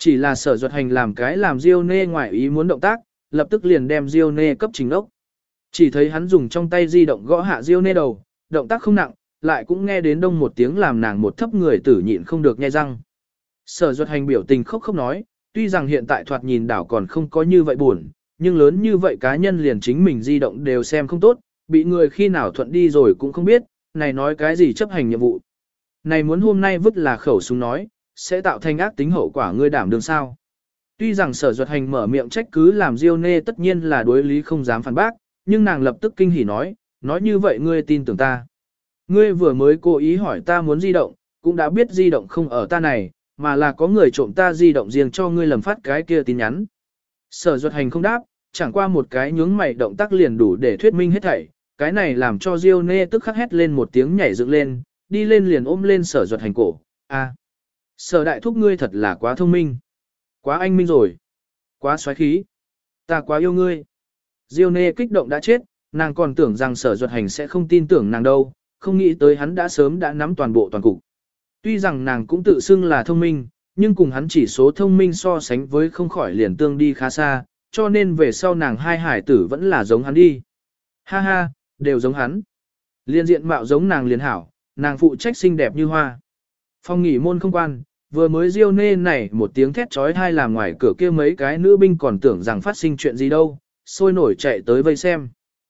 Chỉ là Sở Duật Hành làm cái làm Diêu Nê ngoài ý muốn động tác, lập tức liền đem Diêu Nê cấp trình ốc. Chỉ thấy hắn dùng trong tay di động gõ hạ Diêu Nê đầu, động tác không nặng, lại cũng nghe đến đông một tiếng làm nàng một thấp người tử nhịn không được nghe răng. Sở Duật Hành biểu tình khóc nói, tuy rằng hiện tại thoạt nhìn đảo còn không có như vậy buồn, nhưng lớn như vậy cá nhân liền chính mình di động đều xem không tốt, bị người khi nào thuận đi rồi cũng không biết, này nói cái gì chấp hành nhiệm vụ. Này muốn hôm nay vứt là khẩu súng nói, sẽ tạo thành ác tính hậu quả ngươi đảm đương sao. Tuy rằng Sở Duật Hành mở miệng trách cứ làm Diêu Nê tất nhiên là đối lý không dám phản bác, nhưng nàng lập tức kinh hỉ nói như vậy ngươi tin tưởng ta. Ngươi vừa mới cố ý hỏi ta muốn di động, cũng đã biết di động không ở ta này, mà là có người trộm ta di động riêng cho ngươi lầm phát cái kia tin nhắn. Sở Duật Hành không đáp, chẳng qua một cái nhướng mày động tác liền đủ để thuyết minh hết thảy, cái này làm cho Diêu Nê tức khắc hét lên một tiếng nhảy dựng lên, đi lên liền ôm lên Sở Duật Hành cổ. Sở đại thúc ngươi thật là quá thông minh, quá anh minh rồi, quá xoáy khí, ta quá yêu ngươi. Diêu Nê kích động đã chết, nàng còn tưởng rằng Sở Duật Hành sẽ không tin tưởng nàng đâu, không nghĩ tới hắn đã sớm đã nắm toàn bộ toàn cục. Tuy rằng nàng cũng tự xưng là thông minh, nhưng cùng hắn chỉ số thông minh so sánh với không khỏi liền tương đi khá xa, cho nên về sau nàng hai hải tử vẫn là giống hắn đi. Ha ha, đều giống hắn. Liên diện mạo giống nàng liền hảo, nàng phụ trách xinh đẹp như hoa. Phong nghỉ môn không quan, vừa mới Diêu Nê này một tiếng thét trói thai làm ngoài cửa kia mấy cái nữ binh còn tưởng rằng phát sinh chuyện gì đâu, sôi nổi chạy tới vây xem.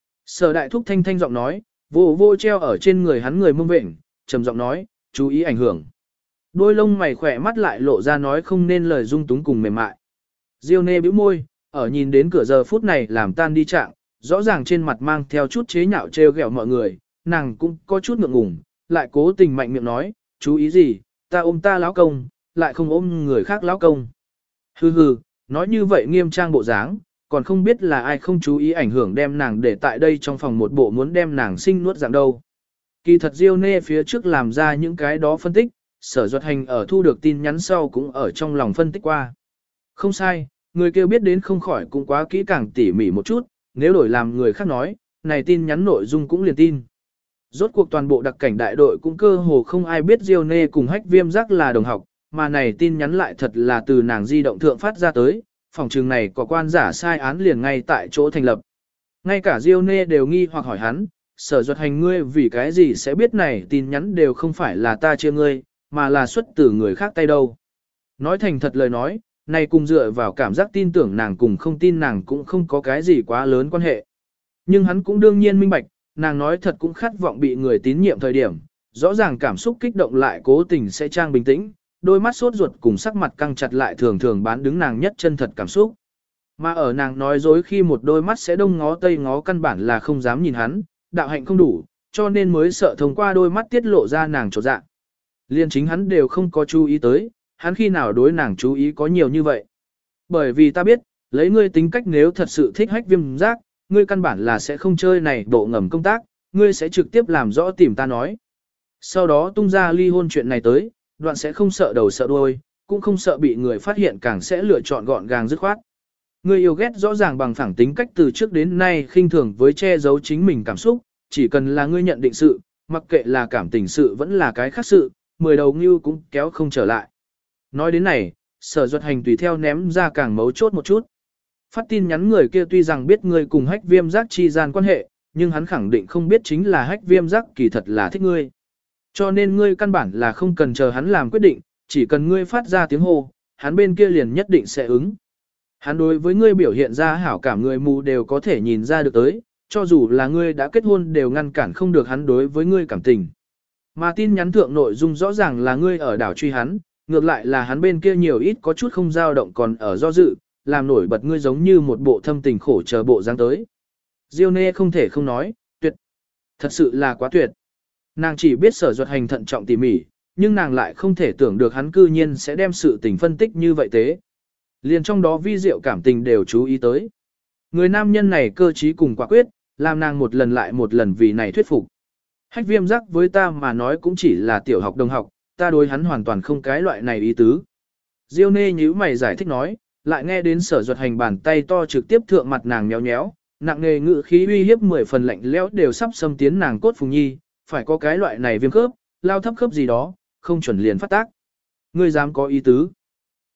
Sở đại thúc thanh thanh giọng nói, vô vô treo ở trên người hắn người mông vệnh, trầm giọng nói, chú ý ảnh hưởng. Đôi lông mày khỏe mắt lại lộ ra nói không nên lời dung túng cùng mềm mại. Diêu Nê bĩu môi, ở nhìn đến cửa giờ phút này làm tan đi trạng, rõ ràng trên mặt mang theo chút chế nhạo trêu ghẹo mọi người, nàng cũng có chút ngượng ngùng, lại cố tình mạnh miệng nói, chú ý gì, ta ôm ta lão công, lại không ôm người khác lão công. Hừ hừ, nói như vậy nghiêm trang bộ dáng, còn không biết là ai không chú ý ảnh hưởng đem nàng để tại đây trong phòng một bộ muốn đem nàng sinh nuốt dạng đâu. Kỳ thật Diêu Nê phía trước làm ra những cái đó phân tích, Sở Duật Hành ở thu được tin nhắn sau cũng ở trong lòng phân tích qua. Không sai, người kêu biết đến không khỏi cũng quá kỹ càng tỉ mỉ một chút, nếu đổi làm người khác nói, này tin nhắn nội dung cũng liền tin. Rốt cuộc toàn bộ đặc cảnh đại đội cũng cơ hồ không ai biết Diêu Nê cùng Hách Viêm Giác là đồng học, mà này tin nhắn lại thật là từ nàng di động thượng phát ra tới, phòng trường này có quan giả sai án liền ngay tại chỗ thành lập. Ngay cả Diêu Nê đều nghi hoặc hỏi hắn, Sở Duật Hành ngươi vì cái gì sẽ biết này tin nhắn đều không phải là ta chia ngươi, mà là xuất từ người khác tay đâu. Nói thành thật lời nói, này cùng dựa vào cảm giác tin tưởng nàng cùng không tin nàng cũng không có cái gì quá lớn quan hệ. Nhưng hắn cũng đương nhiên minh bạch, nàng nói thật cũng khát vọng bị người tín nhiệm thời điểm, rõ ràng cảm xúc kích động lại cố tình sẽ trang bình tĩnh, đôi mắt sốt ruột cùng sắc mặt căng chặt lại thường thường bán đứng nàng nhất chân thật cảm xúc. Mà ở nàng nói dối khi một đôi mắt sẽ đông ngó tây ngó căn bản là không dám nhìn hắn, đạo hạnh không đủ, cho nên mới sợ thông qua đôi mắt tiết lộ ra nàng trột dạ. Liên chính hắn đều không có chú ý tới, hắn khi nào đối nàng chú ý có nhiều như vậy. Bởi vì ta biết, lấy ngươi tính cách nếu thật sự thích Hách Viêm Giác, ngươi căn bản là sẽ không chơi này bộ ngầm công tác, ngươi sẽ trực tiếp làm rõ tìm ta nói. Sau đó tung ra ly hôn chuyện này tới, đoạn sẽ không sợ đầu sợ đuôi, cũng không sợ bị người phát hiện càng sẽ lựa chọn gọn gàng dứt khoát. Ngươi yêu ghét rõ ràng bằng phẳng tính cách từ trước đến nay khinh thường với che giấu chính mình cảm xúc, chỉ cần là ngươi nhận định sự, mặc kệ là cảm tình sự vẫn là cái khác sự, 10 đầu ngưu cũng kéo không trở lại. Nói đến này, Sở Duật Hành tùy theo ném ra càng mấu chốt một chút. Phát tin nhắn người kia tuy rằng biết ngươi cùng Hách Viêm Giác chi gian quan hệ, nhưng hắn khẳng định không biết chính là Hách Viêm Giác kỳ thật là thích ngươi. Cho nên ngươi căn bản là không cần chờ hắn làm quyết định, chỉ cần ngươi phát ra tiếng hô, hắn bên kia liền nhất định sẽ ứng. Hắn đối với ngươi biểu hiện ra hảo cảm người mù đều có thể nhìn ra được tới, cho dù là ngươi đã kết hôn đều ngăn cản không được hắn đối với ngươi cảm tình. Mà tin nhắn thượng nội dung rõ ràng là ngươi ở đảo truy hắn, ngược lại là hắn bên kia nhiều ít có chút không dao động còn ở do dự, làm nổi bật ngươi giống như một bộ thâm tình khổ chờ bộ dáng tới. Diêu Nê không thể không nói, tuyệt. Thật sự là quá tuyệt. Nàng chỉ biết Sở Duật Hành thận trọng tỉ mỉ, nhưng nàng lại không thể tưởng được hắn cư nhiên sẽ đem sự tình phân tích như vậy thế. Liền trong đó vi diệu cảm tình đều chú ý tới. Người nam nhân này cơ trí cùng quả quyết, làm nàng một lần lại một lần vì này thuyết phục. Hách Viêm Giác với ta mà nói cũng chỉ là tiểu học đồng học, ta đối hắn hoàn toàn không cái loại này ý tứ. Diêu Nê nhíu mày giải thích nói, lại nghe đến Sở Duật Hành bàn tay to trực tiếp thượng mặt nàng nhéo nhéo, nặng nề ngự khí uy hiếp 10 phần lạnh lẽo đều sắp xâm tiến nàng cốt phùng nhi, phải có cái loại này viêm khớp, lao thấp khớp gì đó, không chuẩn liền phát tác. Ngươi dám có ý tứ.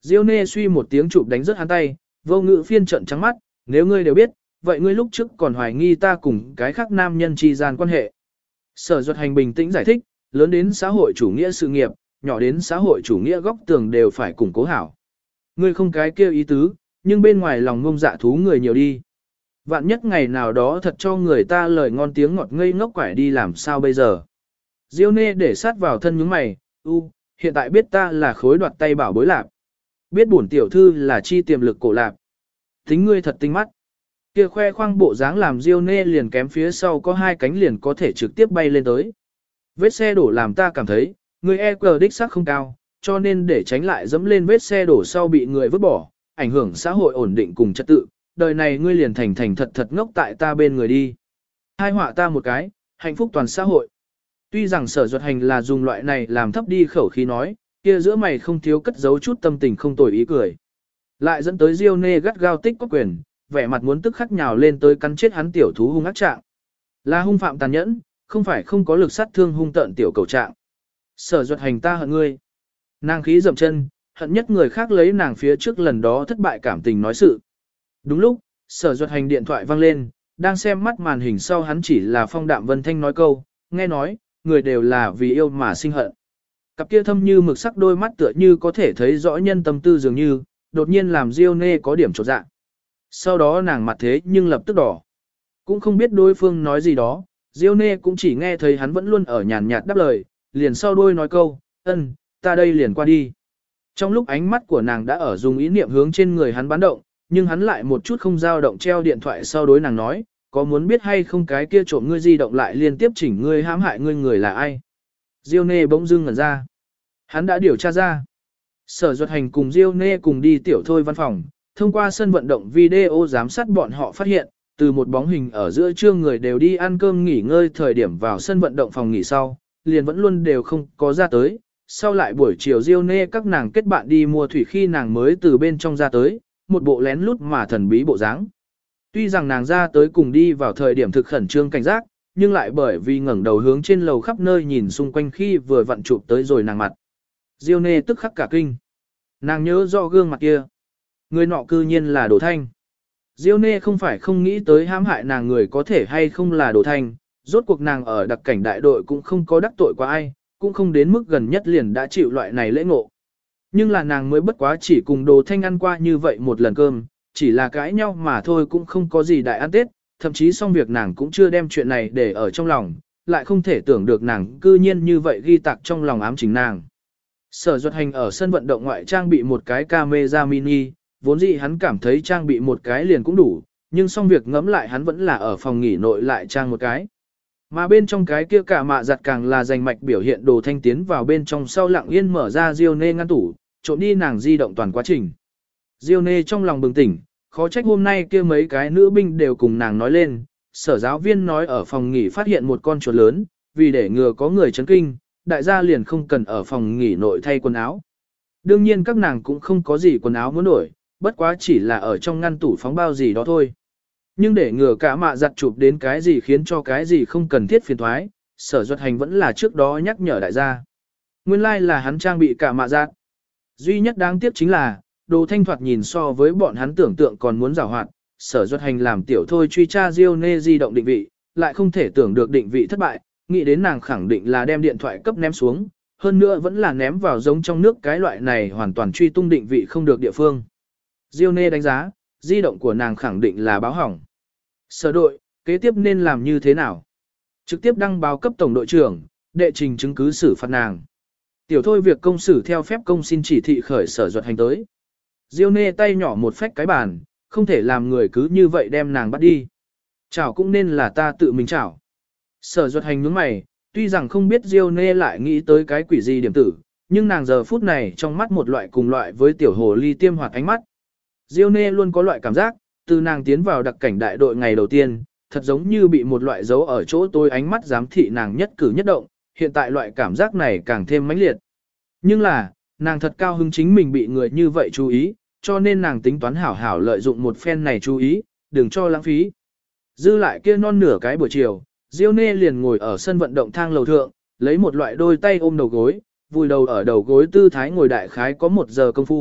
Diêu Nê suy một tiếng chụp đánh rớt hắn tay, vô ngữ phiên trận trắng mắt, nếu ngươi đều biết, vậy ngươi lúc trước còn hoài nghi ta cùng cái khác nam nhân chi gian quan hệ. Sở Duật Hành bình tĩnh giải thích, lớn đến xã hội chủ nghĩa sự nghiệp, nhỏ đến xã hội chủ nghĩa góc tường đều phải củng cố hảo. Ngươi không cái kêu ý tứ, nhưng bên ngoài lòng ngông dạ thú người nhiều đi. Vạn nhất ngày nào đó thật cho người ta lời ngon tiếng ngọt ngây ngốc quải đi làm sao bây giờ. Diêu Nê để sát vào thân nhướng mày, hiện tại biết ta là khối đoạt tay bảo bối lạp. Biết bổn tiểu thư là chi tiềm lực cổ lạp. Tính ngươi thật tinh mắt. Kia khoe khoang bộ dáng làm Diêu Nê liền kém phía sau có hai cánh liền có thể trực tiếp bay lên tới. Vết xe đổ làm ta cảm thấy, người EQ đích xác không cao, cho nên để tránh lại dẫm lên vết xe đổ sau bị người vứt bỏ, ảnh hưởng xã hội ổn định cùng trật tự, đời này ngươi liền thành thật thật ngốc tại ta bên người đi. Hai họa ta một cái, hạnh phúc toàn xã hội. Tuy rằng Sở Duật Hành là dùng loại này làm thấp đi khẩu khí nói, kia giữa mày không thiếu cất giấu chút tâm tình không tồi ý cười. Lại dẫn tới Diêu Nê gắt gao tích có quyền, vẻ mặt muốn tức khắc nhào lên tới cắn chết hắn tiểu thú hung ác trạng. Là hung phạm tàn nhẫn, không phải không có lực sát thương hung tợn tiểu cầu trạng. Sở Duật Hành ta hận ngươi. Nàng khí dậm chân, hận nhất người khác lấy nàng phía trước lần đó thất bại cảm tình nói sự. Đúng lúc, Sở Duật Hành điện thoại vang lên, đang xem mắt màn hình sau hắn chỉ là Phong Đạm Vân Thanh nói câu, nghe nói, người đều là vì yêu mà sinh hận. Cặp kia thâm như mực sắc đôi mắt tựa như có thể thấy rõ nhân tâm tư dường như, đột nhiên làm Diêu Nê có điểm chột dạ. Sau đó nàng mặt thế nhưng lập tức đỏ. Cũng không biết đối phương nói gì đó, Diêu Nê cũng chỉ nghe thấy hắn vẫn luôn ở nhàn nhạt đáp lời, liền sau đôi nói câu, ta đây liền qua đi. Trong lúc ánh mắt của nàng đã ở dùng ý niệm hướng trên người hắn bán động, nhưng hắn lại một chút không dao động treo điện thoại sau đối nàng nói, có muốn biết hay không cái kia trộm ngươi di động lại liên tiếp chỉnh ngươi hãm hại ngươi người là ai. Diêu Nê bỗng dưng ngẩn ra. Hắn đã điều tra ra. Sở Duật Hành cùng Diêu Nê cùng đi tiểu thôi văn phòng, thông qua sân vận động video giám sát bọn họ phát hiện, từ một bóng hình ở giữa trưa người đều đi ăn cơm nghỉ ngơi thời điểm vào sân vận động phòng nghỉ sau, liền vẫn luôn đều không có ra tới. Sau lại buổi chiều Diêu Nê các nàng kết bạn đi mua thủy khi nàng mới từ bên trong ra tới, một bộ lén lút mà thần bí bộ dáng. Tuy rằng nàng ra tới cùng đi vào thời điểm thực khẩn trương cảnh giác, nhưng lại bởi vì ngẩng đầu hướng trên lầu khắp nơi nhìn xung quanh khi vừa vặn chụp tới rồi nàng mặt. Diêu Nê tức khắc cả kinh. Nàng nhớ rõ gương mặt kia. Người nọ cư nhiên là Đồ Thanh. Diêu Nê không phải không nghĩ tới hãm hại nàng người có thể hay không là Đồ Thanh, rốt cuộc nàng ở đặc cảnh đại đội cũng không có đắc tội qua ai, cũng không đến mức gần nhất liền đã chịu loại này lễ ngộ. Nhưng là nàng mới bất quá chỉ cùng Đồ Thanh ăn qua như vậy một lần cơm, chỉ là cãi nhau mà thôi cũng không có gì đại ăn tết, thậm chí xong việc nàng cũng chưa đem chuyện này để ở trong lòng, lại không thể tưởng được nàng cư nhiên như vậy ghi tạc trong lòng ám chính nàng. Sở Duật Hành ở sân vận động ngoại trang bị một cái camera mini, vốn dĩ hắn cảm thấy trang bị một cái liền cũng đủ, nhưng xong việc ngẫm lại hắn vẫn là ở phòng nghỉ nội lại trang một cái. Mà bên trong cái kia cả mạ giặt càng là dành mạch biểu hiện Đồ Thanh tiến vào bên trong sau lặng yên mở ra Diêu Nê ngăn tủ, trộm đi nàng di động toàn quá trình. Diêu Nê trong lòng bừng tỉnh, khó trách hôm nay kia mấy cái nữ binh đều cùng nàng nói lên, sở giáo viên nói ở phòng nghỉ phát hiện một con chuột lớn, vì để ngừa có người chấn kinh, đại gia liền không cần ở phòng nghỉ nội thay quần áo. Đương nhiên các nàng cũng không có gì quần áo muốn đổi, bất quá chỉ là ở trong ngăn tủ phóng bao gì đó thôi. Nhưng để ngừa cả mạ giặt chụp đến cái gì khiến cho cái gì không cần thiết phiền thoái, Sở Duật Hành vẫn là trước đó nhắc nhở đại gia. Nguyên lai like là hắn trang bị cả mạ giặt. Duy nhất đáng tiếc chính là, Đồ Thanh thoạt nhìn so với bọn hắn tưởng tượng còn muốn giàu hoạt, Sở Duật Hành làm tiểu thôi truy tra Diêu Nê di động định vị, lại không thể tưởng được định vị thất bại, nghĩ đến nàng khẳng định là đem điện thoại cấp ném xuống, hơn nữa vẫn là ném vào giống trong nước cái loại này hoàn toàn truy tung định vị không được địa phương. Diêu Nê đánh giá, di động của nàng khẳng định là báo hỏng. Sở đội, kế tiếp nên làm như thế nào? Trực tiếp đăng báo cấp tổng đội trưởng, đệ trình chứng cứ xử phạt nàng. Tiểu thôi việc công xử theo phép công xin chỉ thị khởi Sở Duật Hành tới. Diêu Nê tay nhỏ một phách cái bàn, không thể làm người cứ như vậy đem nàng bắt đi. Chảo cũng nên là ta tự mình chảo. Sở Duật Hành nhướng mày, tuy rằng không biết Diêu Nê lại nghĩ tới cái quỷ gì điểm tử, nhưng nàng giờ phút này trong mắt một loại cùng loại với tiểu hồ ly tiêm hoạt ánh mắt. Diêu Nê luôn có loại cảm giác, từ nàng tiến vào đặc cảnh đại đội ngày đầu tiên, thật giống như bị một loại dấu ở chỗ tối ánh mắt giám thị nàng nhất cử nhất động, hiện tại loại cảm giác này càng thêm mãnh liệt. Nhưng là, nàng thật cao hứng chính mình bị người như vậy chú ý, cho nên nàng tính toán hảo hảo lợi dụng một phen này chú ý, đừng cho lãng phí. Dư lại kia non nửa cái buổi chiều, Diêu Nê liền ngồi ở sân vận động thang lầu thượng, lấy một loại đôi tay ôm đầu gối, vùi đầu ở đầu gối tư thái ngồi đại khái có 1 giờ công phu,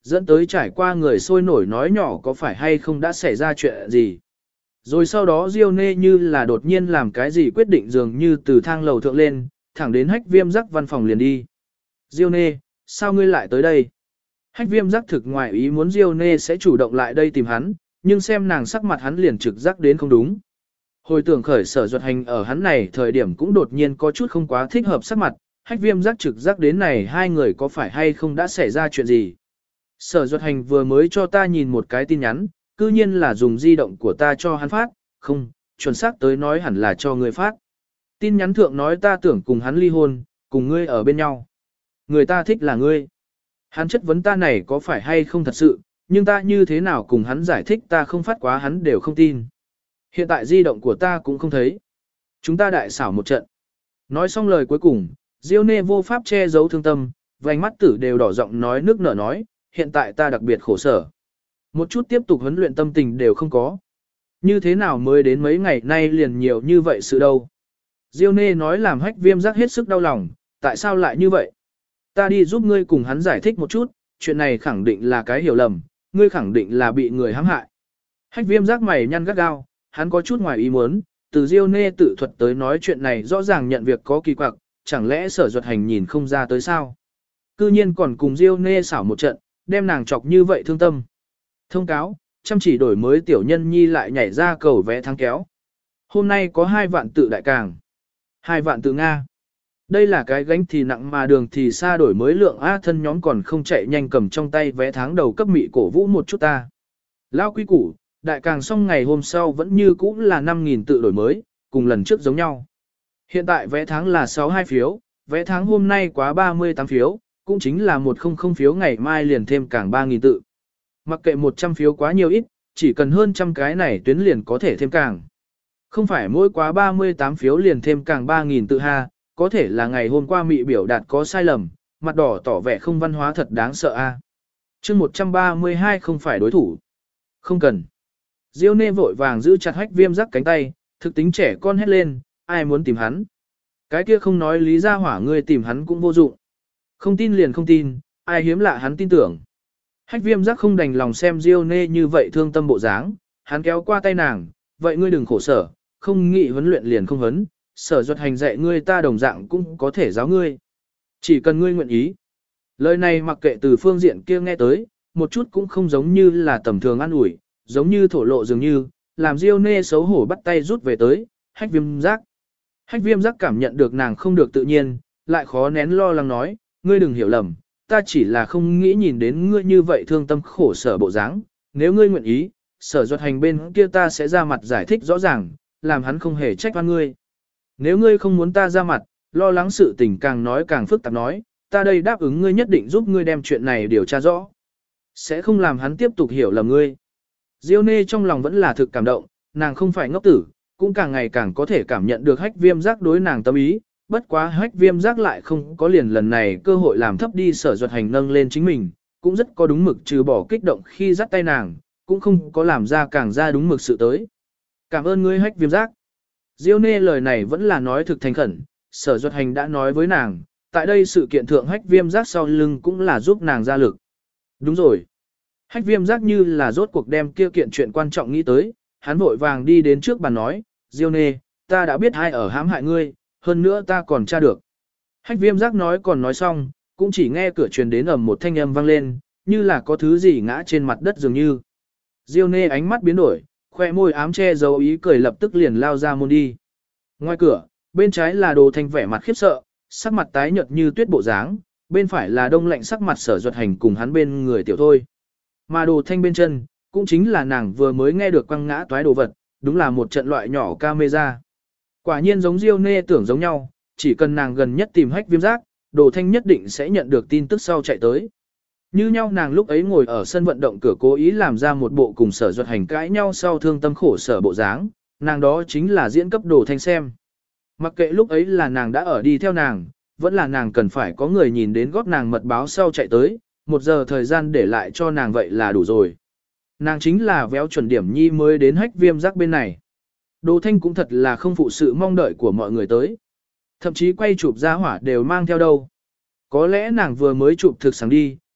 dẫn tới trải qua người sôi nổi nói nhỏ có phải hay không đã xảy ra chuyện gì. Rồi sau đó Diêu Nê như là đột nhiên làm cái gì quyết định dường như từ thang lầu thượng lên, thẳng đến Hách Viêm Giác văn phòng liền đi. Diêu Nê, sao ngươi lại tới đây? Hách Viêm Giác thực ngoài ý muốn Diêu Nê sẽ chủ động lại đây tìm hắn, nhưng xem nàng sắc mặt hắn liền trực giác đến không đúng. Hồi tưởng khởi Sở Duật Hành ở hắn này thời điểm cũng đột nhiên có chút không quá thích hợp sắc mặt, Hách Viêm Giác trực giác đến này hai người có phải hay không đã xảy ra chuyện gì. Sở Duật Hành vừa mới cho ta nhìn một cái tin nhắn, cư nhiên là dùng di động của ta cho hắn phát, không, chuẩn xác tới nói hẳn là cho người phát. Tin nhắn thượng nói ta tưởng cùng hắn ly hôn, cùng ngươi ở bên nhau. Người ta thích là ngươi. Hắn chất vấn ta này có phải hay không thật sự, nhưng ta như thế nào cùng hắn giải thích ta không phát quá hắn đều không tin. Hiện tại di động của ta cũng không thấy. Chúng ta đại xảo một trận. Nói xong lời cuối cùng, Diêu Nê vô pháp che giấu thương tâm, vành mắt tử đều đỏ giọng nói nước nở nói, hiện tại ta đặc biệt khổ sở. Một chút tiếp tục huấn luyện tâm tình đều không có. Như thế nào mới đến mấy ngày nay liền nhiều như vậy sự đâu. Diêu Nê nói làm Hách Viêm Giác hết sức đau lòng, tại sao lại như vậy? Ta đi giúp ngươi cùng hắn giải thích một chút, chuyện này khẳng định là cái hiểu lầm, ngươi khẳng định là bị người hãm hại. Hách Viêm Giác mày nhăn gắt gao, hắn có chút ngoài ý muốn, từ Diêu Nê tự thuật tới nói chuyện này rõ ràng nhận việc có kỳ quặc, chẳng lẽ Sở Duật Hành nhìn không ra tới sao? Cư nhiên còn cùng Diêu Nê xảo một trận, đem nàng chọc như vậy thương tâm. Thông cáo, chăm chỉ đổi mới tiểu nhân nhi lại nhảy ra cầu vẽ thắng kéo. Hôm nay có 2 vạn tự đại càng. 2 vạn tự Nga. Đây là cái gánh thì nặng mà đường thì xa đổi mới lượng A thân nhóm còn không chạy nhanh cầm trong tay vé tháng đầu cấp mị cổ vũ một chút ta. Lao quy củ, đại càng xong ngày hôm sau vẫn như cũ là 5.000 tự đổi mới, cùng lần trước giống nhau. Hiện tại vé tháng là 62 phiếu, vé tháng hôm nay quá 38 phiếu, cũng chính là 100 phiếu ngày mai liền thêm càng 3.000 tự. Mặc kệ 100 phiếu quá nhiều ít, chỉ cần hơn trăm cái này tuyến liền có thể thêm càng. Không phải mỗi quá 38 phiếu liền thêm càng 3.000 tự ha, có thể là ngày hôm qua mị biểu đạt có sai lầm, mặt đỏ tỏ vẻ không văn hóa thật đáng sợ a. Chương 132 không phải đối thủ. Không cần. Diêu Nê vội vàng giữ chặt Hách Viêm Giác cánh tay, thực tính trẻ con hét lên, ai muốn tìm hắn. Cái kia không nói lý ra hỏa ngươi tìm hắn cũng vô dụng. Không tin liền không tin, ai hiếm lạ hắn tin tưởng. Hách Viêm Giác không đành lòng xem Diêu Nê như vậy thương tâm bộ dáng, hắn kéo qua tay nàng, vậy ngươi đừng khổ sở, không nghĩ huấn luyện liền không huấn, Sở Duật Hành dạy ngươi ta đồng dạng cũng có thể giáo ngươi. Chỉ cần ngươi nguyện ý. Lời này mặc kệ từ phương diện kia nghe tới, một chút cũng không giống như là tầm thường ăn ủi, giống như thổ lộ dường như, làm Diêu Nê xấu hổ bắt tay rút về tới, Hách Viêm Giác. Hách Viêm Giác cảm nhận được nàng không được tự nhiên, lại khó nén lo lắng nói, ngươi đừng hiểu lầm, ta chỉ là không nghĩ nhìn đến ngươi như vậy thương tâm khổ sở bộ dáng, nếu ngươi nguyện ý, Sở Duật Hành bên kia ta sẽ ra mặt giải thích rõ ràng, làm hắn không hề trách oan ngươi. Nếu ngươi không muốn ta ra mặt, lo lắng sự tình càng nói càng phức tạp nói, ta đây đáp ứng ngươi nhất định giúp ngươi đem chuyện này điều tra rõ. Sẽ không làm hắn tiếp tục hiểu lầm ngươi. Diêu Nê trong lòng vẫn là thực cảm động, nàng không phải ngốc tử, cũng càng ngày càng có thể cảm nhận được Hách Viêm Giác đối nàng tâm ý, bất quá Hách Viêm Giác lại không có liền lần này cơ hội làm thấp đi Sở Duật Hành nâng lên chính mình, cũng rất có đúng mực trừ bỏ kích động khi dắt tay nàng, cũng không có làm ra càng ra đúng mực sự tới. Cảm ơn ngươi Hách Viêm Giác. Diêu Nê lời này vẫn là nói thực thành khẩn, Sở Duật Hành đã nói với nàng, tại đây sự kiện thượng Hách Viêm Giác sau lưng cũng là giúp nàng ra lực. Đúng rồi. Hách Viêm Giác như là rốt cuộc đem kia kiện chuyện quan trọng nghĩ tới, hắn vội vàng đi đến trước bàn nói, Diêu Nê, ta đã biết ai ở hãm hại ngươi, hơn nữa ta còn tra được. Hách Viêm Giác nói còn nói xong, cũng chỉ nghe cửa truyền đến ầm một thanh âm vang lên, như là có thứ gì ngã trên mặt đất dường như. Diêu Nê ánh mắt biến đổi, khoe môi ám che giấu ý cười lập tức liền lao ra môn đi. Ngoài cửa, bên trái là Đồ Thanh vẻ mặt khiếp sợ, sắc mặt tái nhợt như tuyết bộ dáng, bên phải là Đông Lạnh sắc mặt Sở Duật Hành cùng hắn bên người tiểu thôi. Mà Đồ Thanh bên chân, cũng chính là nàng vừa mới nghe được quăng ngã toái đồ vật, đúng là một trận loại nhỏ camera. Quả nhiên giống Diêu Nê tưởng giống nhau, chỉ cần nàng gần nhất tìm Hách Viêm Giác, Đồ Thanh nhất định sẽ nhận được tin tức sau chạy tới. Như nhau nàng lúc ấy ngồi ở sân vận động cửa cố ý làm ra một bộ cùng Sở Duật Hành cãi nhau sau thương tâm khổ sở bộ dáng, nàng đó chính là diễn cấp Đồ Thanh xem. Mặc kệ lúc ấy là nàng đã ở đi theo nàng, vẫn là nàng cần phải có người nhìn đến góp nàng mật báo sau chạy tới, 1 giờ thời gian để lại cho nàng vậy là đủ rồi. Nàng chính là véo chuẩn điểm nhi mới đến Hách Viêm Giác bên này. Đồ Thanh cũng thật là không phụ sự mong đợi của mọi người tới. Thậm chí quay chụp ra hỏa đều mang theo đâu. Có lẽ nàng vừa mới chụp thực sáng đi,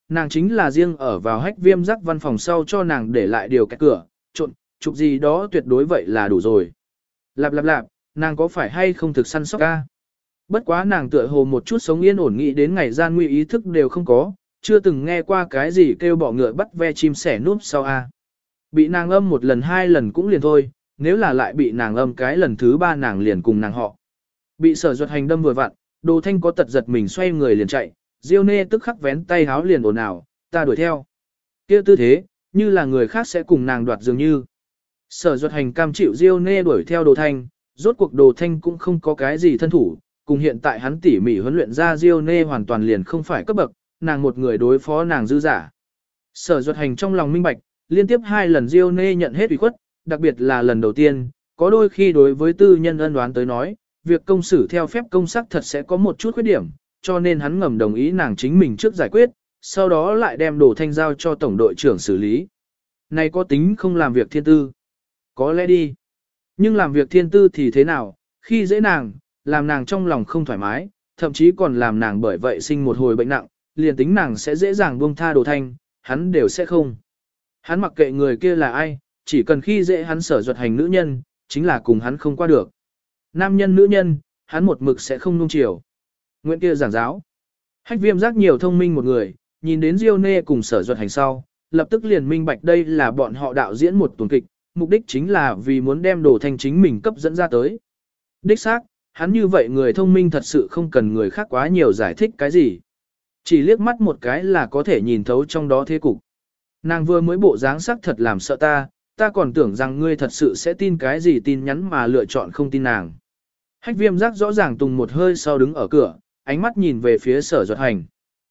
nàng chính là riêng ở vào Hách Viêm Giác văn phòng sau cho nàng để lại điều kẹt cửa, trộn, chụp gì đó tuyệt đối vậy là đủ rồi. Lạp lạp lạp, nàng có phải hay không thực săn sóc ca? Bất quá nàng tựa hồ một chút sống yên ổn nghĩ đến ngày gian nguy ý thức đều không có, chưa từng nghe qua cái gì kêu bỏ ngựa bắt ve chim sẻ núp sau a. Bị nàng âm một lần hai lần cũng liền thôi, nếu là lại bị nàng âm cái lần thứ ba nàng liền cùng nàng họ. Bị Sở Duật Hành đâm vừa vặn, Đồ Thanh có tật giật mình xoay người liền chạy, Diêu Nê tức khắc vén tay háo liền ồn ào, ta đuổi theo. Kia tư thế, như là người khác sẽ cùng nàng đoạt dường như. Sở Duật Hành cam chịu Diêu Nê đuổi theo Đồ Thanh, rốt cuộc Đồ Thanh cũng không có cái gì thân thủ, cùng hiện tại hắn tỉ mỉ huấn luyện ra Diêu Nê hoàn toàn liền không phải cấp bậc, nàng một người đối phó nàng dư giả. Sở Duật Hành trong lòng minh bạch, liên tiếp hai lần Diêu Nê nhận hết ủy khuất, đặc biệt là lần đầu tiên, có đôi khi đối với tư nhân ân đoán tới nói, việc công xử theo phép công sắc thật sẽ có một chút khuyết điểm, cho nên hắn ngầm đồng ý nàng chính mình trước giải quyết, sau đó lại đem Đồ Thanh giao cho tổng đội trưởng xử lý. Này có tính không làm việc thiên tư? Có lẽ đi. Nhưng làm việc thiên tư thì thế nào, khi dễ nàng, làm nàng trong lòng không thoải mái, thậm chí còn làm nàng bởi vậy sinh một hồi bệnh nặng, liền tính nàng sẽ dễ dàng buông tha Đồ Thanh, hắn đều sẽ không. Hắn mặc kệ người kia là ai, chỉ cần khi dễ hắn Sở Duật Hành nữ nhân, chính là cùng hắn không qua được. Nam nhân nữ nhân, hắn một mực sẽ không nuông chiều. Nguyện kia giảng giáo. Hách Viêm Giác nhiều thông minh một người, nhìn đến Diêu Nê cùng Sở Duật Hành sau, lập tức liền minh bạch đây là bọn họ đạo diễn một tuần kịch, mục đích chính là vì muốn đem Đồ Thanh chính mình cấp dẫn ra tới. Đích xác, hắn như vậy người thông minh thật sự không cần người khác quá nhiều giải thích cái gì. Chỉ liếc mắt một cái là có thể nhìn thấu trong đó thế cục. Nàng vừa mới bộ dáng sắc thật làm sợ ta còn tưởng rằng ngươi thật sự sẽ tin cái gì tin nhắn mà lựa chọn không tin nàng. Hách Viêm Giác rõ ràng tùng một hơi sau đứng ở cửa, ánh mắt nhìn về phía Sở Duật Hành.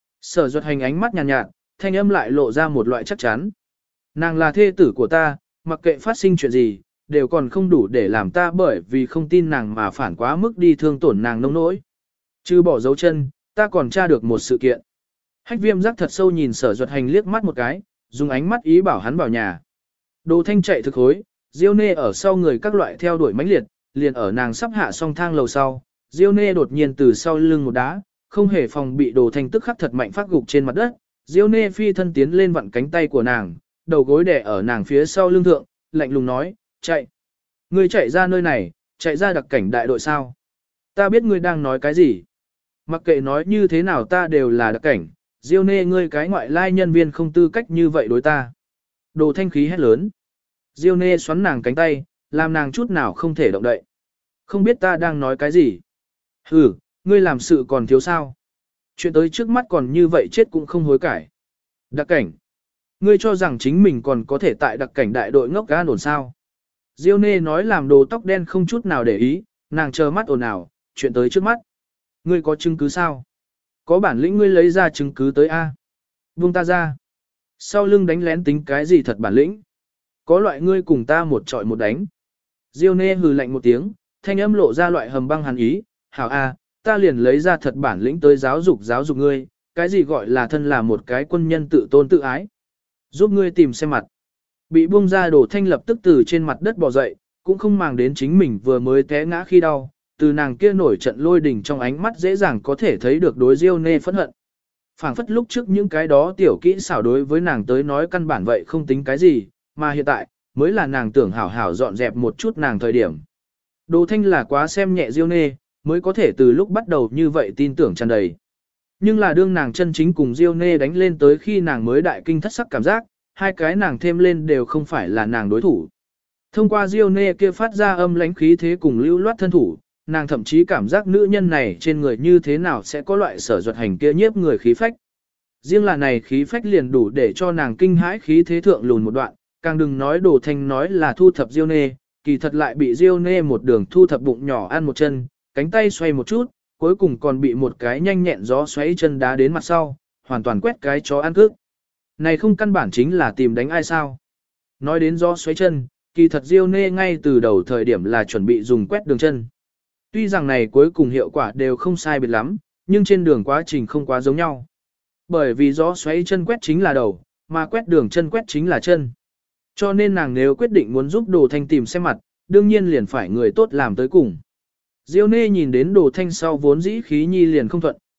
Sở Duật Hành ánh mắt nhàn nhạt, thanh âm lại lộ ra một loại chắc chắn. Nàng là thê tử của ta, mặc kệ phát sinh chuyện gì, đều còn không đủ để làm ta bởi vì không tin nàng mà phản quá mức đi thương tổn nàng nông nỗi. Chứ bỏ dấu chân, ta còn tra được một sự kiện. Hách Viêm Giác thật sâu nhìn Sở Duật Hành liếc mắt một cái, dùng ánh mắt ý bảo hắn vào nhà. Đồ Thanh chạy thực hối, Diêu Nê ở sau người các loại theo đuổi mãnh liệt, liền ở nàng sắp hạ xong thang lầu sau, Diêu Nê đột nhiên từ sau lưng một đá, không hề phòng bị Đồ Thanh tức khắc thật mạnh phát gục trên mặt đất. Diêu Nê phi thân tiến lên vặn cánh tay của nàng, đầu gối đè ở nàng phía sau lưng thượng, lạnh lùng nói, chạy. Ngươi chạy ra nơi này, chạy ra đặc cảnh đại đội sao? Ta biết ngươi đang nói cái gì. Mặc kệ nói như thế nào ta đều là đặc cảnh, Diêu Nê ngươi cái ngoại lai nhân viên không tư cách như vậy đối ta. Đồ Thanh khí hét lớn. Diêu Nê xoắn nàng cánh tay, làm nàng chút nào không thể động đậy. Không biết ta đang nói cái gì. Ừ, ngươi làm sự còn thiếu sao. Chuyện tới trước mắt còn như vậy chết cũng không hối cải. Đặc cảnh. Ngươi cho rằng chính mình còn có thể tại đặc cảnh đại đội ngốc ga nổn sao. Diêu Nê nói làm Đồ tóc đen không chút nào để ý, nàng chờ mắt ồn ào, chuyện tới trước mắt. Ngươi có chứng cứ sao? Có bản lĩnh ngươi lấy ra chứng cứ tới A. Buông ta ra. Sau lưng đánh lén tính cái gì thật bản lĩnh? Có loại ngươi cùng ta một trọi một đánh. Diêu Nê hừ lạnh một tiếng, thanh âm lộ ra loại hầm băng hàn ý. Hảo A, ta liền lấy ra thật bản lĩnh tới giáo dục ngươi. Cái gì gọi là thân là một cái quân nhân tự tôn tự ái. Giúp ngươi tìm xem mặt. Bị buông ra Đồ Thanh lập tức từ trên mặt đất bò dậy, cũng không màng đến chính mình vừa mới té ngã khi đau. Từ nàng kia nổi trận lôi đình trong ánh mắt dễ dàng có thể thấy được đối Diêu Nê phẫn hận. Phảng phất lúc trước những cái đó tiểu kỹ xảo đối với nàng tới nói căn bản vậy không tính cái gì, mà hiện tại, mới là nàng tưởng hảo hảo dọn dẹp một chút nàng thời điểm. Đồ Thanh là quá xem nhẹ Diêu Nê, mới có thể từ lúc bắt đầu như vậy tin tưởng tràn đầy. Nhưng là đương nàng chân chính cùng Diêu Nê đánh lên tới khi nàng mới đại kinh thất sắc cảm giác, hai cái nàng thêm lên đều không phải là nàng đối thủ. Thông qua Diêu Nê kia phát ra âm lãnh khí thế cùng lưu loát thân thủ, nàng thậm chí cảm giác nữ nhân này trên người như thế nào sẽ có loại Sở Duật Hành kia nhiếp người khí phách. Riêng là này khí phách liền đủ để cho nàng kinh hãi khí thế thượng lùn một đoạn, càng đừng nói Đồ Thanh nói là thu thập Diêu Nê, kỳ thật lại bị Diêu Nê một đường thu thập bụng nhỏ ăn một chân, cánh tay xoay một chút, cuối cùng còn bị một cái nhanh nhẹn gió xoáy chân đá đến mặt sau, hoàn toàn quét cái chó ăn cước. Này không căn bản chính là tìm đánh ai sao. Nói đến gió xoáy chân, kỳ thật Diêu Nê ngay từ đầu thời điểm là chuẩn bị dùng quét đường chân. Tuy rằng này cuối cùng hiệu quả đều không sai biệt lắm, nhưng trên đường quá trình không quá giống nhau. Bởi vì gió xoáy chân quét chính là đầu, mà quét đường chân quét chính là chân. Cho nên nàng nếu quyết định muốn giúp Đồ Thanh tìm xem mặt, đương nhiên liền phải người tốt làm tới cùng. Diêu Nê nhìn đến Đồ Thanh sau vốn dĩ khí nhi liền không thuận,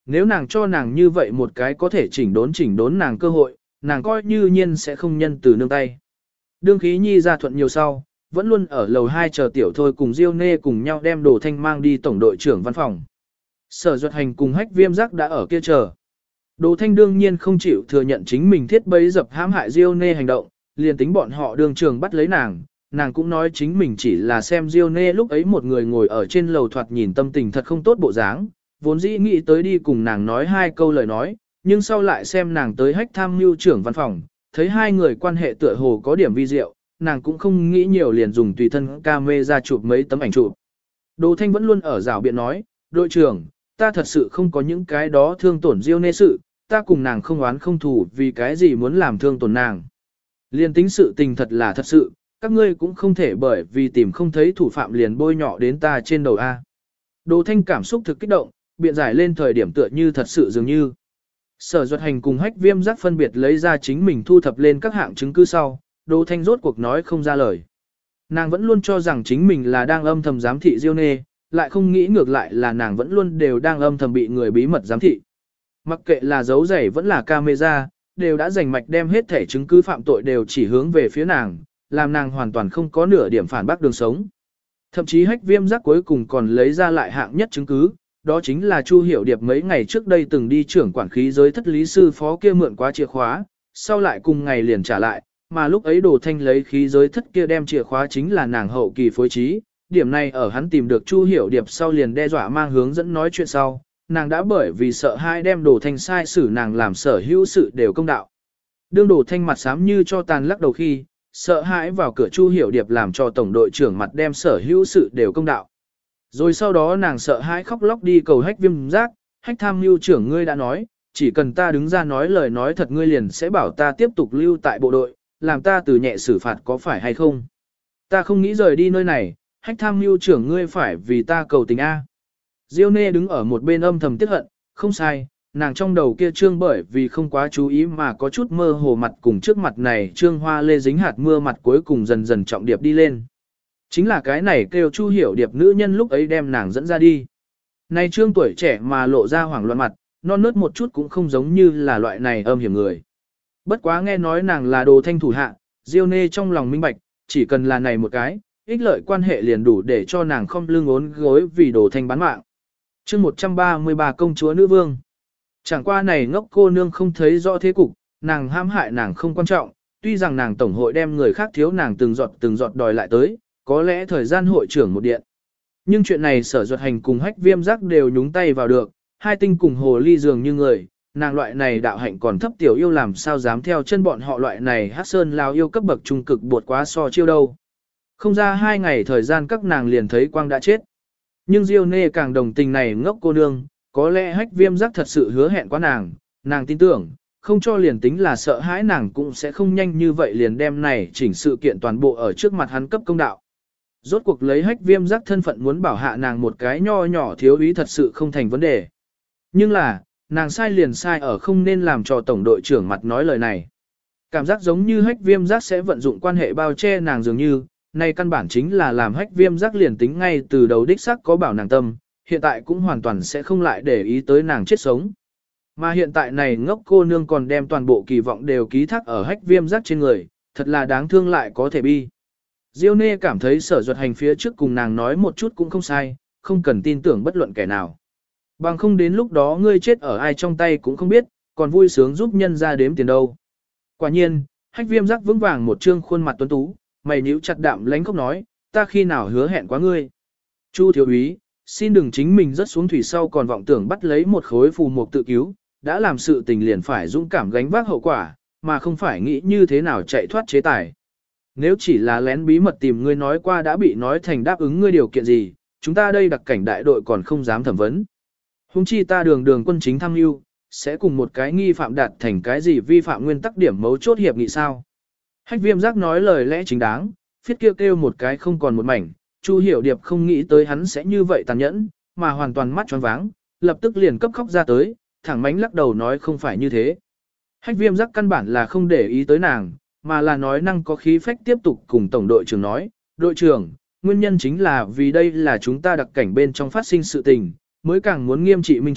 nếu nàng cho nàng như vậy một cái có thể chỉnh đốn nàng cơ hội, nàng coi như nhiên sẽ không nhân từ nương tay. Đương khí nhi ra thuận nhiều sau, vẫn luôn ở lầu 2 chờ tiểu thôi cùng Diêu Nê cùng nhau đem Đồ Thanh mang đi tổng đội trưởng văn phòng. Sở Duật Hành cùng Hách Viêm Giác đã ở kia chờ. Đồ Thanh đương nhiên không chịu thừa nhận chính mình thiết bấy dập hãm hại Diêu Nê hành động, liền tính bọn họ đường trường bắt lấy nàng cũng nói chính mình chỉ là xem Diêu Nê lúc ấy một người ngồi ở trên lầu thoạt nhìn tâm tình thật không tốt bộ dáng, vốn dĩ nghĩ tới đi cùng nàng nói hai câu lời nói, nhưng sau lại xem nàng tới Hách tham mưu trưởng văn phòng, thấy hai người quan hệ tựa hồ có điểm vi diệu, nàng cũng không nghĩ nhiều liền dùng tùy thân camera chụp mấy tấm ảnh chụp. Đồ Thanh vẫn luôn ở rào biện nói, đội trưởng, ta thật sự không có những cái đó thương tổn Diêu Nê sự, ta cùng nàng không oán không thù vì cái gì muốn làm thương tổn nàng. Liên tính sự tình thật là thật sự, các ngươi cũng không thể bởi vì tìm không thấy thủ phạm liền bôi nhọ đến ta trên đầu A. Đồ Thanh cảm xúc thực kích động, biện giải lên thời điểm tựa như thật sự dường như. Sở Duật Hành cùng Hách Viêm Giác phân biệt lấy ra chính mình thu thập lên các hạng chứng cứ sau, Đồ Thanh rốt cuộc nói không ra lời. Nàng vẫn luôn cho rằng chính mình là đang âm thầm giám thị Diêu Nê, lại không nghĩ ngược lại là nàng vẫn luôn đều đang âm thầm bị người bí mật giám thị. Mặc kệ là dấu giày vẫn là camera, đều đã rành mạch đem hết thể chứng cứ phạm tội đều chỉ hướng về phía nàng, làm nàng hoàn toàn không có nửa điểm phản bác đường sống. Thậm chí Hách Viêm Giác cuối cùng còn lấy ra lại hạng nhất chứng cứ, đó chính là Chu Hiểu Điệp mấy ngày trước đây từng đi trưởng quản khí giới thất lý sư phó kia mượn quá chìa khóa, sau lại cùng ngày liền trả lại, mà lúc ấy Đồ Thanh lấy khí giới thất kia đem chìa khóa chính là nàng hậu kỳ phối trí, điểm này ở hắn tìm được Chu Hiểu Điệp sau liền đe dọa mang hướng dẫn nói chuyện sau, nàng đã bởi vì sợ hai đem Đồ Thanh sai xử nàng làm sở hữu sự đều công đạo. Đương Đồ Thanh mặt xám như cho tàn lắc đầu khi, sợ hãi vào cửa Chu Hiểu Điệp làm cho tổng đội trưởng mặt đem sở hữu sự đều công đạo. Rồi sau đó nàng sợ hãi khóc lóc đi cầu Hách Viêm Giác, Hách tham mưu trưởng ngươi đã nói, chỉ cần ta đứng ra nói lời nói thật ngươi liền sẽ bảo ta tiếp tục lưu tại bộ đội, làm ta từ nhẹ xử phạt có phải hay không. Ta không nghĩ rời đi nơi này, Hách tham mưu trưởng ngươi phải vì ta cầu tình A. Diêu Nê đứng ở một bên âm thầm tiếc hận, không sai, nàng trong đầu kia trương bởi vì không quá chú ý mà có chút mơ hồ mặt cùng trước mặt này trương hoa lê dính hạt mưa mặt cuối cùng dần dần trọng điệp đi lên. Chính là cái này kêu Chu Hiểu Điệp nữ nhân lúc ấy đem nàng dẫn ra đi. Này trương tuổi trẻ mà lộ ra hoảng loạn mặt, non nớt một chút cũng không giống như là loại này âm hiểm người. Bất quá nghe nói nàng là Đồ Thanh thủ hạ, Diêu Nê trong lòng minh bạch, chỉ cần là này một cái, ích lợi quan hệ liền đủ để cho nàng không lưng ốn gối vì Đồ Thanh bán mạng. Chương 133 công chúa nữ vương. Chẳng qua này ngốc cô nương không thấy rõ thế cục, nàng hãm hại nàng không quan trọng, tuy rằng nàng tổng hội đem người khác thiếu nàng từng giọt đòi lại tới, có lẽ thời gian hội trưởng một điện. Nhưng chuyện này Sở Duật Hành cùng Hách Viêm Giác đều nhúng tay vào được, hai tinh cùng hồ ly dường như người, nàng loại này đạo hạnh còn thấp tiểu yêu làm sao dám theo chân bọn họ loại này hát sơn lao yêu cấp bậc trung cực bột quá so chiêu đâu. Không ra 2 ngày thời gian các nàng liền thấy quang đã chết. Nhưng Diêu Nê càng đồng tình này ngốc cô nương, có lẽ Hách Viêm Giác thật sự hứa hẹn quá nàng tin tưởng, không cho liền tính là sợ hãi nàng cũng sẽ không nhanh như vậy liền đem này chỉnh sự kiện toàn bộ ở trước mặt hắn cấp công đạo. Rốt cuộc lấy Hách Viêm Giác thân phận muốn bảo hạ nàng một cái nho nhỏ thiếu ý thật sự không thành vấn đề. Nhưng là, nàng sai liền sai ở không nên làm cho tổng đội trưởng mặt nói lời này. Cảm giác giống như Hách Viêm Giác sẽ vận dụng quan hệ bao che nàng dường như, này căn bản chính là làm Hách Viêm Giác liền tính ngay từ đầu đích xác có bảo nàng tâm, hiện tại cũng hoàn toàn sẽ không lại để ý tới nàng chết sống. Mà hiện tại này ngốc cô nương còn đem toàn bộ kỳ vọng đều ký thác ở Hách Viêm Giác trên người, thật là đáng thương lại có thể bi. Diêu Nê cảm thấy Sở Duật Hành phía trước cùng nàng nói một chút cũng không sai, không cần tin tưởng bất luận kẻ nào. Bằng không đến lúc đó ngươi chết ở ai trong tay cũng không biết, còn vui sướng giúp nhân ra đếm tiền đâu. Quả nhiên, Hách Viêm Giác vững vàng một trương khuôn mặt tuấn tú, mày nhíu chặt đạm lánh khóc nói, ta khi nào hứa hẹn quá ngươi. Chu thiếu úy, xin đừng chính mình rớt xuống thủy sau còn vọng tưởng bắt lấy một khối phù mục tự cứu, đã làm sự tình liền phải dũng cảm gánh vác hậu quả, mà không phải nghĩ như thế nào chạy thoát chế tài. Nếu chỉ là lén bí mật tìm ngươi nói qua đã bị nói thành đáp ứng ngươi điều kiện gì, chúng ta đây đặc cảnh đại đội còn không dám thẩm vấn. Hùng chi ta đường quân chính tham mưu, sẽ cùng một cái nghi phạm đạt thành cái gì vi phạm nguyên tắc điểm mấu chốt hiệp nghị sao. Hách Viêm Giác nói lời lẽ chính đáng, phiết kêu một cái không còn một mảnh, Chu Hiểu Điệp không nghĩ tới hắn sẽ như vậy tàn nhẫn, mà hoàn toàn mắt tròn váng, lập tức liền cấp khóc ra tới, thẳng mánh lắc đầu nói không phải như thế. Hách Viêm Giác căn bản là không để ý tới nàng, mà là nói năng có khí phách tiếp tục cùng tổng đội trưởng nói, đội trưởng, nguyên nhân chính là vì đây là chúng ta đặc cảnh bên trong phát sinh sự tình, mới càng muốn nghiêm trị minh trị,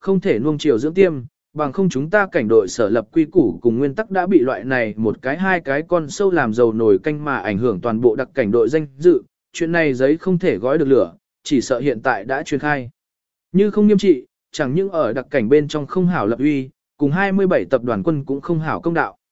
không thể nuông chiều dưỡng tiêm, bằng không chúng ta cảnh đội sở lập quy củ cùng nguyên tắc đã bị loại này một cái hai cái con sâu làm dầu nổi canh mà ảnh hưởng toàn bộ đặc cảnh đội danh dự, chuyện này giấy không thể gói được lửa, chỉ sợ hiện tại đã truyền khai. Như không nghiêm trị, chẳng những ở đặc cảnh bên trong không hảo lập uy, cùng 27 tập đoàn quân cũng không hảo công đạo.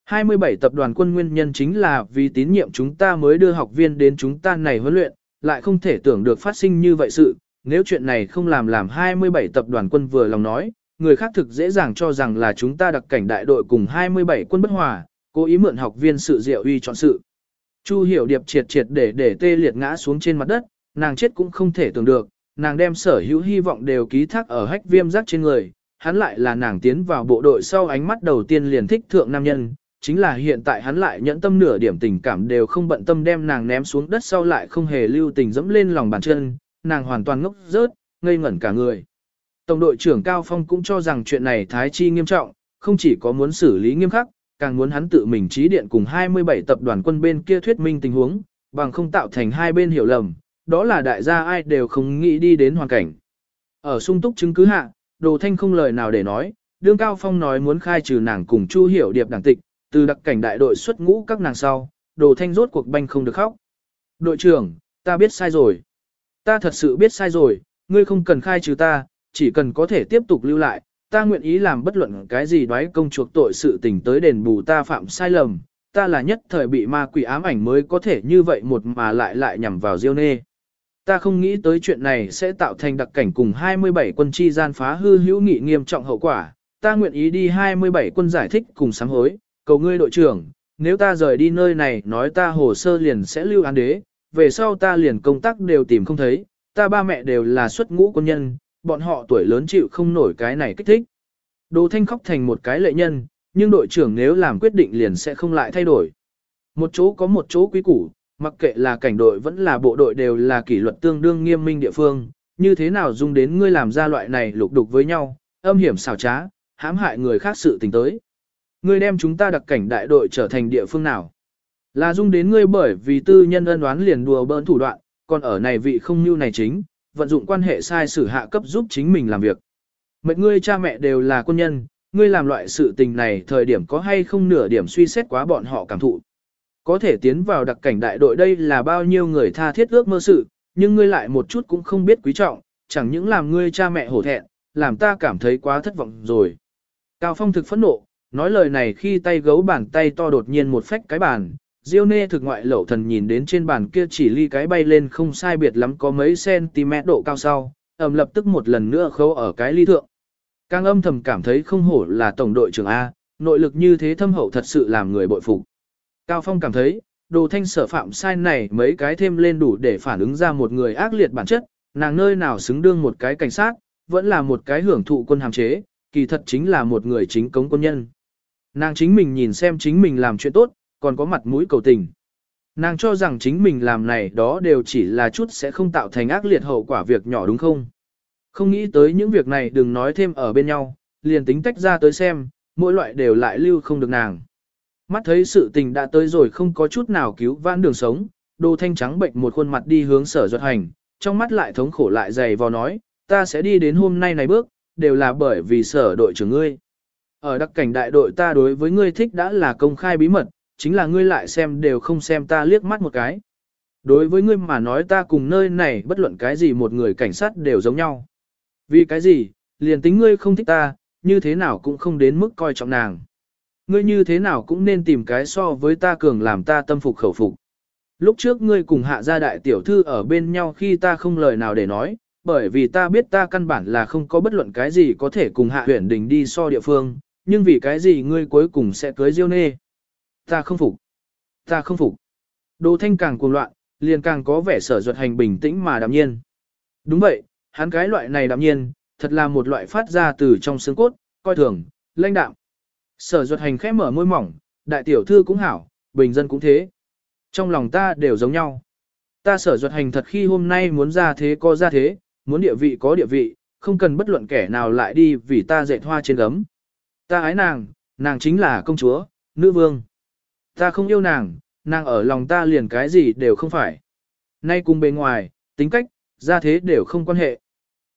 27 tập đoàn quân nguyên nhân chính là vì tín nhiệm chúng ta mới đưa học viên đến chúng ta này huấn luyện, lại không thể tưởng được phát sinh như vậy sự, nếu chuyện này không làm 27 tập đoàn quân vừa lòng nói, người khác thực dễ dàng cho rằng là chúng ta đặc cảnh đại đội cùng 27 quân bất hòa, cố ý mượn học viên sự diệu uy chọn sự. Chu Hiểu Điệp triệt để tê liệt ngã xuống trên mặt đất, nàng chết cũng không thể tưởng được, nàng đem sở hữu hy vọng đều ký thác ở Hách Viêm giác trên người, hắn lại là nàng tiến vào bộ đội sau ánh mắt đầu tiên liền thích thượng nam nhân, chính là hiện tại hắn lại nhẫn tâm nửa điểm tình cảm đều không bận tâm đem nàng ném xuống đất sau lại không hề lưu tình dẫm lên lòng bàn chân, nàng hoàn toàn ngốc rớt, ngây ngẩn cả người. Tổng đội trưởng Cao Phong cũng cho rằng chuyện này thái chi nghiêm trọng, không chỉ có muốn xử lý nghiêm khắc, càng muốn hắn tự mình trí điện cùng 27 tập đoàn quân bên kia thuyết minh tình huống, bằng không tạo thành hai bên hiểu lầm, đó là đại gia ai đều không nghĩ đi đến hoàn cảnh. Ở sung túc chứng cứ hạ, Đồ Thanh không lời nào để nói, đương Cao Phong nói muốn khai trừ nàng cùng Chu Hiểu Điệp đảng tịch, từ đặc cảnh đại đội xuất ngũ các nàng sau, Đồ Thanh rốt cuộc banh không được khóc. Đội trưởng, ta biết sai rồi. Ta thật sự biết sai rồi, ngươi không cần khai trừ ta, chỉ cần có thể tiếp tục lưu lại, ta nguyện ý làm bất luận cái gì đoái công chuộc tội sự tình tới đền bù ta phạm sai lầm, ta là nhất thời bị ma quỷ ám ảnh mới có thể như vậy một mà lại nhằm vào Diêu Nê. Ta không nghĩ tới chuyện này sẽ tạo thành đặc cảnh cùng 27 quân chi gian phá hư hữu nghị nghiêm trọng hậu quả, ta nguyện ý đi 27 quân giải thích cùng sám hối, cầu ngươi đội trưởng, nếu ta rời đi nơi này nói ta hồ sơ liền sẽ lưu án đế, về sau ta liền công tác đều tìm không thấy, ta ba mẹ đều là xuất ngũ quân nhân, bọn họ tuổi lớn chịu không nổi cái này kích thích. Đồ Thanh khóc thành một cái lệ nhân, nhưng đội trưởng nếu làm quyết định liền sẽ không lại thay đổi. Một chỗ có một chỗ quý củ, mặc kệ là cảnh đội vẫn là bộ đội đều là kỷ luật tương đương nghiêm minh địa phương, như thế nào dung đến ngươi làm ra loại này lục đục với nhau, âm hiểm xảo trá, hãm hại người khác sự tình tới. Ngươi đem chúng ta đặc cảnh đại đội trở thành địa phương nào? Là dung đến ngươi bởi vì tư nhân ân oán liền đùa bỡn thủ đoạn, còn ở này vị không nhu này chính, vận dụng quan hệ sai sử hạ cấp giúp chính mình làm việc. Mệnh ngươi cha mẹ đều là quân nhân, ngươi làm loại sự tình này thời điểm có hay không nửa điểm suy xét quá bọn họ cảm thụ. Có thể tiến vào đặc cảnh đại đội đây là bao nhiêu người tha thiết ước mơ sự, nhưng ngươi lại một chút cũng không biết quý trọng, chẳng những làm ngươi cha mẹ hổ thẹn, làm ta cảm thấy quá thất vọng rồi. Cao Phong thực phẫn nộ, nói lời này khi tay gấu bàn tay to đột nhiên một phách cái bàn, Diêu Nê thực ngoại lẩu thần nhìn đến trên bàn kia chỉ ly cái bay lên không sai biệt lắm có mấy cm độ cao sau, lập tức một lần nữa khâu ở cái ly thượng. Càng âm thầm cảm thấy không hổ là tổng đội trưởng A, nội lực như thế thâm hậu thật sự làm người bội phục. Cao Phong cảm thấy, Đồ Thanh sở phạm sai này mấy cái thêm lên đủ để phản ứng ra một người ác liệt bản chất, nàng nơi nào xứng đương một cái cảnh sát, vẫn là một cái hưởng thụ quân hàm chế, kỳ thật chính là một người chính cống quân nhân. Nàng chính mình nhìn xem chính mình làm chuyện tốt, còn có mặt mũi cầu tình. Nàng cho rằng chính mình làm này đó đều chỉ là chút sẽ không tạo thành ác liệt hậu quả việc nhỏ đúng không? Không nghĩ tới những việc này đừng nói thêm ở bên nhau, liền tính tách ra tới xem, mỗi loại đều lại lưu không được nàng. Mắt thấy sự tình đã tới rồi không có chút nào cứu vãn đường sống, Đồ Thanh trắng bệnh một khuôn mặt đi hướng Sở Duật Hành, trong mắt lại thống khổ lại dày vò nói, ta sẽ đi đến hôm nay này bước, đều là bởi vì Sở đội trưởng ngươi. Ở đặc cảnh đại đội ta đối với ngươi thích đã là công khai bí mật, chính là ngươi lại xem đều không xem ta liếc mắt một cái. Đối với ngươi mà nói ta cùng nơi này bất luận cái gì một người cảnh sát đều giống nhau. Vì cái gì, liền tính ngươi không thích ta, như thế nào cũng không đến mức coi trọng nàng. Ngươi như thế nào cũng nên tìm cái so với ta cường làm ta tâm phục khẩu phục. Lúc trước ngươi cùng hạ gia đại tiểu thư ở bên nhau khi ta không lời nào để nói, bởi vì ta biết ta căn bản là không có bất luận cái gì có thể cùng hạ huyển đình đi so địa phương, nhưng vì cái gì ngươi cuối cùng sẽ cưới Diêu Nê. Ta không phục. Ta không phục. Đồ Thanh càng cuồng loạn, liền càng có vẻ Sở Duật Hành bình tĩnh mà đạm nhiên. Đúng vậy, hắn cái loại này đạm nhiên, thật là một loại phát ra từ trong xương cốt, coi thường, lãnh đạm. Sở Duật Hành khẽ mở môi mỏng, đại tiểu thư cũng hảo, bình dân cũng thế. Trong lòng ta đều giống nhau. Ta Sở Duật Hành thật khi hôm nay muốn ra thế có ra thế, muốn địa vị có địa vị, không cần bất luận kẻ nào lại đi vì ta dệt hoa trên gấm. Ta ái nàng, nàng chính là công chúa, nữ vương. Ta không yêu nàng, nàng ở lòng ta liền cái gì đều không phải. Nay cùng bề ngoài, tính cách, ra thế đều không quan hệ.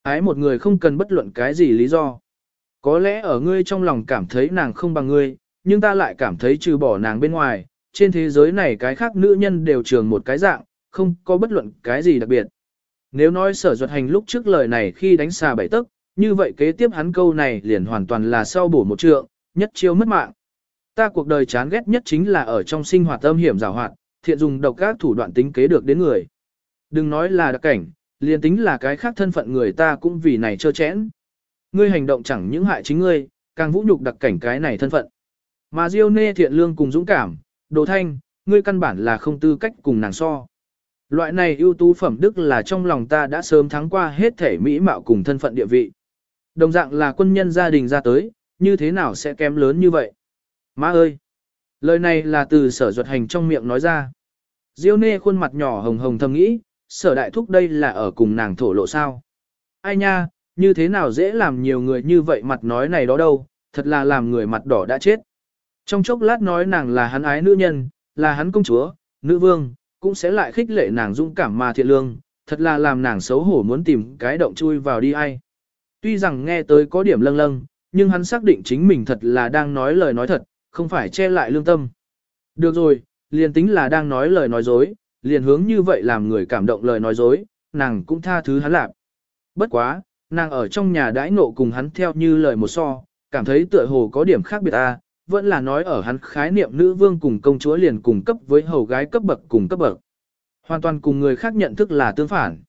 Ái một người không cần bất luận cái gì lý do. Có lẽ ở ngươi trong lòng cảm thấy nàng không bằng ngươi, nhưng ta lại cảm thấy trừ bỏ nàng bên ngoài, trên thế giới này cái khác nữ nhân đều trường một cái dạng, không có bất luận cái gì đặc biệt. Nếu nói Sở Duật Hành lúc trước lời này khi đánh xà bảy tấc, như vậy kế tiếp hắn câu này liền hoàn toàn là sau bổ một trượng, nhất chiêu mất mạng. Ta cuộc đời chán ghét nhất chính là ở trong sinh hoạt âm hiểm giàu hoạt, thiện dùng độc ác thủ đoạn tính kế được đến người. Đừng nói là đặc cảnh, liền tính là cái khác thân phận người ta cũng vì này trơ chẽn. Ngươi hành động chẳng những hại chính ngươi, càng vũ nhục đặc cảnh cái này thân phận. Mà Diêu Nê thiện lương cùng dũng cảm, Đồ Thanh, ngươi căn bản là không tư cách cùng nàng so. Loại này ưu tú phẩm đức là trong lòng ta đã sớm thắng qua hết thể mỹ mạo cùng thân phận địa vị. Đồng dạng là quân nhân gia đình ra tới, như thế nào sẽ kém lớn như vậy? Má ơi! Lời này là từ Sở Duật Hành trong miệng nói ra. Diêu Nê khuôn mặt nhỏ hồng hồng thầm nghĩ, Sở đại thúc đây là ở cùng nàng thổ lộ sao? Ai nha, như thế nào dễ làm nhiều người như vậy mặt nói này đó đâu, thật là làm người mặt đỏ đã chết. Trong chốc lát nói nàng là hắn ái nữ nhân, là hắn công chúa, nữ vương, cũng sẽ lại khích lệ nàng dũng cảm mà thiện lương, thật là làm nàng xấu hổ muốn tìm cái động chui vào đi ai. Tuy rằng nghe tới có điểm lâng lâng, nhưng hắn xác định chính mình thật là đang nói lời nói thật, không phải che lại lương tâm. Được rồi, liền tính là đang nói lời nói dối, liền hướng như vậy làm người cảm động lời nói dối, nàng cũng tha thứ hắn lạp. Bất quá, nàng ở trong nhà đãi ngộ cùng hắn theo như lời một so, cảm thấy tựa hồ có điểm khác biệt vẫn là nói ở hắn khái niệm nữ vương cùng công chúa liền cùng cấp với hầu gái cấp bậc cùng cấp bậc. Hoàn toàn cùng người khác nhận thức là tương phản.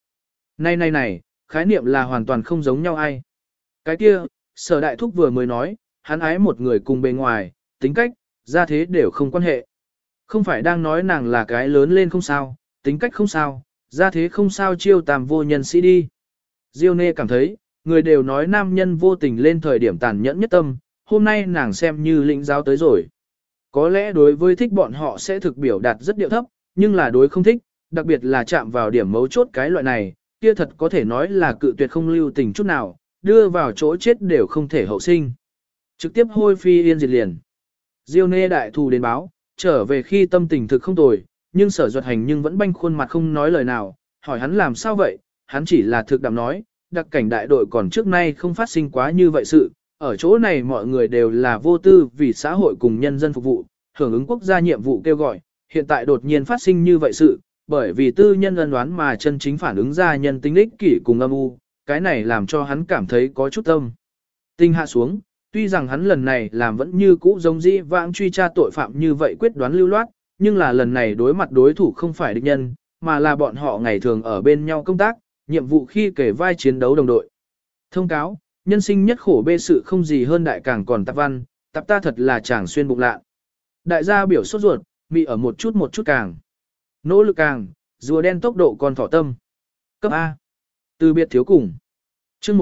Này, khái niệm là hoàn toàn không giống nhau ai. Cái kia, Sở đại thúc vừa mới nói, hắn ái một người cùng bề ngoài, tính cách, gia thế đều không quan hệ. Không phải đang nói nàng là cái lớn lên không sao, tính cách không sao, gia thế không sao chiêu tàm vô nhân sĩ đi. Diêu Nê cảm thấy, người đều nói nam nhân vô tình lên thời điểm tàn nhẫn nhất tâm, hôm nay nàng xem như lĩnh giáo tới rồi. Có lẽ đối với thích bọn họ sẽ thực biểu đạt rất điệu thấp, nhưng là đối không thích, đặc biệt là chạm vào điểm mấu chốt cái loại này, kia thật có thể nói là cự tuyệt không lưu tình chút nào, đưa vào chỗ chết đều không thể hậu sinh. Trực tiếp hôi phi yên diệt liền. Diêu Nê đại thù đến báo, trở về khi tâm tình thực không tồi, nhưng Sở Duật Hành nhưng vẫn banh khuôn mặt không nói lời nào, hỏi hắn làm sao vậy, hắn chỉ là thực đạm nói, đặc cảnh đại đội còn trước nay không phát sinh quá như vậy sự, ở chỗ này mọi người đều là vô tư vì xã hội cùng nhân dân phục vụ, hưởng ứng quốc gia nhiệm vụ kêu gọi, hiện tại đột nhiên phát sinh như vậy sự, bởi vì tư nhân ân đoán mà chân chính phản ứng ra nhân tính ích kỷ cùng âm u, cái này làm cho hắn cảm thấy có chút tâm. Tinh hạ xuống, tuy rằng hắn lần này làm vẫn như cũ giống dĩ vãng truy tra tội phạm như vậy quyết đoán lưu loát, nhưng là lần này đối mặt đối thủ không phải địch nhân, mà là bọn họ ngày thường ở bên nhau công tác, nhiệm vụ khi kể vai chiến đấu đồng đội. Thông cáo, nhân sinh nhất khổ bê sự không gì hơn đại càng còn tạp văn, tạp ta thật là chàng xuyên bụng lạ. Đại gia biểu sốt ruột, mị ở một chút càng. Nỗ lực càng, rùa đen tốc độ còn thỏ tâm. Cấp A. Từ biệt thiếu cùng. chương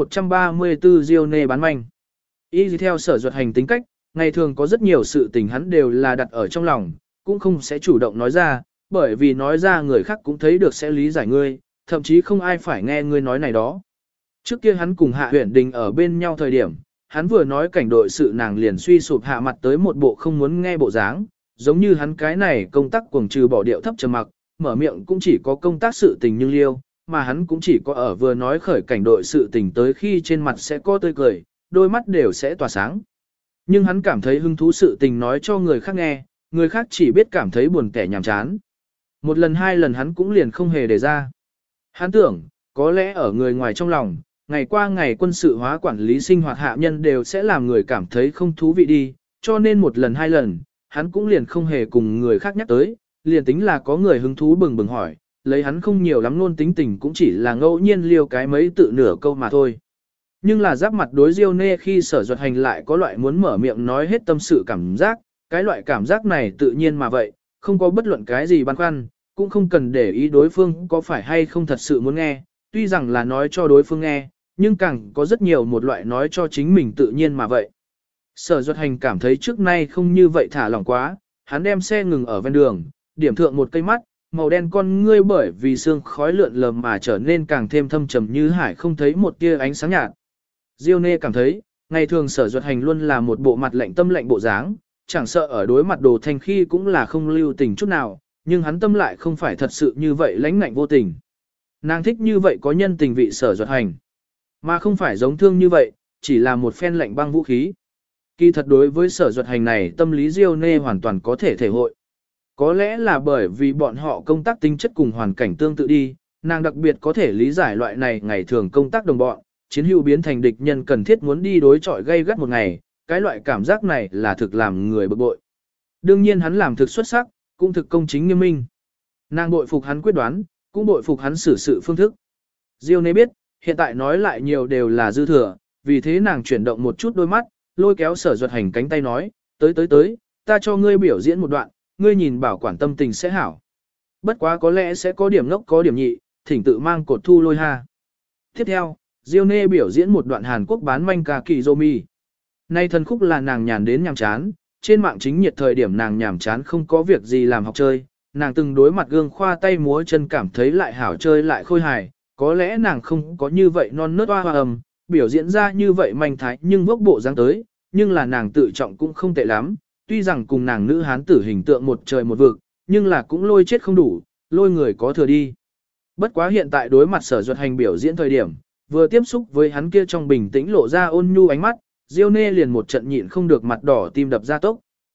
134 Diêu Nê bán manh. Y theo Sở Duật Hành tính cách, ngày thường có rất nhiều sự tình hắn đều là đặt ở trong lòng, cũng không sẽ chủ động nói ra, bởi vì nói ra người khác cũng thấy được sẽ lý giải ngươi, thậm chí không ai phải nghe ngươi nói này đó. Trước kia hắn cùng Hạ Huyền Đình ở bên nhau thời điểm, hắn vừa nói cảnh đội sự nàng liền suy sụp hạ mặt tới một bộ không muốn nghe bộ dáng, giống như hắn cái này công tác cuồng trừ bỏ điệu thấp trầm mặc, mở miệng cũng chỉ có công tác sự tình nhưng liêu, mà hắn cũng chỉ có ở vừa nói khởi cảnh đội sự tình tới khi trên mặt sẽ có tươi cười, đôi mắt đều sẽ tỏa sáng. Nhưng hắn cảm thấy hứng thú sự tình nói cho người khác nghe, người khác chỉ biết cảm thấy buồn kẻ nhàm chán. Một lần hai lần hắn cũng liền không hề đề ra. Hắn tưởng, có lẽ ở người ngoài trong lòng, ngày qua ngày quân sự hóa quản lý sinh hoạt hạ nhân đều sẽ làm người cảm thấy không thú vị đi, cho nên một lần hai lần, hắn cũng liền không hề cùng người khác nhắc tới, liền tính là có người hứng thú bừng bừng hỏi, lấy hắn không nhiều lắm luôn tính tình cũng chỉ là ngẫu nhiên liêu cái mấy tự nửa câu mà thôi. Nhưng là giáp mặt đối Diêu Nê khi Sở Duật Hành lại có loại muốn mở miệng nói hết tâm sự cảm giác, cái loại cảm giác này tự nhiên mà vậy, không có bất luận cái gì băn khoăn, cũng không cần để ý đối phương có phải hay không thật sự muốn nghe, tuy rằng là nói cho đối phương nghe, nhưng càng có rất nhiều một loại nói cho chính mình tự nhiên mà vậy. Sở Duật Hành cảm thấy trước nay không như vậy thả lỏng quá, hắn đem xe ngừng ở ven đường, điểm thượng một cây mắt, màu đen con ngươi bởi vì sương khói lượn lờ mà trở nên càng thêm thâm trầm như hải không thấy một tia ánh sáng nhạt. Diêu Nê cảm thấy, ngày thường Sở Duật Hành luôn là một bộ mặt lạnh tâm lạnh bộ dáng, chẳng sợ ở đối mặt Đồ Thanh khi cũng là không lưu tình chút nào, nhưng hắn tâm lại không phải thật sự như vậy lãnh ngạnh vô tình. Nàng thích như vậy có nhân tình vị Sở Duật Hành. mà không phải giống thương như vậy, chỉ là một phen lạnh băng vũ khí. Kỳ thật đối với sở duật hành này tâm lý Diêu Nê hoàn toàn có thể thể hội. Có lẽ là bởi vì bọn họ công tác tính chất cùng hoàn cảnh tương tự đi, nàng đặc biệt có thể lý giải loại này ngày thường công tác đồng bọn, chiến hữu biến thành địch nhân cần thiết muốn đi đối chọi gây gắt một ngày, cái loại cảm giác này là thực làm người bực bội. Đương nhiên hắn làm thực xuất sắc, cũng thực công chính nghiêm minh. Nàng bội phục hắn quyết đoán, cũng bội phục hắn xử sự phương thức. Diêu Nê biết, hiện tại nói lại nhiều đều là dư thừa, vì thế nàng chuyển động một chút đôi mắt, lôi kéo sở duật hành cánh tay nói, tới, ta cho ngươi biểu diễn một đoạn, ngươi nhìn bảo quản tâm tình sẽ hảo. Bất quá có lẽ sẽ có điểm ngốc có điểm nhị, thỉnh tự mang cột thu lôi ha. Tiếp theo, Diêu Nê biểu diễn một đoạn Hàn Quốc bán manh ca kỳ Zomi. Nay thần khúc là nàng nhàn đến nhàm chán, trên mạng chính nhiệt thời điểm nàng nhàm chán không có việc gì làm học chơi, nàng từng đối mặt gương khoa tay múa chân cảm thấy lại hảo chơi lại khôi hài, có lẽ nàng không có như vậy non nớt hoa ầm, biểu diễn ra như vậy manh thái nhưng vốc bộ dáng tới, nhưng là nàng tự trọng cũng không tệ lắm, tuy rằng cùng nàng nữ hán tử hình tượng một trời một vực, nhưng là cũng lôi chết không đủ, lôi người có thừa đi. Bất quá hiện tại đối mặt sở duật hành biểu diễn thời điểm, vừa tiếp xúc với hắn kia trong bình tĩnh lộ ra ôn nhu ánh mắt, Diêu Nê liền một trận nhịn không được mặt đỏ tim đập ra tốc.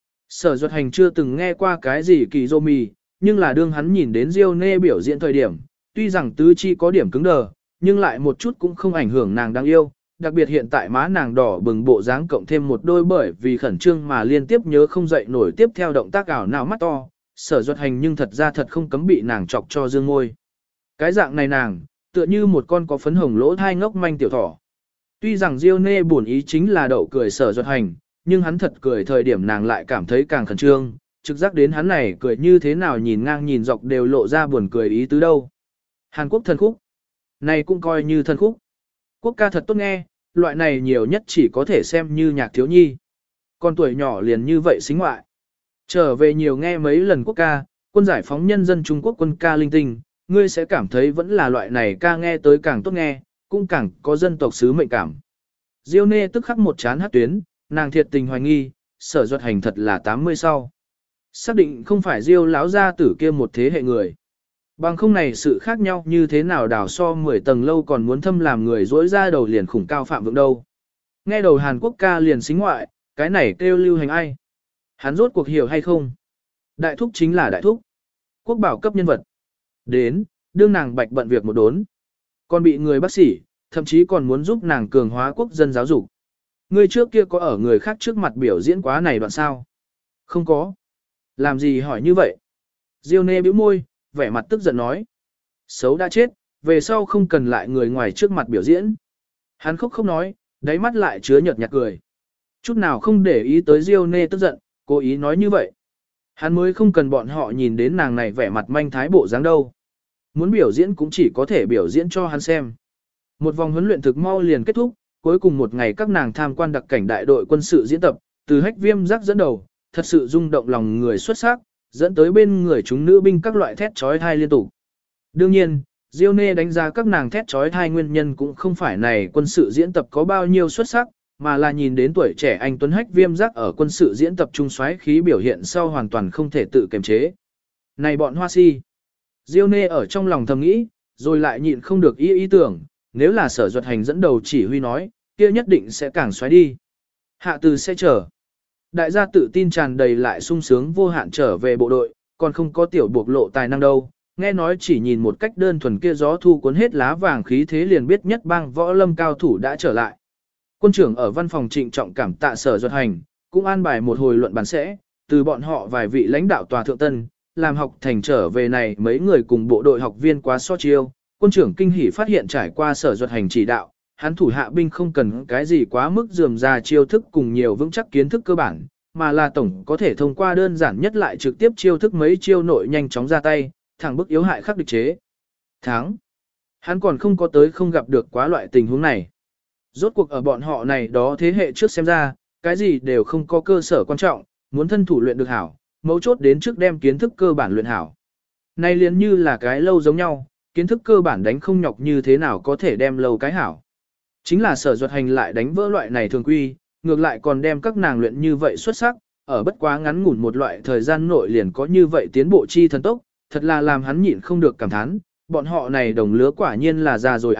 Sở duật hành chưa từng nghe qua cái gì kỳ dô mì, nhưng là đương hắn nhìn đến Diêu Nê biểu diễn thời điểm, tuy rằng tứ chi có điểm cứng đờ, nhưng lại một chút cũng không ảnh hưởng nàng đáng yêu, đặc biệt hiện tại má nàng đỏ bừng bộ dáng cộng thêm một đôi bởi vì khẩn trương mà liên tiếp nhớ không dậy nổi tiếp theo động tác ảo nào mắt to, sở duật hành nhưng thật ra thật không cấm bị nàng chọc cho dương ngôi. Cái dạng này nàng, tựa như một con có phấn hồng lỗ thai ngốc manh tiểu thỏ. Tuy rằng Diêu Nê buồn ý chính là đậu cười sở duật hành, nhưng hắn thật cười thời điểm nàng lại cảm thấy càng khẩn trương, trực giác đến hắn này cười như thế nào nhìn ngang nhìn dọc đều lộ ra buồn cười ý tứ đâu. Hàn Quốc thần khúc. Này cũng coi như thần khúc. Quốc ca thật tốt nghe, loại này nhiều nhất chỉ có thể xem như nhạc thiếu nhi. Con tuổi nhỏ liền như vậy xính ngoại. Trở về nhiều nghe mấy lần quốc ca, quân giải phóng nhân dân Trung Quốc quân ca linh tinh, ngươi sẽ cảm thấy vẫn là loại này ca nghe tới càng tốt nghe, cũng càng có dân tộc sứ mệnh cảm. Diêu Nê tức khắc một chán hát tuyến, nàng thiệt tình hoài nghi, sở duật hành thật là 80 sau. Xác định không phải Diêu lão gia tử kia một thế hệ người. Bằng không này sự khác nhau như thế nào đào so 10 tầng lâu còn muốn thâm làm người dỗi ra đầu liền khủng cao phạm vượng đâu. Nghe đầu Hàn Quốc ca liền xính ngoại, cái này kêu lưu hành ai. Hắn rốt cuộc hiểu hay không? Đại thúc chính là đại thúc. Quốc bảo cấp nhân vật. Đến, đương nàng bạch bận việc một đốn. Còn bị người bác sĩ, thậm chí còn muốn giúp nàng cường hóa quốc dân giáo dục. Người trước kia có ở người khác trước mặt biểu diễn quá này đoạn sao? Không có. Làm gì hỏi như vậy? Diêu Nê bĩu môi, vẻ mặt tức giận nói. Xấu đã chết, về sau không cần lại người ngoài trước mặt biểu diễn. Hắn khóc không nói, đáy mắt lại chứa nhợt nhạt cười. Chút nào không để ý tới Diêu Nê tức giận, cố ý nói như vậy. Hắn mới không cần bọn họ nhìn đến nàng này vẻ mặt manh thái bộ dáng đâu. Muốn biểu diễn cũng chỉ có thể biểu diễn cho hắn xem. Một vòng huấn luyện thực mau liền kết thúc, cuối cùng một ngày các nàng tham quan đặc cảnh đại đội quân sự diễn tập, từ Hách Viêm Giác dẫn đầu, thật sự rung động lòng người xuất sắc, dẫn tới bên người chúng nữ binh các loại thét chói tai liên tục. Đương nhiên, Diêu Nê đánh giá các nàng thét chói tai nguyên nhân cũng không phải này quân sự diễn tập có bao nhiêu xuất sắc, mà là nhìn đến tuổi trẻ anh Tuấn Hách Viêm Giác ở quân sự diễn tập trung xoáy khí biểu hiện sau hoàn toàn không thể tự kiềm chế. Này bọn hoa si! Diêu Nê ở trong lòng thầm nghĩ, rồi lại nhịn không được ý tưởng, nếu là sở duật hành dẫn đầu chỉ huy nói, kia nhất định sẽ càng xoáy đi. Hạ từ sẽ chờ. Đại gia tự tin tràn đầy lại sung sướng vô hạn trở về bộ đội, còn không có tiểu bộc lộ tài năng đâu. Nghe nói chỉ nhìn một cách đơn thuần kia gió thu cuốn hết lá vàng khí thế liền biết nhất bang võ lâm cao thủ đã trở lại. Quân trưởng ở văn phòng trịnh trọng cảm tạ sở duật hành, cũng an bài một hồi luận bàn sẽ, từ bọn họ vài vị lãnh đạo tòa thượng tân, làm học thành trở về này mấy người cùng bộ đội học viên quá so chiêu. Quân trưởng kinh hỉ phát hiện trải qua sở duật hành chỉ đạo, hắn thủ hạ binh không cần cái gì quá mức rườm rà chiêu thức cùng nhiều vững chắc kiến thức cơ bản, mà là tổng có thể thông qua đơn giản nhất lại trực tiếp chiêu thức mấy chiêu nội nhanh chóng ra tay, thẳng bức yếu hại khắc địch chế. Thắng. Hắn còn không có tới không gặp được quá loại tình huống này. Rốt cuộc ở bọn họ này đó thế hệ trước xem ra, cái gì đều không có cơ sở quan trọng, muốn thân thủ luyện được hảo, mấu chốt đến trước đem kiến thức cơ bản luyện hảo. Này liền như là cái lâu giống nhau, kiến thức cơ bản đánh không nhọc như thế nào có thể đem lâu cái hảo. Chính là sở duật hành lại đánh vỡ loại này thường quy, ngược lại còn đem các nàng luyện như vậy xuất sắc, ở bất quá ngắn ngủn một loại thời gian nội liền có như vậy tiến bộ chi thần tốc, thật là làm hắn nhịn không được cảm thán, bọn họ này đồng lứa quả nhiên là già rồi a,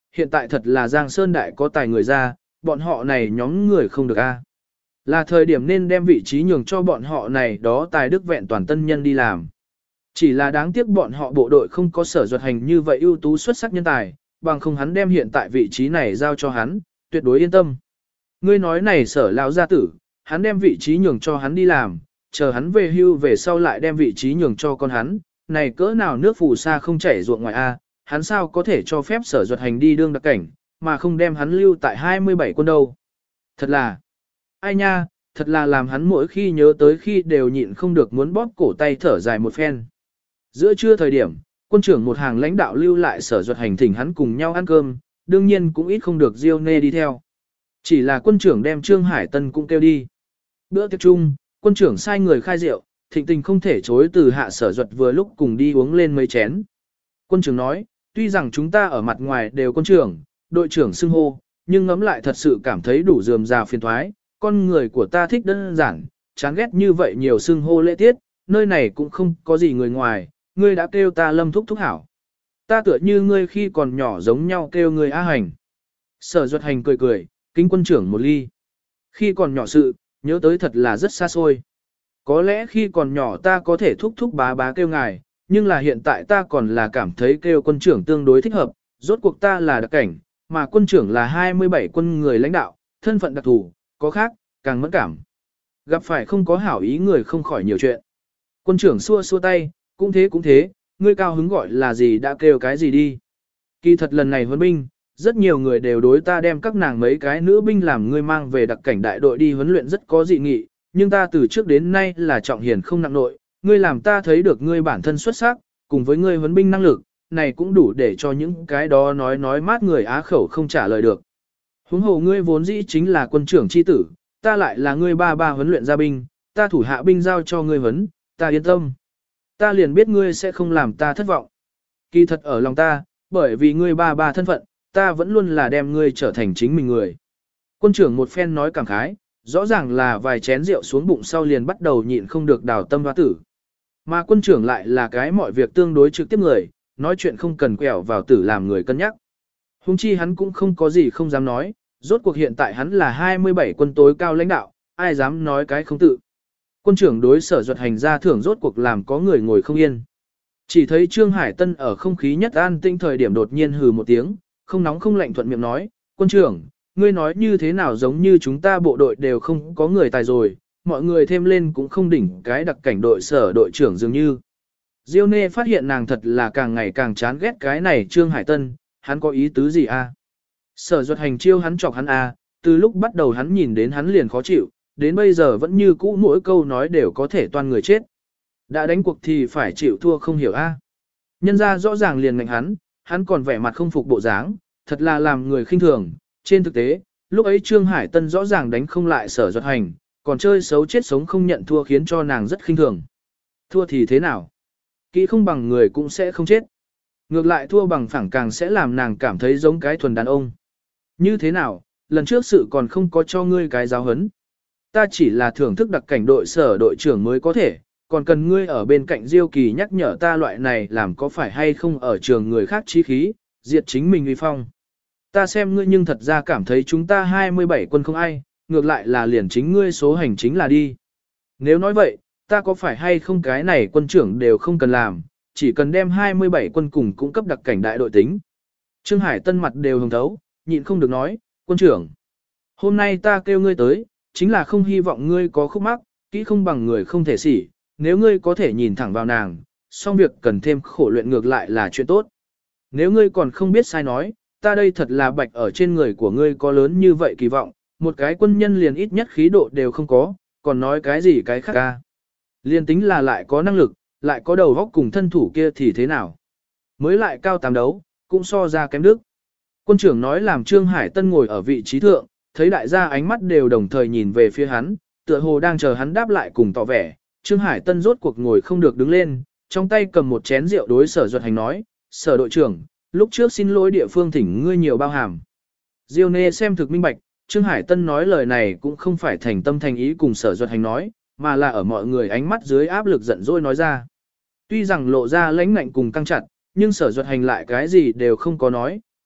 hiện tại thật là Giang Sơn Đại có tài người ra, bọn họ này nhóm người không được a. Là thời điểm nên đem vị trí nhường cho bọn họ này đó tài đức vẹn toàn tân nhân đi làm. Chỉ là đáng tiếc bọn họ bộ đội không có Sở Duật Hành như vậy ưu tú xuất sắc nhân tài, bằng không hắn đem hiện tại vị trí này giao cho hắn, tuyệt đối yên tâm. Ngươi nói này Sở lão gia tử, hắn đem vị trí nhường cho hắn đi làm, chờ hắn về hưu về sau lại đem vị trí nhường cho con hắn, này cỡ nào nước phù sa không chảy ruộng ngoài a, hắn sao có thể cho phép Sở Duật Hành đi đương đặc cảnh, mà không đem hắn lưu tại 27 quân đâu. Thật là, ai nha, thật là làm hắn mỗi khi nhớ tới khi đều nhịn không được muốn bóp cổ tay thở dài một phen. Giữa trưa thời điểm, quân trưởng một hàng lãnh đạo lưu lại Sở Duật Hành thỉnh hắn cùng nhau ăn cơm, đương nhiên cũng ít không được Diêu Nê đi theo. Chỉ là quân trưởng đem Trương Hải Tân cũng kêu đi. Bữa tiệc chung, quân trưởng sai người khai rượu, Thịnh Tình không thể chối từ hạ Sở Duật vừa lúc cùng đi uống lên mấy chén. Quân trưởng nói, tuy rằng chúng ta ở mặt ngoài đều quân trưởng, đội trưởng xưng hô, nhưng ngẫm lại thật sự cảm thấy đủ rườm rà phiền thoái, con người của ta thích đơn giản, chán ghét như vậy nhiều xưng hô lễ tiết, nơi này cũng không có gì người ngoài, ngươi đã kêu ta Lâm thúc thúc hảo. Ta tựa như ngươi khi còn nhỏ giống nhau kêu ngươi A Hành. Sở Duật Hành cười cười, kính quân trưởng một ly. Khi còn nhỏ sự, nhớ tới thật là rất xa xôi. Có lẽ khi còn nhỏ ta có thể thúc thúc bá bá kêu ngài, nhưng là hiện tại ta còn là cảm thấy kêu quân trưởng tương đối thích hợp, rốt cuộc ta là đặc cảnh, mà quân trưởng là 27 quân người lãnh đạo, thân phận đặc thù, có khác, càng mẫn cảm. Gặp phải không có hảo ý người không khỏi nhiều chuyện. Quân trưởng xua xua tay, cũng thế, ngươi cao hứng gọi là gì đã kêu cái gì đi. Kỳ thật lần này huấn binh, rất nhiều người đều đối ta đem các nàng mấy cái nữ binh làm ngươi mang về đặc cảnh đại đội đi huấn luyện rất có dị nghị, nhưng ta từ trước đến nay là trọng hiền không nặng nội, ngươi làm ta thấy được ngươi bản thân xuất sắc, cùng với ngươi huấn binh năng lực, này cũng đủ để cho những cái đó nói mát người á khẩu không trả lời được. Huống hồ ngươi vốn dĩ chính là quân trưởng chi tử, ta lại là ngươi ba huấn luyện gia binh, ta thủ hạ binh giao cho ngươi huấn, ta yên tâm. Ta liền biết ngươi sẽ không làm ta thất vọng. Kỳ thật ở lòng ta, bởi vì ngươi ba thân phận, ta vẫn luôn là đem ngươi trở thành chính mình người. Quân trưởng một phen nói cảm khái, rõ ràng là vài chén rượu xuống bụng sau liền bắt đầu nhịn không được đào tâm hoa tử. Mà quân trưởng lại là cái mọi việc tương đối trực tiếp người, nói chuyện không cần quẹo vào tử làm người cân nhắc. Hùng chi hắn cũng không có gì không dám nói, rốt cuộc hiện tại hắn là 27 quân tối cao lãnh đạo, ai dám nói cái không tự. Quân trưởng đối Sở Duật Hành ra thưởng rốt cuộc làm có người ngồi không yên. Chỉ thấy Trương Hải Tân ở không khí nhất an tinh thời điểm đột nhiên hừ một tiếng, không nóng không lạnh thuận miệng nói, quân trưởng, ngươi nói như thế nào giống như chúng ta bộ đội đều không có người tài rồi, mọi người thêm lên cũng không đỉnh cái đặc cảnh đội Sở đội trưởng dường như. Diêu Nê phát hiện nàng thật là càng ngày càng chán ghét cái này Trương Hải Tân, hắn có ý tứ gì a? Sở Duật Hành chiêu hắn chọc hắn a, từ lúc bắt đầu hắn nhìn đến hắn liền khó chịu, đến bây giờ vẫn như cũ mỗi câu nói đều có thể toan người chết. Đã đánh cuộc thì phải chịu thua không hiểu a. Nhân ra rõ ràng liền ngạnh hắn còn vẻ mặt không phục bộ dáng, thật là làm người khinh thường. Trên thực tế, lúc ấy Trương Hải Tân rõ ràng đánh không lại Sở Duật Hành, còn chơi xấu chết sống không nhận thua khiến cho nàng rất khinh thường. Thua thì thế nào? Kỹ không bằng người cũng sẽ không chết. Ngược lại thua bằng phẳng càng sẽ làm nàng cảm thấy giống cái thuần đàn ông. Như thế nào, lần trước sự còn không có cho ngươi cái giáo hấn. Ta chỉ là thưởng thức đặc cảnh đội Sở đội trưởng mới có thể, còn cần ngươi ở bên cạnh Diêu Kỳ nhắc nhở ta loại này làm có phải hay không ở trường người khác chí khí, diệt chính mình uy phong. Ta xem ngươi nhưng thật ra cảm thấy chúng ta 27 quân không ai, ngược lại là liền chính ngươi số hành chính là đi. Nếu nói vậy, ta có phải hay không cái này quân trưởng đều không cần làm, chỉ cần đem 27 quân cùng cung cấp đặc cảnh đại đội tính. Trương Hải Tân mặt đều hồng thấu, nhịn không được nói, quân trưởng. Hôm nay ta kêu ngươi tới, chính là không hy vọng ngươi có khúc mắc, kỹ không bằng người không thể xỉ, nếu ngươi có thể nhìn thẳng vào nàng, xong việc cần thêm khổ luyện ngược lại là chuyện tốt. Nếu ngươi còn không biết sai nói, ta đây thật là bạch ở trên người của ngươi có lớn như vậy kỳ vọng, một cái quân nhân liền ít nhất khí độ đều không có, còn nói cái gì cái khác ca. Liên tính là lại có năng lực, lại có đầu góc cùng thân thủ kia thì thế nào. Mới lại cao tám đấu, cũng so ra kém đức. Quân trưởng nói làm Trương Hải Tân ngồi ở vị trí thượng, thấy đại gia ánh mắt đều đồng thời nhìn về phía hắn, tựa hồ đang chờ hắn đáp lại cùng tỏ vẻ. Trương Hải Tân rốt cuộc ngồi không được đứng lên, trong tay cầm một chén rượu đối Sở Duật Hành nói, Sở đội trưởng, lúc trước xin lỗi địa phương thỉnh ngươi nhiều bao hàm. Diêu Nê xem thực minh bạch, Trương Hải Tân nói lời này cũng không phải thành tâm thành ý cùng Sở Duật Hành nói, mà là ở mọi người ánh mắt dưới áp lực giận dỗi nói ra. Tuy rằng lộ ra lãnh ngạnh cùng căng chặt, nhưng Sở Duật Hành lại cái gì đều không có nói,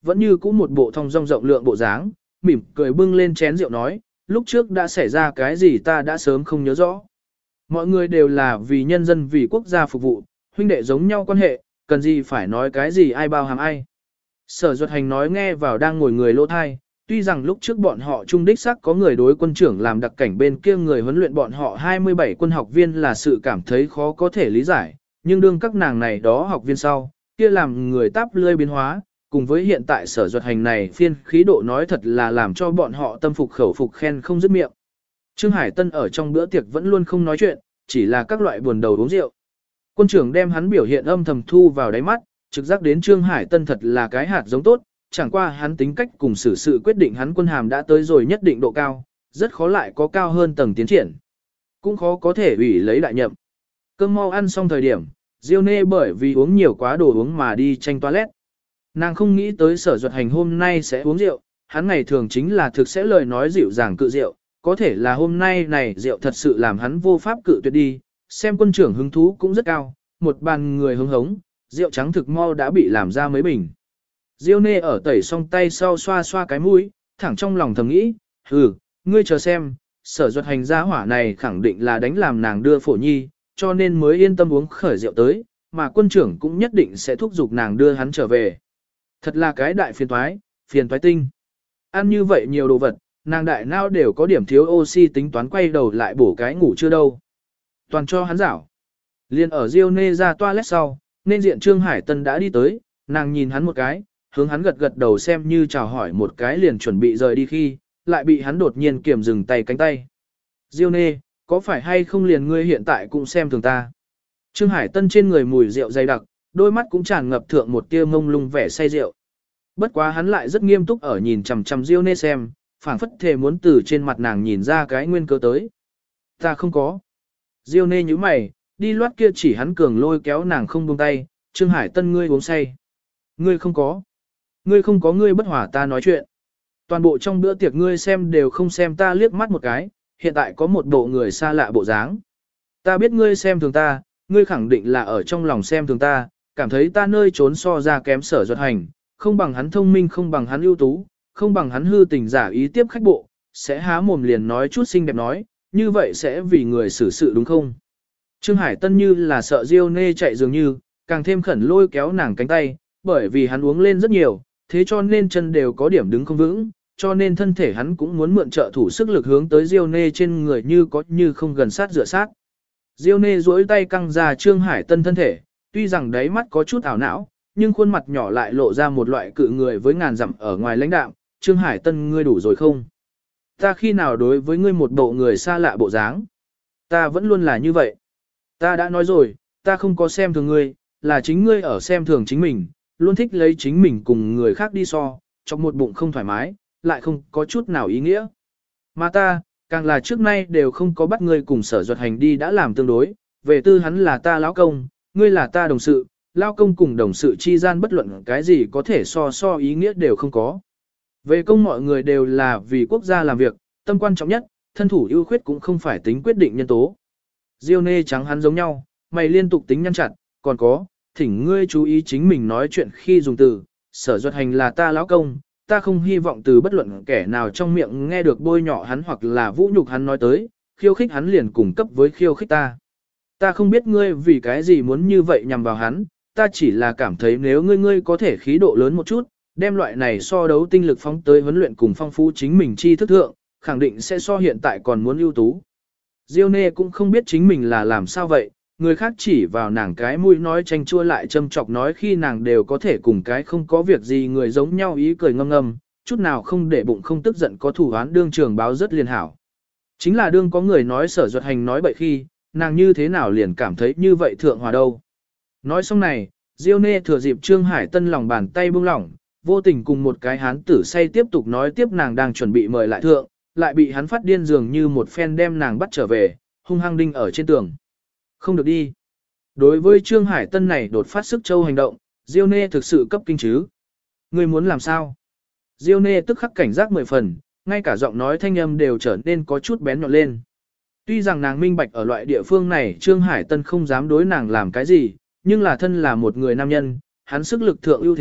vẫn như cũ một bộ thong dong rộng lượng bộ dáng, mỉm cười bưng lên chén rượu nói, lúc trước đã xảy ra cái gì ta đã sớm không nhớ rõ. Mọi người đều là vì nhân dân vì quốc gia phục vụ, huynh đệ giống nhau quan hệ, cần gì phải nói cái gì ai bao hàm ai. Sở Duật Hành nói nghe vào đang ngồi người lỗ thai, tuy rằng lúc trước bọn họ trung đích xác có người đối quân trưởng làm đặc cảnh bên kia người huấn luyện bọn họ 27 quân học viên là sự cảm thấy khó có thể lý giải, nhưng đương các nàng này đó học viên sau, kia làm người táp lươi biến hóa, cùng với hiện tại Sở Duật Hành này phiên khí độ nói thật là làm cho bọn họ tâm phục khẩu phục khen không dứt miệng. Trương Hải Tân ở trong bữa tiệc vẫn luôn không nói chuyện, chỉ là các loại buồn đầu uống rượu. Quân trưởng đem hắn biểu hiện âm thầm thu vào đáy mắt, trực giác đến Trương Hải Tân thật là cái hạt giống tốt, chẳng qua hắn tính cách cùng xử sự quyết định hắn quân hàm đã tới rồi nhất định độ cao, rất khó lại có cao hơn tầng tiến triển. Cũng khó có thể ủy lấy đại nhậm. Cơm mau ăn xong thời điểm, Diêu Nê bởi vì uống nhiều quá đồ uống mà đi tranh toilet. Nàng không nghĩ tới Sở Duật Hành hôm nay sẽ uống rượu, hắn ngày thường chính là thực sẽ lời nói dịu dàng cự rượu, có thể là hôm nay này rượu thật sự làm hắn vô pháp cự tuyệt đi, xem quân trưởng hứng thú cũng rất cao, một bàn người hứng hống, rượu trắng thực mau đã bị làm ra mấy bình. Diêu Nê ở tẩy xong tay sau xoa xoa cái mũi, thẳng trong lòng thầm nghĩ, ngươi chờ xem, Sở Duật Hành gia hỏa này khẳng định là đánh làm nàng đưa phổ nhi, cho nên mới yên tâm uống khởi rượu tới, mà quân trưởng cũng nhất định sẽ thúc giục nàng đưa hắn trở về. Thật là cái đại phiền toái tinh. Ăn như vậy nhiều đồ vật, nàng đại não đều có điểm thiếu oxy tính toán quay đầu lại bổ cái ngủ chưa đâu. Toàn cho hắn rảo. Liên ở Diêu Nê ra toilet sau, nên diện Trương Hải Tân đã đi tới, nàng nhìn hắn một cái, hướng hắn gật gật đầu xem như chào hỏi một cái liền chuẩn bị rời đi khi, lại bị hắn đột nhiên kiềm dừng tay cánh tay. Diêu Nê, có phải hay không liền ngươi hiện tại cũng xem thường ta. Trương Hải Tân trên người mùi rượu dày đặc, đôi mắt cũng tràn ngập thượng một tia mông lung vẻ say rượu. Bất quá hắn lại rất nghiêm túc ở nhìn chằm chằm Diêu Nê xem, phảng phất thề muốn từ trên mặt nàng nhìn ra cái nguyên cớ tới. Ta không có. Diêu Nê nhíu mày, đi loát kia chỉ hắn cường lôi kéo nàng không buông tay, Trương Hải Tân ngươi uống say. Ngươi không có. Ngươi không có ngươi bất hỏa ta nói chuyện. Toàn bộ trong bữa tiệc ngươi xem đều không xem ta liếc mắt một cái, hiện tại có một bộ người xa lạ bộ dáng. Ta biết ngươi xem thường ta, ngươi khẳng định là ở trong lòng xem thường ta, cảm thấy ta nơi trốn so ra kém Sở Duật Hành, không bằng hắn thông minh không bằng hắn ưu tú, không bằng hắn hư tình giả ý tiếp khách bộ, sẽ há mồm liền nói chút xinh đẹp nói, như vậy sẽ vì người xử sự đúng không? Trương Hải Tân như là sợ Diêu Nê chạy dường như, càng thêm khẩn lôi kéo nàng cánh tay, bởi vì hắn uống lên rất nhiều, thế cho nên chân đều có điểm đứng không vững, cho nên thân thể hắn cũng muốn mượn trợ thủ sức lực hướng tới Diêu Nê trên người như có như không gần sát dựa sát. Diêu Nê duỗi tay căng ra Trương Hải Tân thân thể, tuy rằng đáy mắt có chút ảo não, nhưng khuôn mặt nhỏ lại lộ ra một loại cự người với ngàn dặm ở ngoài lãnh đạm. Trương Hải Tân ngươi đủ rồi không? Ta khi nào đối với ngươi một bộ người xa lạ bộ dáng? Ta vẫn luôn là như vậy. Ta đã nói rồi, ta không có xem thường ngươi, là chính ngươi ở xem thường chính mình, luôn thích lấy chính mình cùng người khác đi so, trong một bụng không thoải mái, lại không có chút nào ý nghĩa. Mà ta, càng là trước nay đều không có bắt ngươi cùng Sở Duật Hành đi đã làm tương đối, về tư hắn là ta lão công, ngươi là ta đồng sự, lão công cùng đồng sự chi gian bất luận cái gì có thể so ý nghĩa đều không có. Về công mọi người đều là vì quốc gia làm việc, tâm quan trọng nhất, thân thủ ưu khuyết cũng không phải tính quyết định nhân tố. Diêu Nê trắng hắn giống nhau, mày liên tục tính nhăn chặt, còn có, thỉnh ngươi chú ý chính mình nói chuyện khi dùng từ, Sở Duật Hành là ta lão công, ta không hy vọng từ bất luận kẻ nào trong miệng nghe được bôi nhọ hắn hoặc là vũ nhục hắn nói tới, khiêu khích hắn liền cùng cấp với khiêu khích ta. Ta không biết ngươi vì cái gì muốn như vậy nhằm vào hắn, ta chỉ là cảm thấy nếu ngươi có thể khí độ lớn một chút, đem loại này so đấu tinh lực phóng tới huấn luyện cùng phong phú chính mình chi thức thượng, khẳng định sẽ so hiện tại còn muốn ưu tú. Diêu Nê cũng không biết chính mình là làm sao vậy, người khác chỉ vào nàng cái mũi nói tranh chua lại châm chọc nói khi nàng đều có thể cùng cái không có việc gì người giống nhau ý cười ngâm ngâm, chút nào không để bụng không tức giận có thủ án đương trường báo rất liền hảo. Chính là đương có người nói Sở Duật Hành nói bậy khi, nàng như thế nào liền cảm thấy như vậy thượng hòa đâu. Nói xong này, Diêu Nê thừa dịp Trương Hải Tân lòng bàn tay buông lỏng, vô tình cùng một cái hán tử say tiếp tục nói tiếp nàng đang chuẩn bị mời lại thượng, lại bị hắn phát điên dường như một phen đem nàng bắt trở về, hung hăng đinh ở trên tường. Không được đi. Đối với Trương Hải Tân này đột phát sức châu hành động, Diêu Nê thực sự cấp kinh chứ. Ngươi muốn làm sao? Diêu Nê tức khắc cảnh giác 10 phần, ngay cả giọng nói thanh âm đều trở nên có chút bén nhọn lên. Tuy rằng nàng minh bạch ở loại địa phương này Trương Hải Tân không dám đối nàng làm cái gì, nhưng là thân là một người nam nhân, hắn sức lực thượng ưu thế,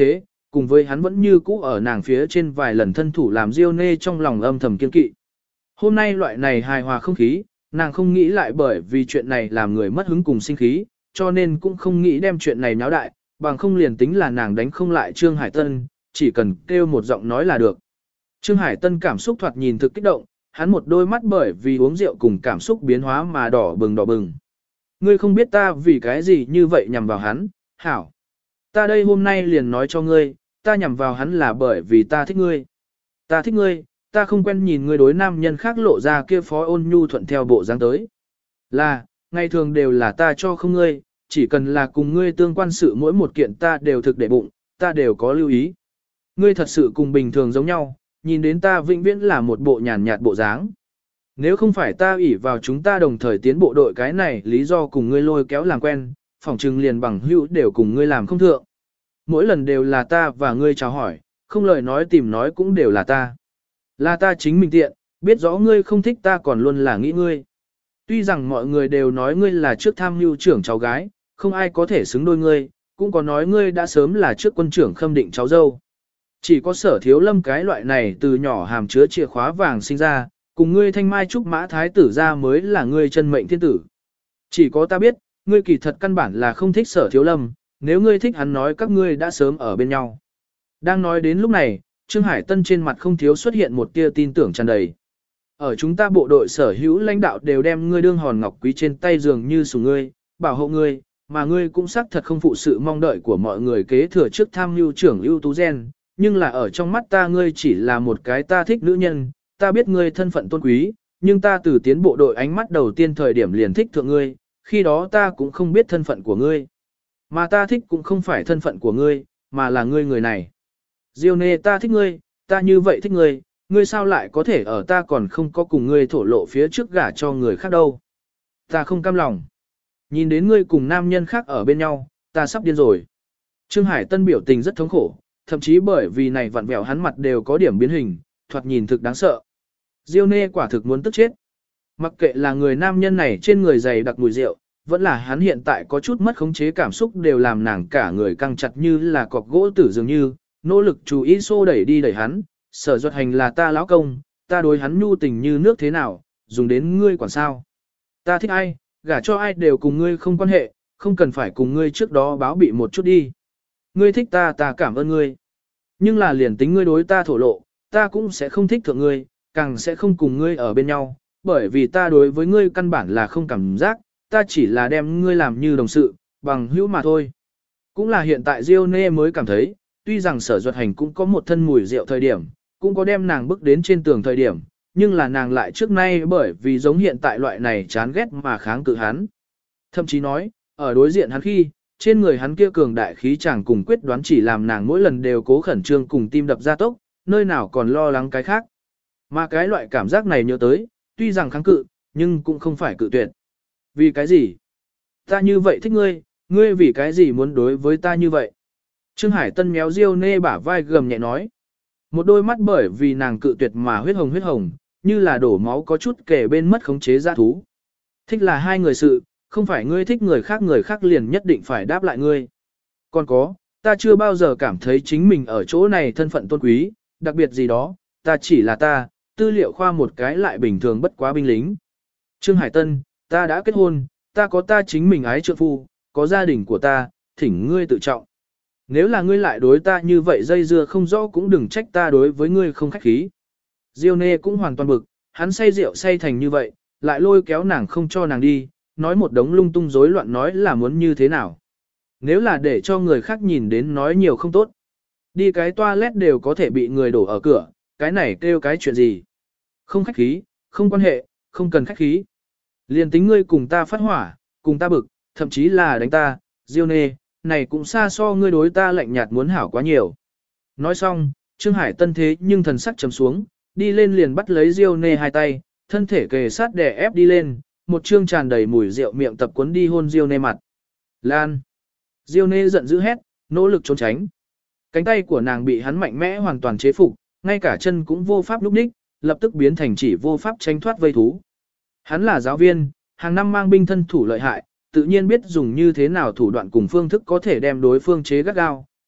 cùng với hắn vẫn như cũ ở nàng phía trên vài lần thân thủ làm Diêu Nê trong lòng âm thầm kiên kỵ. Hôm nay loại này hài hòa không khí, nàng không nghĩ lại bởi vì chuyện này làm người mất hứng cùng sinh khí, cho nên cũng không nghĩ đem chuyện này náo đại, bằng không liền tính là nàng đánh không lại Trương Hải Tân, chỉ cần kêu một giọng nói là được. Trương Hải Tân cảm xúc thoạt nhìn thực kích động, hắn một đôi mắt bởi vì uống rượu cùng cảm xúc biến hóa mà đỏ bừng đỏ bừng. Ngươi không biết ta vì cái gì như vậy nhằm vào hắn, hảo. Ta đây hôm nay liền nói cho ngươi, ta nhằm vào hắn là bởi vì ta thích ngươi. Ta thích ngươi, ta không quen nhìn ngươi đối nam nhân khác lộ ra kia phó ôn nhu thuận theo bộ dáng tới. Là, ngày thường đều là ta cho không ngươi, chỉ cần là cùng ngươi tương quan sự mỗi một kiện ta đều thực để bụng, ta đều có lưu ý. Ngươi thật sự cùng bình thường giống nhau, nhìn đến ta vĩnh viễn là một bộ nhàn nhạt bộ dáng. Nếu không phải ta ỷ vào chúng ta đồng thời tiến bộ đội cái này lý do cùng ngươi lôi kéo làm quen, phỏng trừng liền bằng hữu đều cùng ngươi làm không thượng. Mỗi lần đều là ta và ngươi chào hỏi, không lời nói tìm nói cũng đều là ta. Là ta chính mình tiện, biết rõ ngươi không thích ta còn luôn là nghĩ ngươi. Tuy rằng mọi người đều nói ngươi là trước tham mưu trưởng cháu gái, không ai có thể xứng đôi ngươi, cũng có nói ngươi đã sớm là trước quân trưởng khâm định cháu dâu. Chỉ có Sở Thiếu Lâm cái loại này từ nhỏ hàm chứa chìa khóa vàng sinh ra, cùng ngươi thanh mai trúc mã thái tử ra mới là ngươi chân mệnh thiên tử. Chỉ có ta biết, ngươi kỳ thật căn bản là không thích Sở Thiếu Lâm, nếu ngươi thích hắn nói các ngươi đã sớm ở bên nhau. Đang nói đến lúc này, Trương Hải Tân trên mặt không thiếu xuất hiện một tia tin tưởng tràn đầy. Ở chúng ta bộ đội sở hữu lãnh đạo đều đem ngươi đương hòn ngọc quý trên tay dường như sủng ngươi, bảo hộ ngươi, mà ngươi cũng xác thật không phụ sự mong đợi của mọi người kế thừa trước tham mưu trưởng ưu tú gen, nhưng là ở trong mắt ta ngươi chỉ là một cái ta thích nữ nhân, ta biết ngươi thân phận tôn quý, nhưng ta từ tiến bộ đội ánh mắt đầu tiên thời điểm liền thích thượng ngươi, khi đó ta cũng không biết thân phận của ngươi. Mà ta thích cũng không phải thân phận của ngươi, mà là ngươi người này. Diêu Nê ta thích ngươi, ta như vậy thích ngươi, ngươi sao lại có thể ở ta còn không có cùng ngươi thổ lộ phía trước gả cho người khác đâu. Ta không cam lòng. Nhìn đến ngươi cùng nam nhân khác ở bên nhau, ta sắp điên rồi. Trương Hải Tân biểu tình rất thống khổ, thậm chí bởi vì này vặn vẹo hắn mặt đều có điểm biến hình, thoạt nhìn thực đáng sợ. Diêu Nê quả thực muốn tức chết. Mặc kệ là người nam nhân này trên người dày đặc mùi rượu, vẫn là hắn hiện tại có chút mất khống chế cảm xúc đều làm nàng cả người căng chặt như là cọc gỗ tử dường như, nỗ lực chú ý xô đẩy đi đẩy hắn, Sở Duật Hành là ta lão công, ta đối hắn nhu tình như nước thế nào, dùng đến ngươi quản sao. Ta thích ai, gả cho ai đều cùng ngươi không quan hệ, không cần phải cùng ngươi trước đó báo bị một chút đi. Ngươi thích ta ta cảm ơn ngươi. Nhưng là liền tính ngươi đối ta thổ lộ, ta cũng sẽ không thích thượng ngươi, càng sẽ không cùng ngươi ở bên nhau, bởi vì ta đối với ngươi căn bản là không cảm giác, ta chỉ là đem ngươi làm như đồng sự, bằng hữu mà thôi. Cũng là hiện tại Diêu Nê mới cảm thấy, tuy rằng Sở Duật Hành cũng có một thân mùi rượu thời điểm, cũng có đem nàng bước đến trên tường thời điểm, nhưng là nàng lại trước nay bởi vì giống hiện tại loại này chán ghét mà kháng cự hắn. Thậm chí nói, ở đối diện hắn khi, trên người hắn kia cường đại khí chẳng cùng quyết đoán chỉ làm nàng mỗi lần đều cố khẩn trương cùng tim đập gia tốc, nơi nào còn lo lắng cái khác. Mà cái loại cảm giác này nhớ tới, tuy rằng kháng cự, nhưng cũng không phải cự tuyệt. Vì cái gì? Ta như vậy thích ngươi, ngươi vì cái gì muốn đối với ta như vậy? Trương Hải Tân méo Diêu Nê bả vai gầm nhẹ nói. Một đôi mắt bởi vì nàng cự tuyệt mà huyết hồng, như là đổ máu có chút kể bên mất khống chế dã thú. Thích là hai người sự, không phải ngươi thích người khác liền nhất định phải đáp lại ngươi. Còn có, ta chưa bao giờ cảm thấy chính mình ở chỗ này thân phận tôn quý, đặc biệt gì đó, ta chỉ là ta, tư liệu khoa một cái lại bình thường bất quá binh lính. Trương Hải Tân, ta đã kết hôn, ta có ta chính mình ái trượng phu, có gia đình của ta, thỉnh ngươi tự trọng. Nếu là ngươi lại đối ta như vậy dây dưa không rõ cũng đừng trách ta đối với ngươi không khách khí. Diêu Nê cũng hoàn toàn bực, hắn say rượu say thành như vậy, lại lôi kéo nàng không cho nàng đi, nói một đống lung tung rối loạn nói là muốn như thế nào. Nếu là để cho người khác nhìn đến nói nhiều không tốt. Đi cái toilet đều có thể bị người đổ ở cửa, cái này kêu cái chuyện gì. Không khách khí, không quan hệ, không cần khách khí. Liền tính ngươi cùng ta phát hỏa, cùng ta bực, thậm chí là đánh ta, Diêu Nê, này cũng xa so ngươi đối ta lạnh nhạt muốn hảo quá nhiều. Nói xong, Trương Hải Tân thế nhưng thần sắc trầm xuống, đi lên liền bắt lấy Diêu Nê hai tay, thân thể kề sát đè ép đi lên, một trương tràn đầy mùi rượu miệng tập cuốn đi hôn Diêu Nê mặt. Lan! Diêu Nê giận dữ hét, nỗ lực trốn tránh. Cánh tay của nàng bị hắn mạnh mẽ hoàn toàn chế phục, ngay cả chân cũng vô pháp lúc ních, lập tức biến thành chỉ vô pháp tránh thoát vây thú. Hắn là giáo viên, hàng năm mang binh thân thủ lợi hại, tự nhiên biết dùng như thế nào thủ đoạn cùng phương thức có thể đem đối phương chế gắt gao,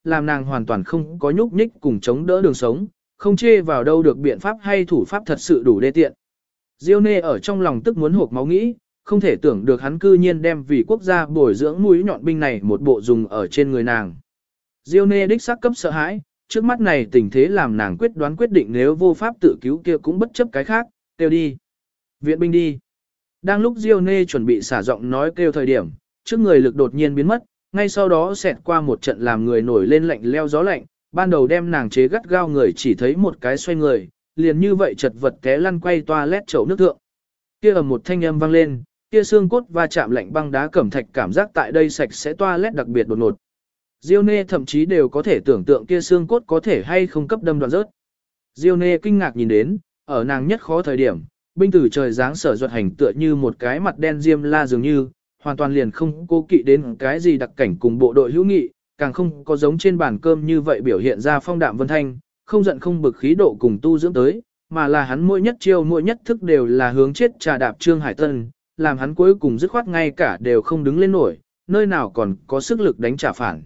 làm nàng hoàn toàn không có nhúc nhích cùng chống đỡ đường sống, không chê vào đâu được biện pháp hay thủ pháp thật sự đủ đê tiện. Diêu Nê ở trong lòng tức muốn hộp máu nghĩ, không thể tưởng được hắn cư nhiên đem vì quốc gia bồi dưỡng mũi nhọn binh này một bộ dùng ở trên người nàng. Diêu Nê đích xác cấp sợ hãi, trước mắt này tình thế làm nàng quyết định nếu vô pháp tự cứu kia cũng bất chấp cái khác, kêu đi. Viện binh đi. Đang lúc Diêu Nê chuẩn bị xả giọng nói kêu thời điểm, trước người lực đột nhiên biến mất, ngay sau đó xẹt qua một trận làm người nổi lên lạnh leo gió lạnh, ban đầu đem nàng chế gắt gao người chỉ thấy một cái xoay người, liền như vậy chật vật té lăn quay toilet chậu nước thượng. Kia ầm một thanh âm vang lên, kia xương cốt va chạm lạnh băng đá cẩm thạch cảm giác tại đây sạch sẽ toilet đặc biệt đột ngột. Diêu Nê thậm chí đều có thể tưởng tượng kia xương cốt có thể hay không cấp đâm đoạn rớt. Diêu Nê kinh ngạc nhìn đến, ở nàng nhất khó thời điểm, binh tử trời giáng Sở Duật Hành tựa như một cái mặt đen diêm la dường như, hoàn toàn liền không cố kỵ đến cái gì đặc cảnh cùng bộ đội hữu nghị, càng không có giống trên bàn cơm như vậy biểu hiện ra phong đạm vân thanh, không giận không bực khí độ cùng tu dưỡng tới, mà là hắn mỗi nhất chiêu mỗi nhất thức đều là hướng chết trà đạp Trương Hải Tân, làm hắn cuối cùng dứt khoát ngay cả đều không đứng lên nổi, nơi nào còn có sức lực đánh trả phản.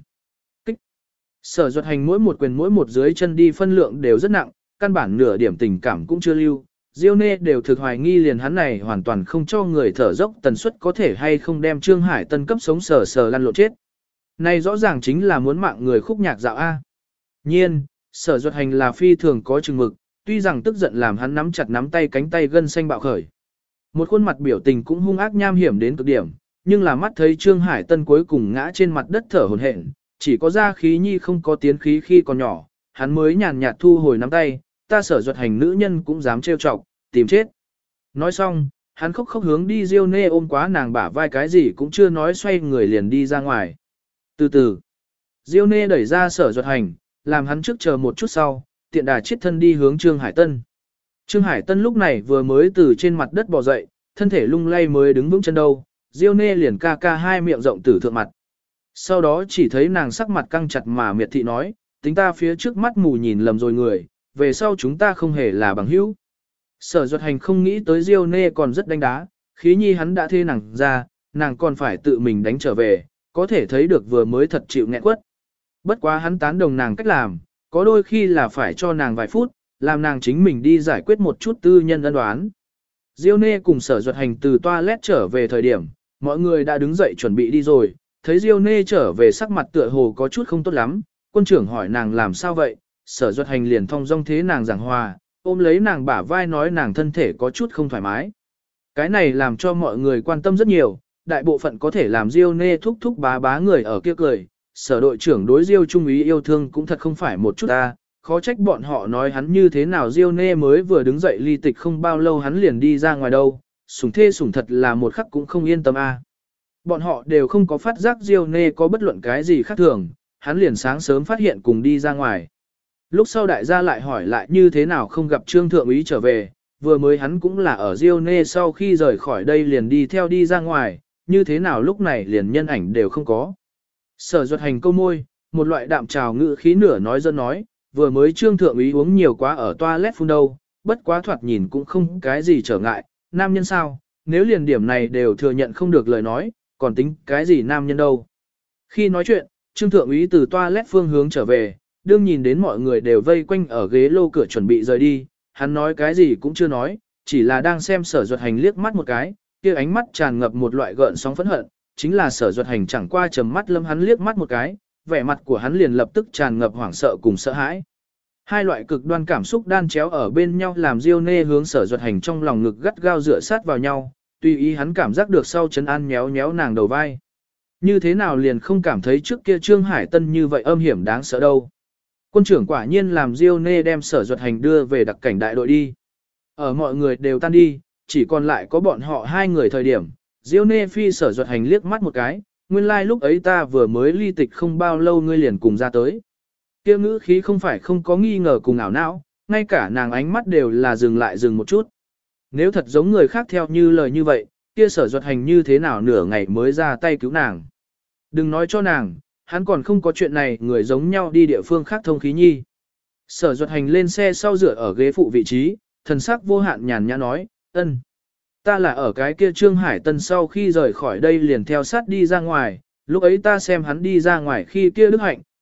Sở Duật Hành mỗi một quyền mỗi một dưới chân đi phân lượng đều rất nặng, căn bản nửa điểm tình cảm cũng chưa lưu. Diêu Nê đều thực hoài nghi liền hắn này hoàn toàn không cho người thở dốc tần suất có thể hay không đem Trương Hải Tân cấp sống sờ lăn lộn chết. Này rõ ràng chính là muốn mạng người khúc nhạc dạo A. Nhiên, Sở Duật Hành là phi thường có chừng mực, tuy rằng tức giận làm hắn nắm chặt nắm tay cánh tay gân xanh bạo khởi. Một khuôn mặt biểu tình cũng hung ác nham hiểm đến cực điểm, nhưng là mắt thấy Trương Hải Tân cuối cùng ngã trên mặt đất thở hổn hển, chỉ có ra khí nhi không có tiến khí khi còn nhỏ, hắn mới nhàn nhạt thu hồi nắm tay, ta Sở Duật Hành nữ nhân cũng dám trêu chọc, tìm chết. Nói xong, hắn khóc hướng đi Diêu Nê ôm quá nàng bả vai cái gì cũng chưa nói xoay người liền đi ra ngoài. Từ từ, Diêu Nê đẩy ra Sở Duật Hành, làm hắn trước chờ một chút sau, tiện đà chiết thân đi hướng Trương Hải Tân. Trương Hải Tân lúc này vừa mới từ trên mặt đất bò dậy, thân thể lung lay mới đứng vững chân đâu, Diêu Nê liền ca ca hai miệng rộng tử thượng mặt. Sau đó chỉ thấy nàng sắc mặt căng chặt mà miệt thị nói, tính ta phía trước mắt mù nhìn lầm rồi người, về sau chúng ta không hề là bằng hữu. Sở Duật Hành không nghĩ tới Diêu Nê còn rất đánh đá, khí nhi hắn đã thê nàng ra, nàng còn phải tự mình đánh trở về, có thể thấy được vừa mới thật chịu nghẹn quất. Bất quá hắn tán đồng nàng cách làm, có đôi khi là phải cho nàng vài phút, làm nàng chính mình đi giải quyết một chút tư nhân ân đoán. Diêu Nê cùng Sở Duật Hành từ toilet trở về thời điểm, mọi người đã đứng dậy chuẩn bị đi rồi, thấy Diêu Nê trở về sắc mặt tựa hồ có chút không tốt lắm, quân trưởng hỏi nàng làm sao vậy, Sở Duật Hành liền thong dong thế nàng giảng hòa, ôm lấy nàng bả vai nói nàng thân thể có chút không thoải mái. Cái này làm cho mọi người quan tâm rất nhiều, đại bộ phận có thể làm Diêu Nê thúc thúc bá người ở kia cười, Sở đội trưởng đối Diêu trung úy yêu thương cũng thật không phải một chút ta, khó trách bọn họ nói hắn như thế nào Diêu Nê mới vừa đứng dậy ly tịch không bao lâu hắn liền đi ra ngoài đâu, sủng thê sủng thật là một khắc cũng không yên tâm a. Bọn họ đều không có phát giác Diêu Nê có bất luận cái gì khác thường, hắn liền sáng sớm phát hiện cùng đi ra ngoài. Lúc sau đại gia lại hỏi lại như thế nào không gặp Trương Thượng úy trở về, vừa mới hắn cũng là ở Diêu Nê sau khi rời khỏi đây liền đi theo đi ra ngoài, như thế nào lúc này liền nhân ảnh đều không có. Sở Duật Hành câu môi, một loại đạm trào ngữ khí nửa nói dân nói, vừa mới Trương Thượng úy uống nhiều quá ở toilet phun đâu, bất quá thoạt nhìn cũng không cái gì trở ngại, nam nhân sao, nếu liền điểm này đều thừa nhận không được lời nói, còn tính cái gì nam nhân đâu. Khi nói chuyện, Trương Thượng úy từ toilet phương hướng trở về, đương nhìn đến mọi người đều vây quanh ở ghế lô cửa chuẩn bị rời đi, hắn nói cái gì cũng chưa nói, chỉ là đang xem Sở Duật Hành liếc mắt một cái, kia ánh mắt tràn ngập một loại gợn sóng phẫn hận, chính là Sở Duật Hành chẳng qua trầm mắt lâm hắn liếc mắt một cái, vẻ mặt của hắn liền lập tức tràn ngập hoảng sợ cùng sợ hãi. Hai loại cực đoan cảm xúc đan chéo ở bên nhau làm Diêu Nê hướng Sở Duật Hành trong lòng ngực gắt gao dựa sát vào nhau, tùy ý hắn cảm giác được sau chấn an nhéo nhéo nàng đầu vai. Như thế nào liền không cảm thấy trước kia Trương Hải Tân như vậy âm hiểm đáng sợ đâu. Quân trưởng quả nhiên làm Diêu Nê đem Sở Duật Hành đưa về đặc cảnh đại đội đi. Ở mọi người đều tan đi, chỉ còn lại có bọn họ hai người thời điểm, Diêu Nê phi Sở Duật Hành liếc mắt một cái, nguyên lai like lúc ấy ta vừa mới ly tịch không bao lâu ngươi liền cùng ra tới. Kia ngữ khí không phải không có nghi ngờ cùng ảo não, ngay cả nàng ánh mắt đều là dừng một chút. Nếu thật giống người khác theo như lời như vậy, kia Sở Duật Hành như thế nào nửa ngày mới ra tay cứu nàng. Đừng nói cho nàng, hắn còn không có chuyện này người giống nhau đi địa phương khác thông khí nhi. Sở Duật Hành lên xe sau dựa ở ghế phụ vị trí, thần sắc vô hạn nhàn nhã nói, ân. Ta là ở cái kia Trương Hải Tân sau khi rời khỏi đây liền theo sát đi ra ngoài, lúc ấy ta xem hắn đi ra ngoài khi kia Đức Hạnh,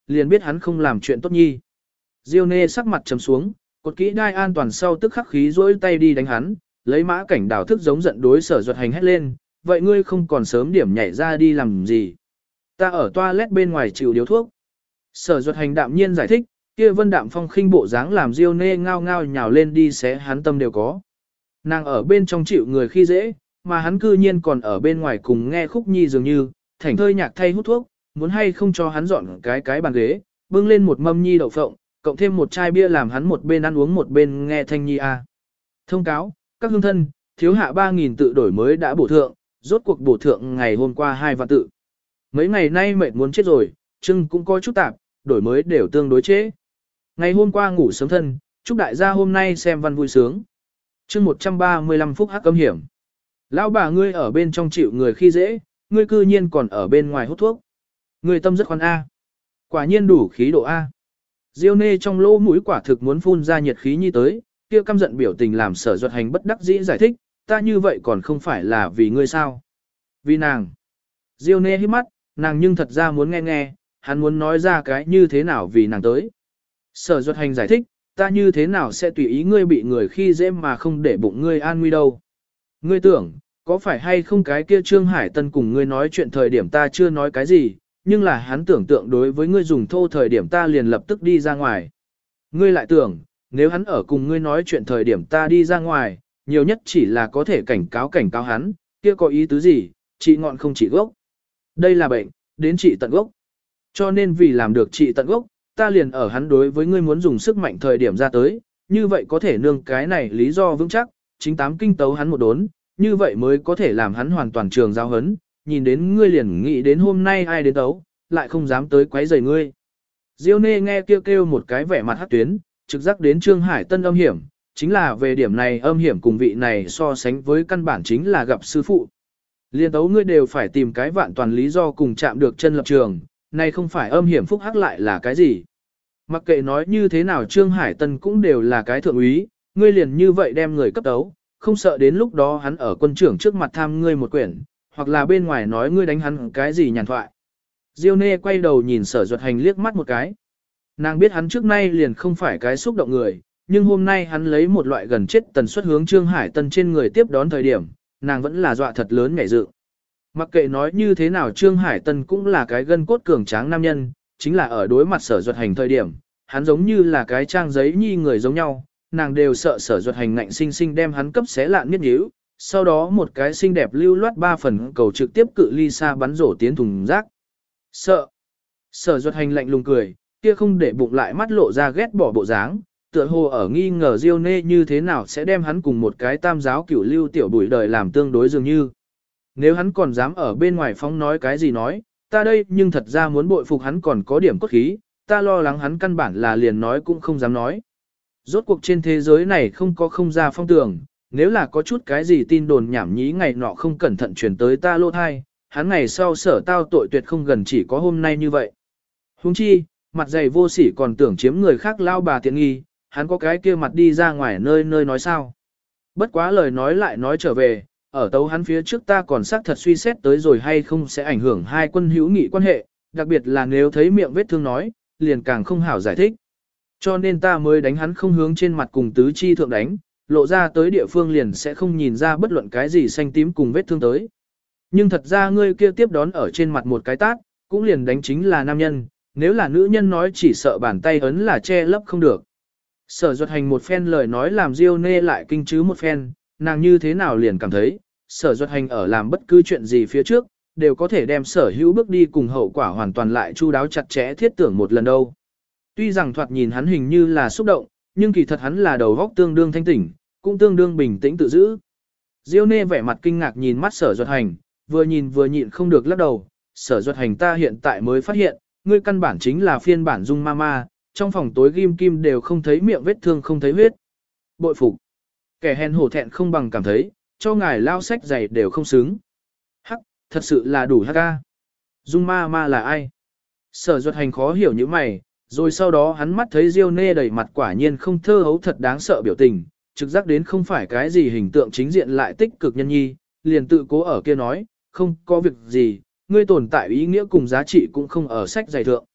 liền biết hắn không làm chuyện tốt nhi. Diêu Nê sắc mặt trầm xuống, cột kỹ đai an toàn sau tức khắc khí rỗi tay đi đánh hắn, lấy mã cảnh đảo thức giống giận đối Sở Duật Hành hét lên, vậy ngươi không còn sớm điểm nhảy ra đi làm gì? Ta ở toilet bên ngoài chịu điếu thuốc. Sở Duật Hành đạm nhiên giải thích, kia Vân Đạm Phong khinh bộ dáng làm Diêu Nê ngao ngao nhào lên đi xé hắn tâm đều có. Nàng ở bên trong chịu người khi dễ, mà hắn cư nhiên còn ở bên ngoài cùng nghe khúc nhi dường như, thảnh thơi nhạc thay hút thuốc, muốn hay không cho hắn dọn cái bàn ghế, bưng lên một mâm nhi đậu phộng, cộng thêm một chai bia làm hắn một bên ăn uống một bên nghe thanh nhi a. Thông cáo, các hương thân, thiếu hạ 3.000 tự đổi mới đã bổ thượng, rốt cuộc bổ thượng ngày hôm qua 2 vạn tự. Mấy ngày nay mệt muốn chết rồi, chưng cũng có chút tạp, đổi mới đều tương đối chế. Ngày hôm qua ngủ sớm thân, chúc đại gia hôm nay xem văn vui sướng. Chương 135 phút hắc âm hiểm. Lão bà ngươi ở bên trong chịu người khi dễ, ngươi cư nhiên còn ở bên ngoài hút thuốc. Ngươi tâm rất khoan A. Quả nhiên đủ khí độ A. Diêu Nê trong lỗ mũi quả thực muốn phun ra nhiệt khí nhi tới, kia căm giận biểu tình làm Sở Duật Hành bất đắc dĩ giải thích, ta như vậy còn không phải là vì ngươi sao. Vì nàng. Diêu Nê hít mắt, nàng nhưng thật ra muốn nghe, hắn muốn nói ra cái như thế nào vì nàng tới. Sở Duật Hành giải thích, ta như thế nào sẽ tùy ý ngươi bị người khi dễ mà không để bụng ngươi an nguy đâu. Ngươi tưởng, có phải hay không cái kia Trương Hải Tân cùng ngươi nói chuyện thời điểm ta chưa nói cái gì, nhưng là hắn tưởng tượng đối với ngươi dùng thô thời điểm ta liền lập tức đi ra ngoài. Ngươi lại tưởng, nếu hắn ở cùng ngươi nói chuyện thời điểm ta đi ra ngoài, nhiều nhất chỉ là có thể cảnh cáo hắn, kia có ý tứ gì, trị ngọn không trị gốc. Đây là bệnh, đến trị tận gốc. Cho nên vì làm được trị tận gốc, ta liền ở hắn đối với ngươi muốn dùng sức mạnh thời điểm ra tới, như vậy có thể nương cái này lý do vững chắc, chính tám kinh tấu hắn một đốn, như vậy mới có thể làm hắn hoàn toàn trường giao hấn, nhìn đến ngươi liền nghĩ đến hôm nay ai đến tấu, lại không dám tới quấy rầy ngươi. Diêu Nê nghe kêu một cái vẻ mặt hắc tuyến, trực giác đến Trương Hải Tân âm hiểm, chính là về điểm này âm hiểm cùng vị này so sánh với căn bản chính là gặp sư phụ. Liên tấu ngươi đều phải tìm cái vạn toàn lý do cùng chạm được chân lập trường, này không phải âm hiểm phúc hắc lại là cái gì. Mặc kệ nói như thế nào Trương Hải Tân cũng đều là cái thượng úy, ngươi liền như vậy đem người cấp tấu, không sợ đến lúc đó hắn ở quân trưởng trước mặt tham ngươi một quyển, hoặc là bên ngoài nói ngươi đánh hắn cái gì nhàn thoại. Diêu Nê quay đầu nhìn Sở Duật Hành liếc mắt một cái. Nàng biết hắn trước nay liền không phải cái xúc động người, nhưng hôm nay hắn lấy một loại gần chết tần suất hướng Trương Hải Tân trên người tiếp đón thời điểm, nàng vẫn là dọa thật lớn ngảy dự. Mặc kệ nói như thế nào Trương Hải Tân cũng là cái gân cốt cường tráng nam nhân, chính là ở đối mặt Sở Duật Hành thời điểm, hắn giống như là cái trang giấy nhi người giống nhau, nàng đều sợ Sở Duật Hành ngạnh sinh sinh đem hắn cấp xé lạn miết nhíu, sau đó một cái xinh đẹp lưu loát 3 phần cầu trực tiếp cự ly xa bắn rổ tiến thùng rác. Sợ. Sở Duật Hành lạnh lùng cười, kia không để bụng lại mắt lộ ra ghét bỏ bộ dáng, tựa hồ ở nghi ngờ Diêu Nê như thế nào sẽ đem hắn cùng một cái tam giáo cửu lưu tiểu bụi đời làm tương đối dường như. Nếu hắn còn dám ở bên ngoài phóng nói cái gì nói, ta đây nhưng thật ra muốn bội phục hắn còn có điểm cốt khí, ta lo lắng hắn căn bản là liền nói cũng không dám nói. Rốt cuộc trên thế giới này không có không ra phong tường, nếu là có chút cái gì tin đồn nhảm nhí ngày nọ không cẩn thận truyền tới ta lô thai, hắn ngày sau sở tao tội tuyệt không gần chỉ có hôm nay như vậy. Huống chi, mặt dày vô sỉ còn tưởng chiếm người khác lao bà tiện nghi, hắn có cái kia mặt đi ra ngoài nơi nơi nói sao. Bất quá lời nói lại nói trở về, ở tấu hắn phía trước ta còn xác thật suy xét tới rồi hay không sẽ ảnh hưởng hai quân hữu nghị quan hệ, đặc biệt là nếu thấy miệng vết thương nói, liền càng không hảo giải thích. Cho nên ta mới đánh hắn không hướng trên mặt cùng tứ chi thượng đánh, lộ ra tới địa phương liền sẽ không nhìn ra bất luận cái gì xanh tím cùng vết thương tới. Nhưng thật ra ngươi kia tiếp đón ở trên mặt một cái tát, cũng liền đánh chính là nam nhân, nếu là nữ nhân nói chỉ sợ bàn tay ấn là che lấp không được. Sở Duật Hành một phen lời nói làm Diêu Nê lại kinh chứ một phen, nàng như thế nào liền cảm thấy, Sở Duật Hành ở làm bất cứ chuyện gì phía trước, đều có thể đem sở hữu bước đi cùng hậu quả hoàn toàn lại chu đáo chặt chẽ thiết tưởng một lần đâu. Tuy rằng thoạt nhìn hắn hình như là xúc động, nhưng kỳ thật hắn là đầu óc tương đương thanh tỉnh, cũng tương đương bình tĩnh tự giữ. Diêu Nê vẻ mặt kinh ngạc nhìn mắt Sở Duật Hành, vừa nhìn vừa nhịn không được lắc đầu, Sở Duật Hành ta hiện tại mới phát hiện, ngươi căn bản chính là phiên bản Dung Mama, trong phòng tối ghim kim đều không thấy miệng vết thương không thấy huyết. Bội phục. Kẻ hèn hổ thẹn không bằng cảm thấy, cho ngài lao sách giày đều không xứng. Hắc, thật sự là đủ hắc ca. Dung Mama là ai? Sở Duật Hành khó hiểu như mày, rồi sau đó hắn mắt thấy Diêu Nê đầy mặt quả nhiên không thơ hấu thật đáng sợ biểu tình, trực giác đến không phải cái gì hình tượng chính diện lại tích cực nhân nhi, liền tự cố ở kia nói, không có việc gì, ngươi tồn tại ý nghĩa cùng giá trị cũng không ở sách giày thượng.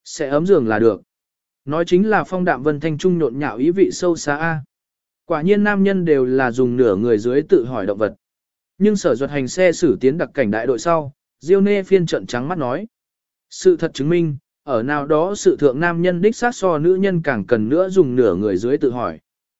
Sẽ ấm giường là được. Nói chính là phong đạm vân thanh trung nhộn nhạo ý vị sâu xa A. Quả nhiên nam nhân đều là dùng nửa người dưới tự hỏi động vật. Nhưng Sở Duật Hành xe xử tiến đặc cảnh đại đội sau, Diêu Nê phiên trận trắng mắt nói. Sự thật chứng minh, ở nào đó sự thượng nam nhân đích xác so nữ nhân càng cần nữa dùng nửa người dưới tự hỏi.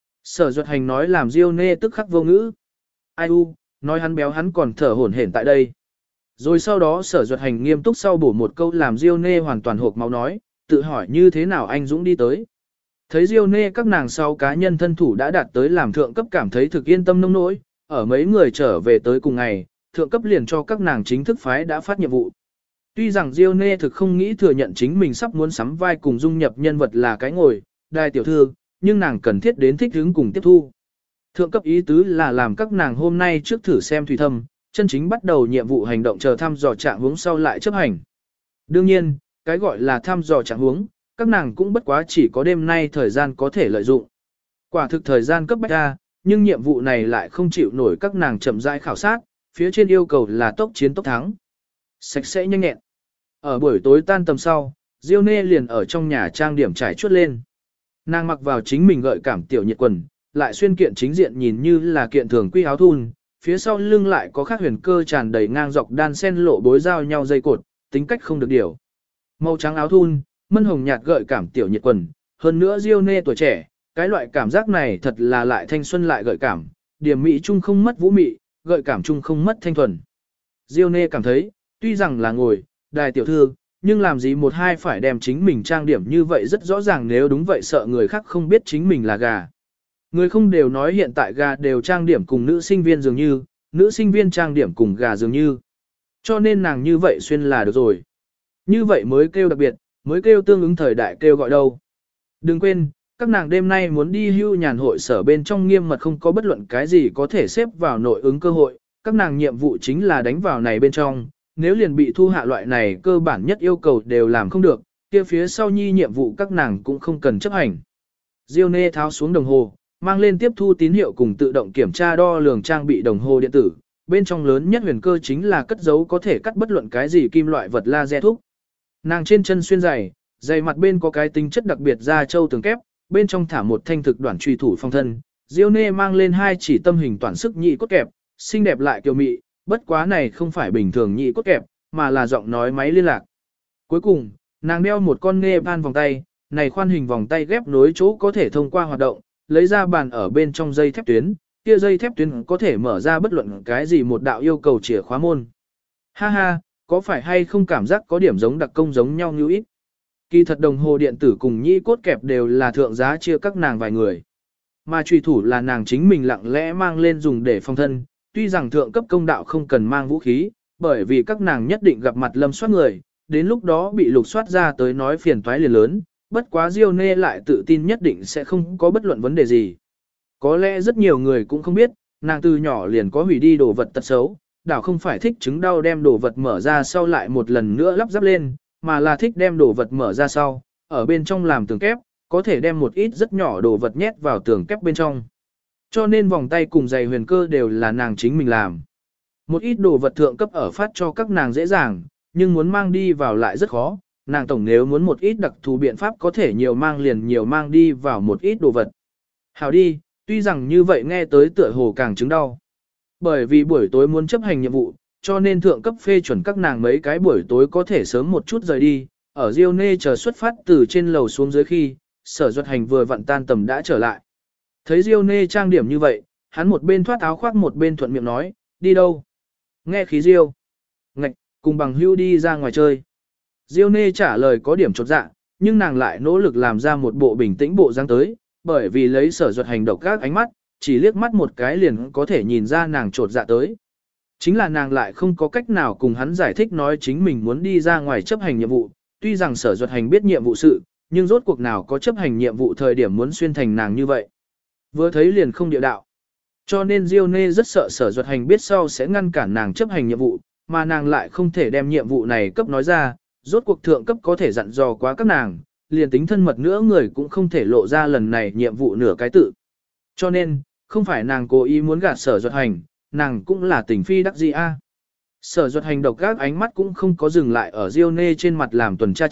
Sở Duật Hành nói làm Diêu Nê tức khắc vô ngữ. Ai u, nói hắn béo hắn còn thở hổn hển tại đây. Rồi sau đó Sở Duật Hành nghiêm túc sau bổ một câu làm Diêu Nê hoàn toàn hộp máu nói, tự hỏi như thế nào anh Dũng đi tới. Thấy Diêu Nê các nàng sau cá nhân thân thủ đã đạt tới làm thượng cấp cảm thấy thực yên tâm nông nỗi, ở mấy người trở về tới cùng ngày, thượng cấp liền cho các nàng chính thức phái đã phát nhiệm vụ. Tuy rằng Diêu Nê thực không nghĩ thừa nhận chính mình sắp muốn sắm vai cùng dung nhập nhân vật là cái ngồi, đài tiểu thư, nhưng nàng cần thiết đến thích ứng cùng tiếp thu. Thượng cấp ý tứ là làm các nàng hôm nay trước thử xem thủy thâm, chân chính bắt đầu nhiệm vụ hành động chờ thăm dò trạng huống sau lại chấp hành. Đương nhiên, cái gọi là thăm dò trạng huống, các nàng cũng bất quá chỉ có đêm nay thời gian có thể lợi dụng. Quả thực thời gian cấp bách ra, nhưng nhiệm vụ này lại không chịu nổi các nàng chậm rãi khảo sát, phía trên yêu cầu là tốc chiến tốc thắng. Sạch sẽ nhanh nhẹn. Ở buổi tối tan tầm sau, Diêu Nê liền ở trong nhà trang điểm trải chuốt lên. Nàng mặc vào chính mình gợi cảm tiểu nhiệt quần, lại xuyên kiện chính diện nhìn như là kiện thường quy áo thun, phía sau lưng lại có khắc huyền cơ tràn đầy ngang dọc đan sen lộ bối giao nhau dây cột, tính cách không được điều. Màu trắng áo thun, mân hồng nhạt gợi cảm tiểu nhiệt quần, hơn nữa Diêu Nê tuổi trẻ, cái loại cảm giác này thật là lại thanh xuân lại gợi cảm, điểm mỹ chung không mất vũ mị, gợi cảm chung không mất thanh thuần. Diêu Nê cảm thấy, tuy rằng là ngồi, đài tiểu thư, nhưng làm gì một hai phải đem chính mình trang điểm như vậy rất rõ ràng, nếu đúng vậy sợ người khác không biết chính mình là gà. Người không đều nói hiện tại gà đều trang điểm cùng nữ sinh viên dường như, nữ sinh viên trang điểm cùng gà dường như. Cho nên nàng như vậy xuyên là được rồi. Như vậy mới kêu đặc biệt, mới kêu tương ứng thời đại kêu gọi đâu. Đừng quên, các nàng đêm nay muốn đi hưu nhàn hội sở bên trong nghiêm mật không có bất luận cái gì có thể xếp vào nội ứng cơ hội, các nàng nhiệm vụ chính là đánh vào này bên trong, nếu liền bị thu hạ loại này cơ bản nhất yêu cầu đều làm không được, kia phía sau nhi nhiệm vụ các nàng cũng không cần chấp hành. Diêu Nê tháo xuống đồng hồ, mang lên tiếp thu tín hiệu cùng tự động kiểm tra đo lường trang bị đồng hồ điện tử, bên trong lớn nhất huyền cơ chính là cất giấu có thể cắt bất luận cái gì kim loại vật laser thúc. Nàng trên chân xuyên giày, giày mặt bên có cái tính chất đặc biệt da châu tường kép, bên trong thả một thanh thực đoạn truy thủ phong thân. Diêu Nê mang lên hai chỉ tâm hình toàn sức nhị cốt kẹp, xinh đẹp lại kiều mị, bất quá này không phải bình thường nhị cốt kẹp, mà là giọng nói máy liên lạc. Cuối cùng, nàng đeo một con nghe van vòng tay, này khoan hình vòng tay ghép nối chỗ có thể thông qua hoạt động, lấy ra bàn ở bên trong dây thép tuyến, kia dây thép tuyến có thể mở ra bất luận cái gì một đạo yêu cầu chìa khóa môn. Ha ha, có phải hay không cảm giác có điểm giống đặc công giống nhau như ít. Kỳ thật đồng hồ điện tử cùng nhĩ cốt kẹp đều là thượng giá chia các nàng vài người. Mà truy thủ là nàng chính mình lặng lẽ mang lên dùng để phòng thân, tuy rằng thượng cấp công đạo không cần mang vũ khí, bởi vì các nàng nhất định gặp mặt lâm soát người, đến lúc đó bị lục soát ra tới nói phiền toái liền lớn, bất quá Diêu Nê lại tự tin nhất định sẽ không có bất luận vấn đề gì. Có lẽ rất nhiều người cũng không biết, nàng từ nhỏ liền có hủy đi đồ vật tật xấu, đảo không phải thích chứng đau đem đồ vật mở ra sau lại một lần nữa lắp ráp lên, mà là thích đem đồ vật mở ra sau, ở bên trong làm tường kép, có thể đem một ít rất nhỏ đồ vật nhét vào tường kép bên trong. Cho nên vòng tay cùng giày huyền cơ đều là nàng chính mình làm. Một ít đồ vật thượng cấp ở phát cho các nàng dễ dàng, nhưng muốn mang đi vào lại rất khó, nàng tổng nếu muốn một ít đặc thù biện pháp có thể nhiều mang liền nhiều mang đi vào một ít đồ vật. Hảo đi, tuy rằng như vậy nghe tới tựa hồ càng chứng đau. Bởi vì buổi tối muốn chấp hành nhiệm vụ, cho nên thượng cấp phê chuẩn các nàng mấy cái buổi tối có thể sớm một chút rời đi, ở Diêu Nê chờ xuất phát từ trên lầu xuống dưới khi, Sở Duật Hành vừa vặn tan tầm đã trở lại. Thấy Diêu Nê trang điểm như vậy, hắn một bên thoát áo khoác một bên thuận miệng nói, đi đâu? Nghe khí Diêu. Ngạch, cùng bằng hưu đi ra ngoài chơi. Diêu Nê trả lời có điểm chột dạ, nhưng nàng lại nỗ lực làm ra một bộ bình tĩnh bộ dáng tới, bởi vì lấy Sở Duật Hành độc các ánh mắt, chỉ liếc mắt một cái liền có thể nhìn ra nàng chột dạ tới. Chính là nàng lại không có cách nào cùng hắn giải thích nói chính mình muốn đi ra ngoài chấp hành nhiệm vụ, tuy rằng Sở Duật Hành biết nhiệm vụ sự, nhưng rốt cuộc nào có chấp hành nhiệm vụ thời điểm muốn xuyên thành nàng như vậy. Vừa thấy liền không địa đạo. Cho nên Diêu Nê rất sợ Sở Duật Hành biết sau sẽ ngăn cản nàng chấp hành nhiệm vụ, mà nàng lại không thể đem nhiệm vụ này cấp nói ra, rốt cuộc thượng cấp có thể dặn dò quá các nàng, liền tính thân mật nữa người cũng không thể lộ ra lần này nhiệm vụ nửa cái tự. Cho nên, không phải nàng cố ý muốn gạt Sở Duật Hành, nàng cũng là tình phi đắc dĩ a. Sở Duật Hành độc gác ánh mắt cũng không có dừng lại ở Diêu Nê trên mặt làm tuần tra trạng,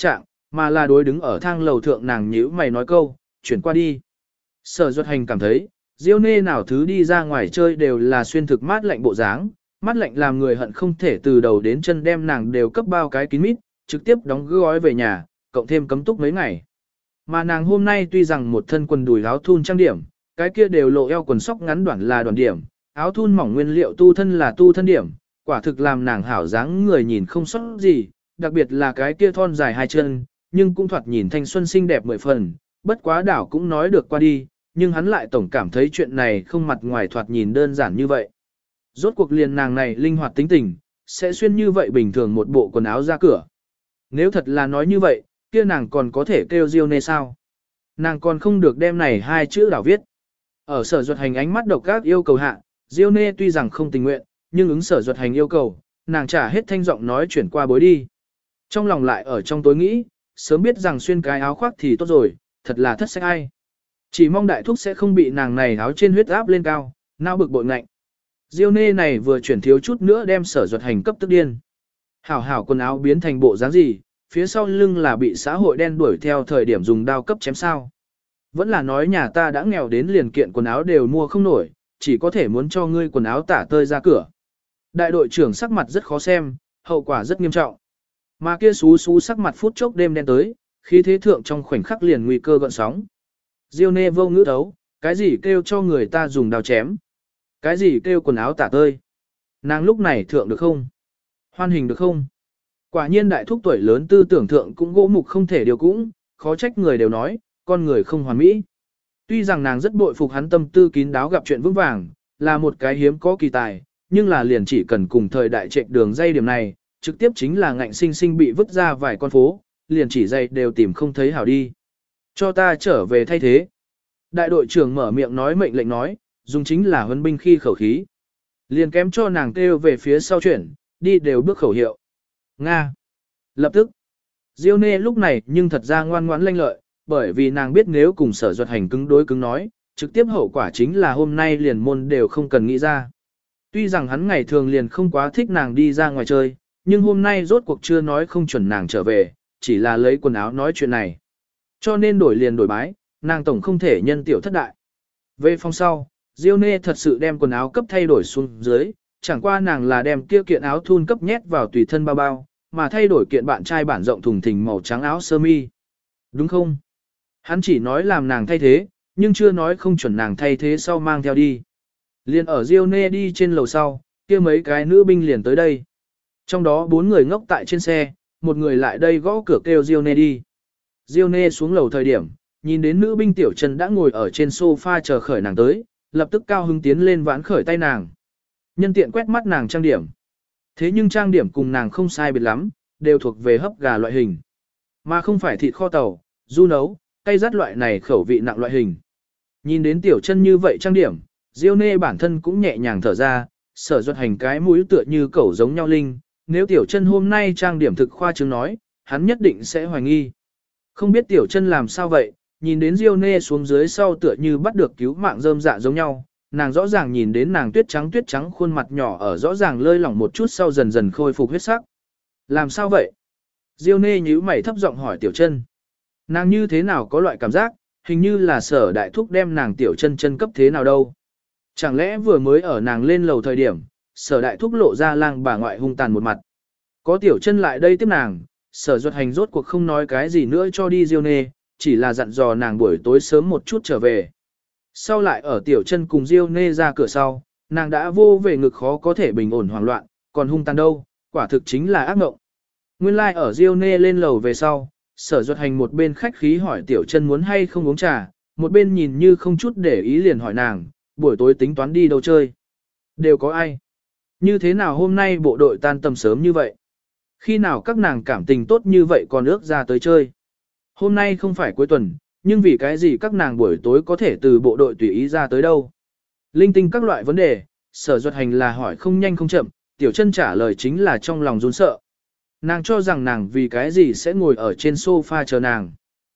mà là đối đứng ở thang lầu thượng nàng nhíu mày nói câu, chuyển qua đi. Sở Duật Hành cảm thấy, Diêu Nê nào thứ đi ra ngoài chơi đều là xuyên thực mát lạnh bộ dáng, mát lạnh làm người hận không thể từ đầu đến chân đem nàng đều cấp bao cái kín mít, trực tiếp đóng gói về nhà, cộng thêm cấm túc mấy ngày. Mà nàng hôm nay tuy rằng một thân quần đùi áo thun trang điểm, cái kia đều lộ eo quần sóc ngắn đoạn là đoạn điểm, áo thun mỏng nguyên liệu tu thân là tu thân điểm, quả thực làm nàng hảo dáng người nhìn không sót gì, đặc biệt là cái kia thon dài hai chân, nhưng cũng thoạt nhìn thanh xuân xinh đẹp mười phần, bất quá đảo cũng nói được qua đi, nhưng hắn lại tổng cảm thấy chuyện này không mặt ngoài thoạt nhìn đơn giản như vậy. Rốt cuộc liền nàng này linh hoạt tính tình, sẽ xuyên như vậy bình thường một bộ quần áo ra cửa. Nếu thật là nói như vậy, kia nàng còn có thể kêu Diêu Nê sao? Nàng còn không được đem này hai chữ đảo viết. Ở Sở Duật Hành ánh mắt độc ác yêu cầu hạ, Diêu Nê tuy rằng không tình nguyện, nhưng ứng Sở Duật Hành yêu cầu, nàng trả hết thanh giọng nói chuyển qua bối đi. Trong lòng lại ở trong tối nghĩ, sớm biết rằng xuyên cái áo khoác thì tốt rồi, thật là thất sách ai. Chỉ mong đại thúc sẽ không bị nàng này áo trên huyết áp lên cao, nao bực bội ngạnh. Diêu Nê này vừa chuyển thiếu chút nữa đem Sở Duật Hành cấp tức điên. Hảo hảo quần áo biến thành bộ dáng gì, phía sau lưng là bị xã hội đen đuổi theo thời điểm dùng đao cấp chém sao. Vẫn là nói nhà ta đã nghèo đến liền kiện quần áo đều mua không nổi, chỉ có thể muốn cho ngươi quần áo tả tơi ra cửa. Đại đội trưởng sắc mặt rất khó xem, hậu quả rất nghiêm trọng. Mà kia xú sắc mặt phút chốc đêm đen tới, khí thế thượng trong khoảnh khắc liền nguy cơ gợn sóng. Diêu Nê vô ngữ thấu, cái gì kêu cho người ta dùng đao chém? Cái gì kêu quần áo tả tơi? Nàng lúc này thượng được không? Hoan hình được không? Quả nhiên đại thúc tuổi lớn tư tưởng thượng cũng gỗ mục không thể điều cũng, khó trách người đều nói, con người không hoàn mỹ. Tuy rằng nàng rất bội phục hắn tâm tư kín đáo gặp chuyện vững vàng, là một cái hiếm có kỳ tài, nhưng là liền chỉ cần cùng thời đại trệch đường dây điểm này, trực tiếp chính là ngạnh sinh sinh bị vứt ra vài con phố, liền chỉ dây đều tìm không thấy hảo đi. Cho ta trở về thay thế. Đại đội trưởng mở miệng nói mệnh lệnh nói, dùng chính là huấn binh khi khẩu khí. Liền kém cho nàng kêu về phía sau chuyển, đi đều bước khẩu hiệu. Nga. Lập tức. Diêu Nê lúc này nhưng thật ra ngoan ngoãn lanh lợi, bởi vì nàng biết nếu cùng Sở Duật Hành cứng đối cứng nói, trực tiếp hậu quả chính là hôm nay liền môn đều không cần nghĩ ra. Tuy rằng hắn ngày thường liền không quá thích nàng đi ra ngoài chơi, nhưng hôm nay rốt cuộc chưa nói không chuẩn nàng trở về, chỉ là lấy quần áo nói chuyện này. Cho nên đổi liền đổi bái, nàng tổng không thể nhân tiểu thất đại. Về phòng sau, Diêu Nê thật sự đem quần áo cấp thay đổi xuống dưới, chẳng qua nàng là đem kia kiện áo thun cấp nhét vào tùy thân bao bao, mà thay đổi kiện bạn trai bản rộng thùng thình màu trắng áo sơ mi. Đúng không? Hắn chỉ nói làm nàng thay thế, nhưng chưa nói không chuẩn nàng thay thế sau mang theo đi. Liền ở Diêu Nê đi trên lầu sau, kia mấy cái nữ binh liền tới đây. Trong đó 4 người ngốc tại trên xe, một người lại đây gõ cửa kêu Diêu Nê đi. Diêu Nê xuống lầu thời điểm, nhìn đến nữ binh Tiểu Trần đã ngồi ở trên sofa chờ khởi nàng tới, lập tức cao hứng tiến lên vãn khởi tay nàng. Nhân tiện quét mắt nàng trang điểm. Thế nhưng trang điểm cùng nàng không sai biệt lắm, đều thuộc về hấp gà loại hình. Mà không phải thịt kho tàu, du nấu, cay rắt loại này khẩu vị nặng loại hình. Nhìn đến Tiểu Chân như vậy trang điểm, Diêu Nê bản thân cũng nhẹ nhàng thở ra, Sở Duật Hành cái mũi tựa như cẩu giống nhau linh. Nếu Tiểu Chân hôm nay trang điểm thực khoa trương nói, hắn nhất định sẽ hoài nghi. Không biết Tiểu Chân làm sao vậy, nhìn đến Diêu Nê xuống dưới sau tựa như bắt được cứu mạng rơm dạ giống nhau, nàng rõ ràng nhìn đến nàng tuyết trắng khuôn mặt nhỏ ở rõ ràng lơi lỏng một chút sau dần dần khôi phục huyết sắc. Làm sao vậy? Diêu Nê nhíu mày thấp giọng hỏi Tiểu Chân. Nàng như thế nào có loại cảm giác, hình như là Sở đại thúc đem nàng Tiểu Chân chân cấp thế nào đâu. Chẳng lẽ vừa mới ở nàng lên lầu thời điểm, Sở đại thúc lộ ra lang bà ngoại hung tàn một mặt. Có Tiểu Chân lại đây tiếp nàng, Sở Duật Hành rốt cuộc không nói cái gì nữa cho đi Diêu Nê, chỉ là dặn dò nàng buổi tối sớm một chút trở về. Sau lại ở Tiểu Chân cùng Diêu Nê ra cửa sau, nàng đã vô về ngực khó có thể bình ổn hoảng loạn, còn hung tàn đâu, quả thực chính là ác mộng. Nguyên lai like ở Diêu Nê lên lầu về sau, Sở Duật Hành một bên khách khí hỏi Tiểu Chân muốn hay không uống trà, một bên nhìn như không chút để ý liền hỏi nàng, buổi tối tính toán đi đâu chơi. Đều có ai? Như thế nào hôm nay bộ đội tan tầm sớm như vậy? Khi nào các nàng cảm tình tốt như vậy còn ước ra tới chơi? Hôm nay không phải cuối tuần, nhưng vì cái gì các nàng buổi tối có thể từ bộ đội tùy ý ra tới đâu? Linh tinh các loại vấn đề, Sở Duật Hành là hỏi không nhanh không chậm, Tiểu Chân trả lời chính là trong lòng run sợ. Nàng cho rằng nàng vì cái gì sẽ ngồi ở trên sofa chờ nàng.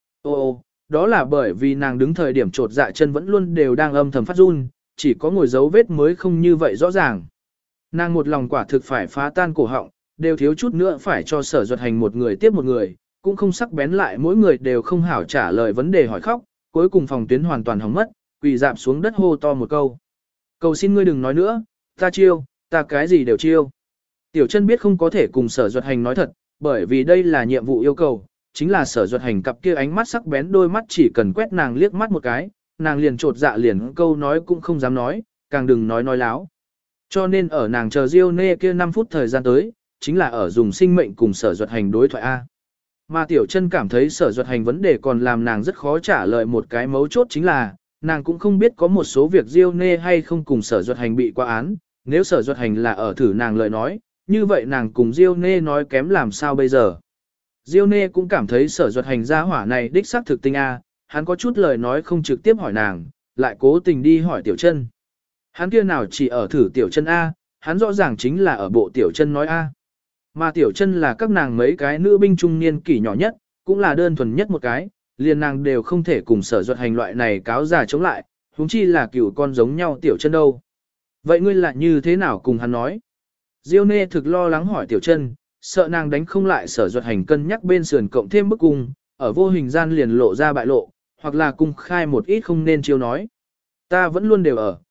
Ô, đó là bởi vì nàng đứng thời điểm trột dạ chân vẫn luôn đều đang âm thầm phát run, chỉ có ngồi dấu vết mới không như vậy rõ ràng. Nàng một lòng quả thực phải phá tan cổ họng, đều thiếu chút nữa phải cho Sở Duật Hành một người tiếp một người, cũng không sắc bén lại mỗi người đều không hảo trả lời vấn đề hỏi khóc, cuối cùng phòng tuyến hoàn toàn hỏng mất, quỳ dạp xuống đất hô to một câu. Cầu xin ngươi đừng nói nữa, ta chiêu, ta cái gì đều chiêu. Tiểu chân biết không có thể cùng Sở Duật Hành nói thật, bởi vì đây là nhiệm vụ yêu cầu, chính là Sở Duật Hành cặp kia ánh mắt sắc bén đôi mắt chỉ cần quét nàng liếc mắt một cái, nàng liền trột dạ liền câu nói cũng không dám nói, càng đừng nói láo. Cho nên ở nàng chờ Diêu Nê kia 5 phút thời gian tới, chính là ở dùng sinh mệnh cùng Sở Duật Hành đối thoại A. Mà Tiểu Chân cảm thấy Sở Duật Hành vấn đề còn làm nàng rất khó trả lời một cái mấu chốt chính là, nàng cũng không biết có một số việc Diêu Nê hay không cùng Sở Duật Hành bị qua án, nếu Sở Duật Hành là ở thử nàng lời nói, như vậy nàng cùng Diêu Nê nói kém làm sao bây giờ. Diêu Nê cũng cảm thấy Sở Duật Hành gia hỏa này đích xác thực tinh A, hắn có chút lời nói không trực tiếp hỏi nàng, lại cố tình đi hỏi Tiểu Chân. Hắn kia nào chỉ ở thử Tiểu Chân A, hắn rõ ràng chính là ở bộ Tiểu Chân nói A. Mà Tiểu Chân là các nàng mấy cái nữ binh trung niên kỷ nhỏ nhất, cũng là đơn thuần nhất một cái, liền nàng đều không thể cùng Sở Duật Hành loại này cáo già chống lại, huống chi là cửu con giống nhau Tiểu Chân đâu. Vậy ngươi lại như thế nào cùng hắn nói? Diêu Nê thực lo lắng hỏi Tiểu Chân, sợ nàng đánh không lại Sở Duật Hành cân nhắc bên sườn cộng thêm bức cung, ở vô hình gian liền lộ ra bại lộ, hoặc là cung khai một ít không nên chiêu nói. Ta vẫn luôn đều ở,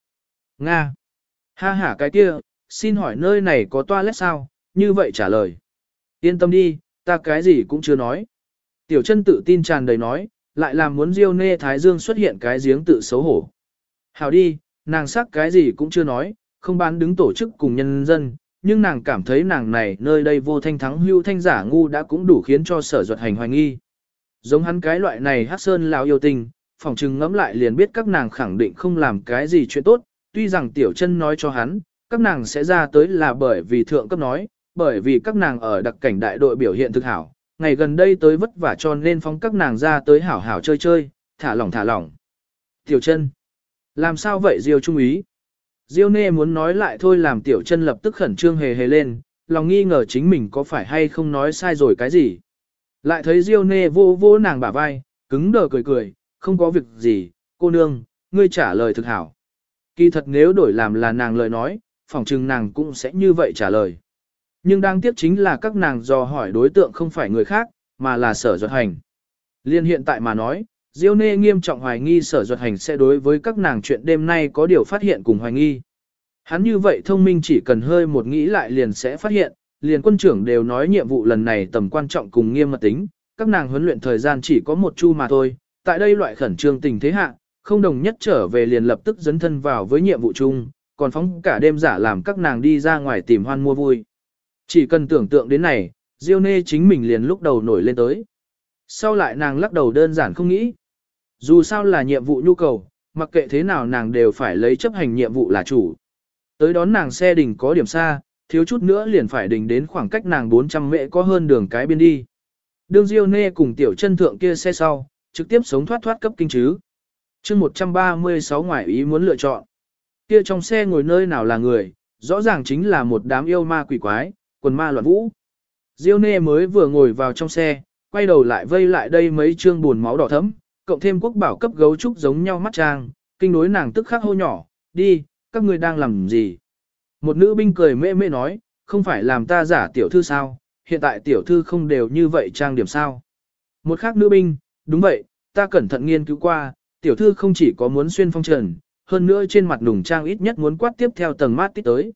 Nga. Ha ha cái kia, xin hỏi nơi này có toilet sao, như vậy trả lời. Yên tâm đi, ta cái gì cũng chưa nói. Tiểu Chân tự tin tràn đầy nói, lại làm muốn Diêu Nê Thái Dương xuất hiện cái giếng tự xấu hổ. Hảo đi, nàng sắc cái gì cũng chưa nói, không bán đứng tổ chức cùng nhân dân, nhưng nàng cảm thấy nàng này nơi đây vô thanh thắng hưu thanh giả ngu đã cũng đủ khiến cho Sở Duật Hành hoài nghi. Giống hắn cái loại này hát sơn lão yêu tình, phòng trừng ngẫm lại liền biết các nàng khẳng định không làm cái gì chuyện tốt, tuy rằng Tiểu Chân nói cho hắn, các nàng sẽ ra tới là bởi vì thượng cấp nói, bởi vì các nàng ở đặc cảnh đại đội biểu hiện thực hảo, ngày gần đây tới vất vả cho nên phóng các nàng ra tới hảo hảo chơi chơi, thả lỏng. Tiểu Chân, làm sao vậy Diêu Trung úy? Diêu Nê muốn nói lại thôi làm Tiểu Chân lập tức khẩn trương hề hề lên, lòng nghi ngờ chính mình có phải hay không nói sai rồi cái gì. Lại thấy Diêu Nê vô vô nàng bả vai, cứng đờ cười, không có việc gì, cô nương, ngươi trả lời thực hảo. Kỳ thật nếu đổi làm là nàng lời nói, phỏng chừng nàng cũng sẽ như vậy trả lời. Nhưng đáng tiếc chính là các nàng dò hỏi đối tượng không phải người khác, mà là Sở Duật Hành. Liên hiện tại mà nói, Diêu Nê nghiêm trọng hoài nghi Sở Duật Hành sẽ đối với các nàng chuyện đêm nay có điều phát hiện cùng hoài nghi. Hắn như vậy thông minh chỉ cần hơi một nghĩ lại liền sẽ phát hiện, liền quân trưởng đều nói nhiệm vụ lần này tầm quan trọng cùng nghiêm mật tính, các nàng huấn luyện thời gian chỉ có một chu mà thôi, tại đây loại khẩn trương tình thế hạ, không đồng nhất trở về liền lập tức dấn thân vào với nhiệm vụ chung, còn phóng cả đêm giả làm các nàng đi ra ngoài tìm hoan mua vui. Chỉ cần tưởng tượng đến này, Diêu Nê chính mình liền lúc đầu nổi lên tới. Sau lại nàng lắc đầu đơn giản không nghĩ. Dù sao là nhiệm vụ nhu cầu, mặc kệ thế nào nàng đều phải lấy chấp hành nhiệm vụ là chủ. Tới đón nàng xe đình có điểm xa, thiếu chút nữa liền phải đình đến khoảng cách nàng 400 mễ có hơn đường cái biên đi. Đương Diêu Nê cùng Tiểu Chân thượng kia xe sau, trực tiếp sống thoát cấp kinh chứ. chương 136 ngoại ý muốn lựa chọn. Kia trong xe ngồi nơi nào là người, rõ ràng chính là một đám yêu ma quỷ quái, quần ma loạn vũ. Diêu Nê mới vừa ngồi vào trong xe, quay đầu lại vây lại đây mấy trương buồn máu đỏ thẫm, cộng thêm quốc bảo cấp gấu trúc giống nhau mắt trang, kinh đối nàng tức khắc hô nhỏ, đi, các ngươi đang làm gì? Một nữ binh cười mê mê nói, không phải làm ta giả tiểu thư sao, hiện tại tiểu thư không đều như vậy trang điểm sao. Một khác nữ binh, đúng vậy, ta cẩn thận nghiên cứu qua, tiểu thư không chỉ có muốn xuyên phong trần, hơn nữa trên mặt nùng trang ít nhất muốn quát tiếp theo tầng mát tít tới.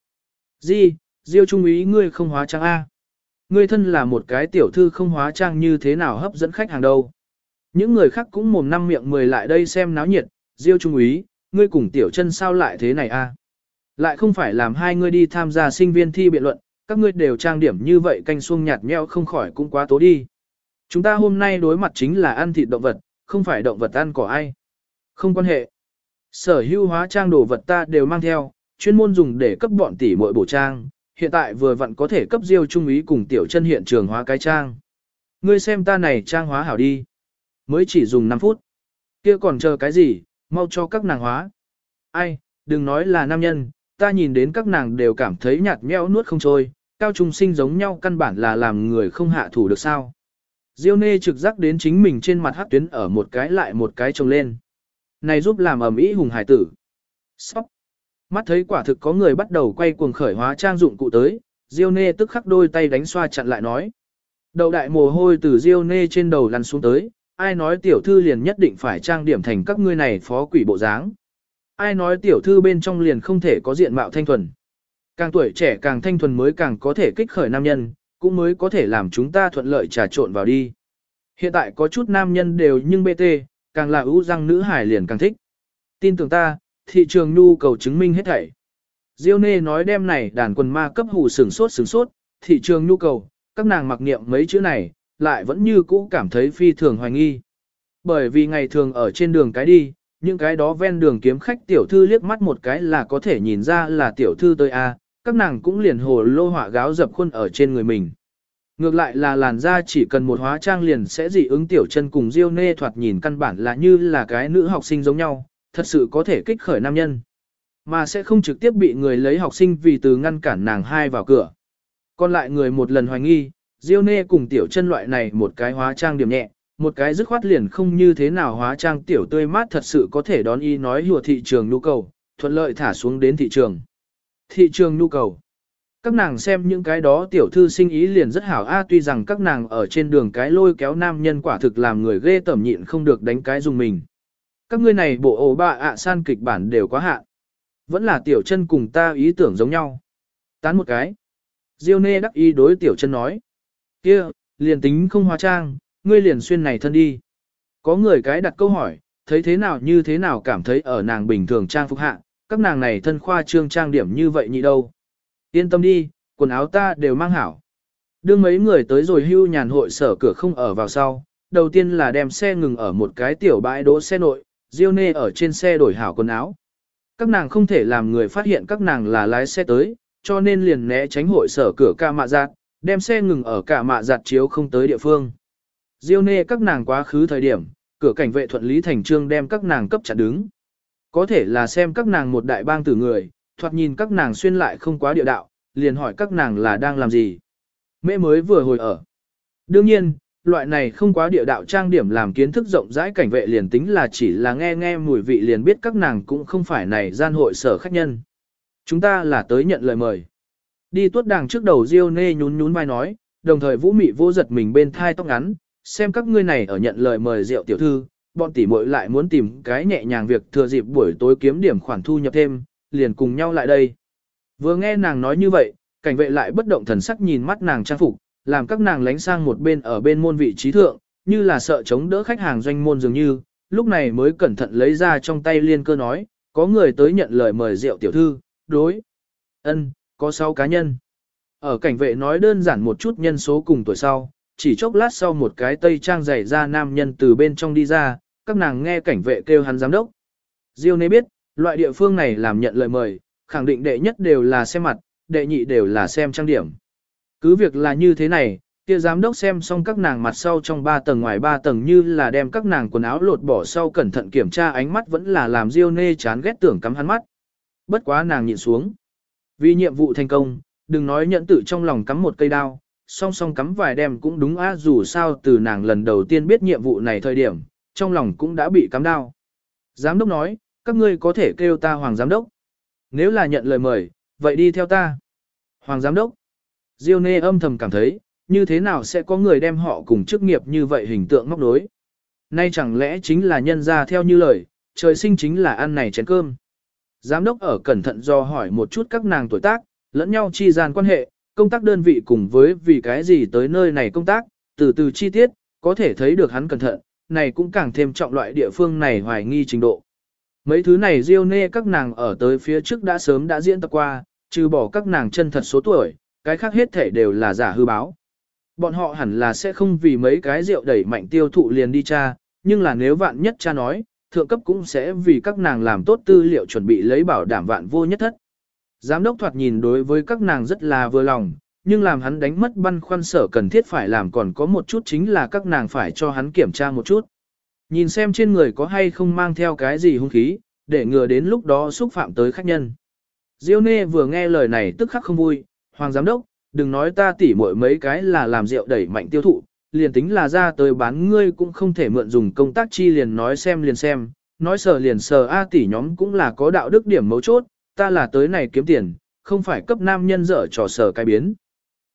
Diêu Trung úy ngươi không hóa trang A. Ngươi thân là một cái tiểu thư không hóa trang như thế nào hấp dẫn khách hàng đâu. Những người khác cũng mồm năm miệng mười lại đây xem náo nhiệt, Diêu Trung úy, ngươi cùng Tiểu Chân sao lại thế này a? Lại không phải làm hai ngươi đi tham gia sinh viên thi biện luận, các ngươi đều trang điểm như vậy canh xuông nhạt nhẽo không khỏi cũng quá tố đi. Chúng ta hôm nay đối mặt chính là ăn thịt động vật, không phải động vật ăn cỏ ai. Không quan hệ. Sở hữu hóa trang đồ vật ta đều mang theo, chuyên môn dùng để cấp bọn tỷ muội bổ trang, hiện tại vừa vặn có thể cấp Diêu Trung úy cùng Tiểu Chân hiện trường hóa cái trang. Ngươi xem ta này trang hóa hảo đi. Mới chỉ dùng 5 phút. Kia còn chờ cái gì, mau cho các nàng hóa. Ai, đừng nói là nam nhân, ta nhìn đến các nàng đều cảm thấy nhạt nhẽo nuốt không trôi, cao trung sinh giống nhau căn bản là làm người không hạ thủ được sao. Diêu Nê trực giác đến chính mình trên mặt hắc tuyến ở một cái lại một cái trồng lên. Này giúp làm ầm ĩ hùng hải tử. Sóc. Mắt thấy quả thực có người bắt đầu quay cuồng khởi hóa trang dụng cụ tới, Diêu Nê tức khắc đôi tay đánh xoa chặn lại nói. Đầu đại mồ hôi từ Diêu Nê trên đầu lăn xuống tới, ai nói tiểu thư liền nhất định phải trang điểm thành các ngươi này phó quỷ bộ dáng. Ai nói tiểu thư bên trong liền không thể có diện mạo thanh thuần. Càng tuổi trẻ càng thanh thuần mới càng có thể kích khởi nam nhân, cũng mới có thể làm chúng ta thuận lợi trà trộn vào đi. Hiện tại có chút nam nhân đều nhưng BT, càng là ưu răng nữ hải liền càng thích. Tin tưởng ta, thị trường nhu cầu chứng minh hết thảy. Diêu Nê nói đem này đàn quần ma cấp hù sửng sốt, thị trường nhu cầu, các nàng mặc niệm mấy chữ này, lại vẫn như cũ cảm thấy phi thường hoài nghi. Bởi vì ngày thường ở trên đường cái đi, những cái đó ven đường kiếm khách tiểu thư liếc mắt một cái là có thể nhìn ra là tiểu thư tới A, các nàng cũng liền hồ lô họa gáo dập khuôn ở trên người mình. Ngược lại là làn da chỉ cần một hóa trang liền sẽ dị ứng tiểu chân cùng Diêu Nê thoạt nhìn căn bản là như là cái nữ học sinh giống nhau, thật sự có thể kích khởi nam nhân. Mà sẽ không trực tiếp bị người lấy học sinh vì từ ngăn cản nàng hai vào cửa. Còn lại người một lần hoài nghi, Diêu Nê cùng tiểu chân loại này một cái hóa trang điểm nhẹ, một cái dứt khoát liền không như thế nào hóa trang tiểu tươi mát thật sự có thể đón y nói hùa thị trường nhu cầu, thuận lợi thả xuống đến thị trường. Thị trường nhu cầu. Các nàng xem những cái đó tiểu thư sinh ý liền rất hảo tuy rằng các nàng ở trên đường cái lôi kéo nam nhân quả thực làm người ghê tởm nhịn không được đánh cái dùng mình. Các ngươi này bộ ổ bạ san kịch bản đều quá hạn. Vẫn là tiểu chân cùng ta ý tưởng giống nhau. Tán một cái. Diêu Nê đắc ý đối tiểu chân nói. Kia, liền tính không hóa trang, ngươi liền xuyên này thân đi. Có người cái đặt câu hỏi, thấy thế nào như thế nào cảm thấy ở nàng bình thường trang phục hạ, các nàng này thân khoa trương trang điểm như vậy nhị đâu. Yên tâm đi, quần áo ta đều mang hảo. Đưa mấy người tới rồi hưu nhàn hội sở cửa không ở vào sau, đầu tiên là đem xe ngừng ở một cái tiểu bãi đỗ xe nội, Diêu Nê ở trên xe đổi hảo quần áo. Các nàng không thể làm người phát hiện các nàng là lái xe tới, cho nên liền né tránh hội sở cửa ca mạ giặt, đem xe ngừng ở cả mạ giặt chiếu không tới địa phương. Diêu Nê các nàng quá khứ thời điểm, cửa cảnh vệ thuận lý thành trương đem các nàng cấp chặn đứng. Có thể là xem các nàng một đại bang tử người, thoạt nhìn các nàng xuyên lại không quá địa đạo, liền hỏi các nàng là đang làm gì. Mẹ mới vừa hồi ở. Đương nhiên, loại này không quá địa đạo trang điểm làm kiến thức rộng rãi cảnh vệ liền tính là chỉ là nghe mùi vị liền biết các nàng cũng không phải này gian hội sở khách nhân. Chúng ta là tới nhận lời mời. Đi tuốt đàng trước đầu Diêu Nê nhún vai nói, đồng thời Vũ Mị vô giật mình bên thai tóc ngắn, xem các ngươi này ở nhận lời mời rượu tiểu thư, bọn tỷ muội lại muốn tìm cái nhẹ nhàng việc thừa dịp buổi tối kiếm điểm khoản thu nhập thêm, liền cùng nhau lại đây. Vừa nghe nàng nói như vậy, cảnh vệ lại bất động thần sắc nhìn mắt nàng trang phục, làm các nàng lánh sang một bên ở bên môn vị trí thượng, như là sợ chống đỡ khách hàng doanh môn dường như, lúc này mới cẩn thận lấy ra trong tay liên cơ nói, có người tới nhận lời mời rượu tiểu thư, đối. Có 6 cá nhân. Ở cảnh vệ nói đơn giản một chút nhân số cùng tuổi sau, chỉ chốc lát sau một cái tây trang dày ra nam nhân từ bên trong đi ra, các nàng nghe cảnh vệ kêu hắn giám đốc. Diêu Nê biết, loại địa phương này làm nhận lời mời, khẳng định đệ nhất đều là xem mặt, đệ nhị đều là xem trang điểm. Cứ việc là như thế này, kia giám đốc xem xong các nàng mặt sau trong 3 tầng ngoài 3 tầng như là đem các nàng quần áo lột bỏ sau cẩn thận kiểm tra ánh mắt vẫn là làm Diêu Nê chán ghét tưởng cắm hắn mắt. Bất quá nàng nhịn xuống. Vì nhiệm vụ thành công, đừng nói nhận tự trong lòng cắm một cây đao, song song cắm vài đem cũng đúng dù sao từ nàng lần đầu tiên biết nhiệm vụ này thời điểm, trong lòng cũng đã bị cắm đao. Giám đốc nói, các ngươi có thể kêu ta Hoàng Giám đốc. Nếu là nhận lời mời, vậy đi theo ta. Hoàng Giám đốc. Diêu Nê âm thầm cảm thấy, như thế nào sẽ có người đem họ cùng chức nghiệp như vậy hình tượng móc nối. Nay chẳng lẽ chính là nhân ra theo như lời, trời sinh chính là ăn này chén cơm. Giám đốc ở cẩn thận do hỏi một chút các nàng tuổi tác, lẫn nhau chi gian quan hệ, công tác đơn vị cùng với vì cái gì tới nơi này công tác, từ từ chi tiết, có thể thấy được hắn cẩn thận, này cũng càng thêm trọng loại địa phương này hoài nghi trình độ. Mấy thứ này Diêu Nê các nàng ở tới phía trước đã sớm đã diễn tập qua, trừ bỏ các nàng chân thật số tuổi, cái khác hết thể đều là giả hư báo. Bọn họ hẳn là sẽ không vì mấy cái rượu đẩy mạnh tiêu thụ liền đi tra, nhưng là nếu vạn nhất cha nói, thượng cấp cũng sẽ vì các nàng làm tốt tư liệu chuẩn bị lấy bảo đảm vạn vô nhất thất. Giám đốc thoạt nhìn đối với các nàng rất là vừa lòng, nhưng làm hắn đánh mất băn khoăn sở cần thiết phải làm còn có một chút chính là các nàng phải cho hắn kiểm tra một chút. Nhìn xem trên người có hay không mang theo cái gì hung khí, để ngừa đến lúc đó xúc phạm tới khách nhân. Diêu Nê vừa nghe lời này tức khắc không vui, Hoàng Giám đốc, đừng nói ta tỉ muội mấy cái là làm rượu đẩy mạnh tiêu thụ, liền tính là ra tới bán ngươi cũng không thể mượn dùng công tác chi liền nói xem liền xem, nói sờ liền sờ tỷ nhóm cũng là có đạo đức điểm mấu chốt, ta là tới này kiếm tiền, không phải cấp nam nhân dở trò sờ cái biến.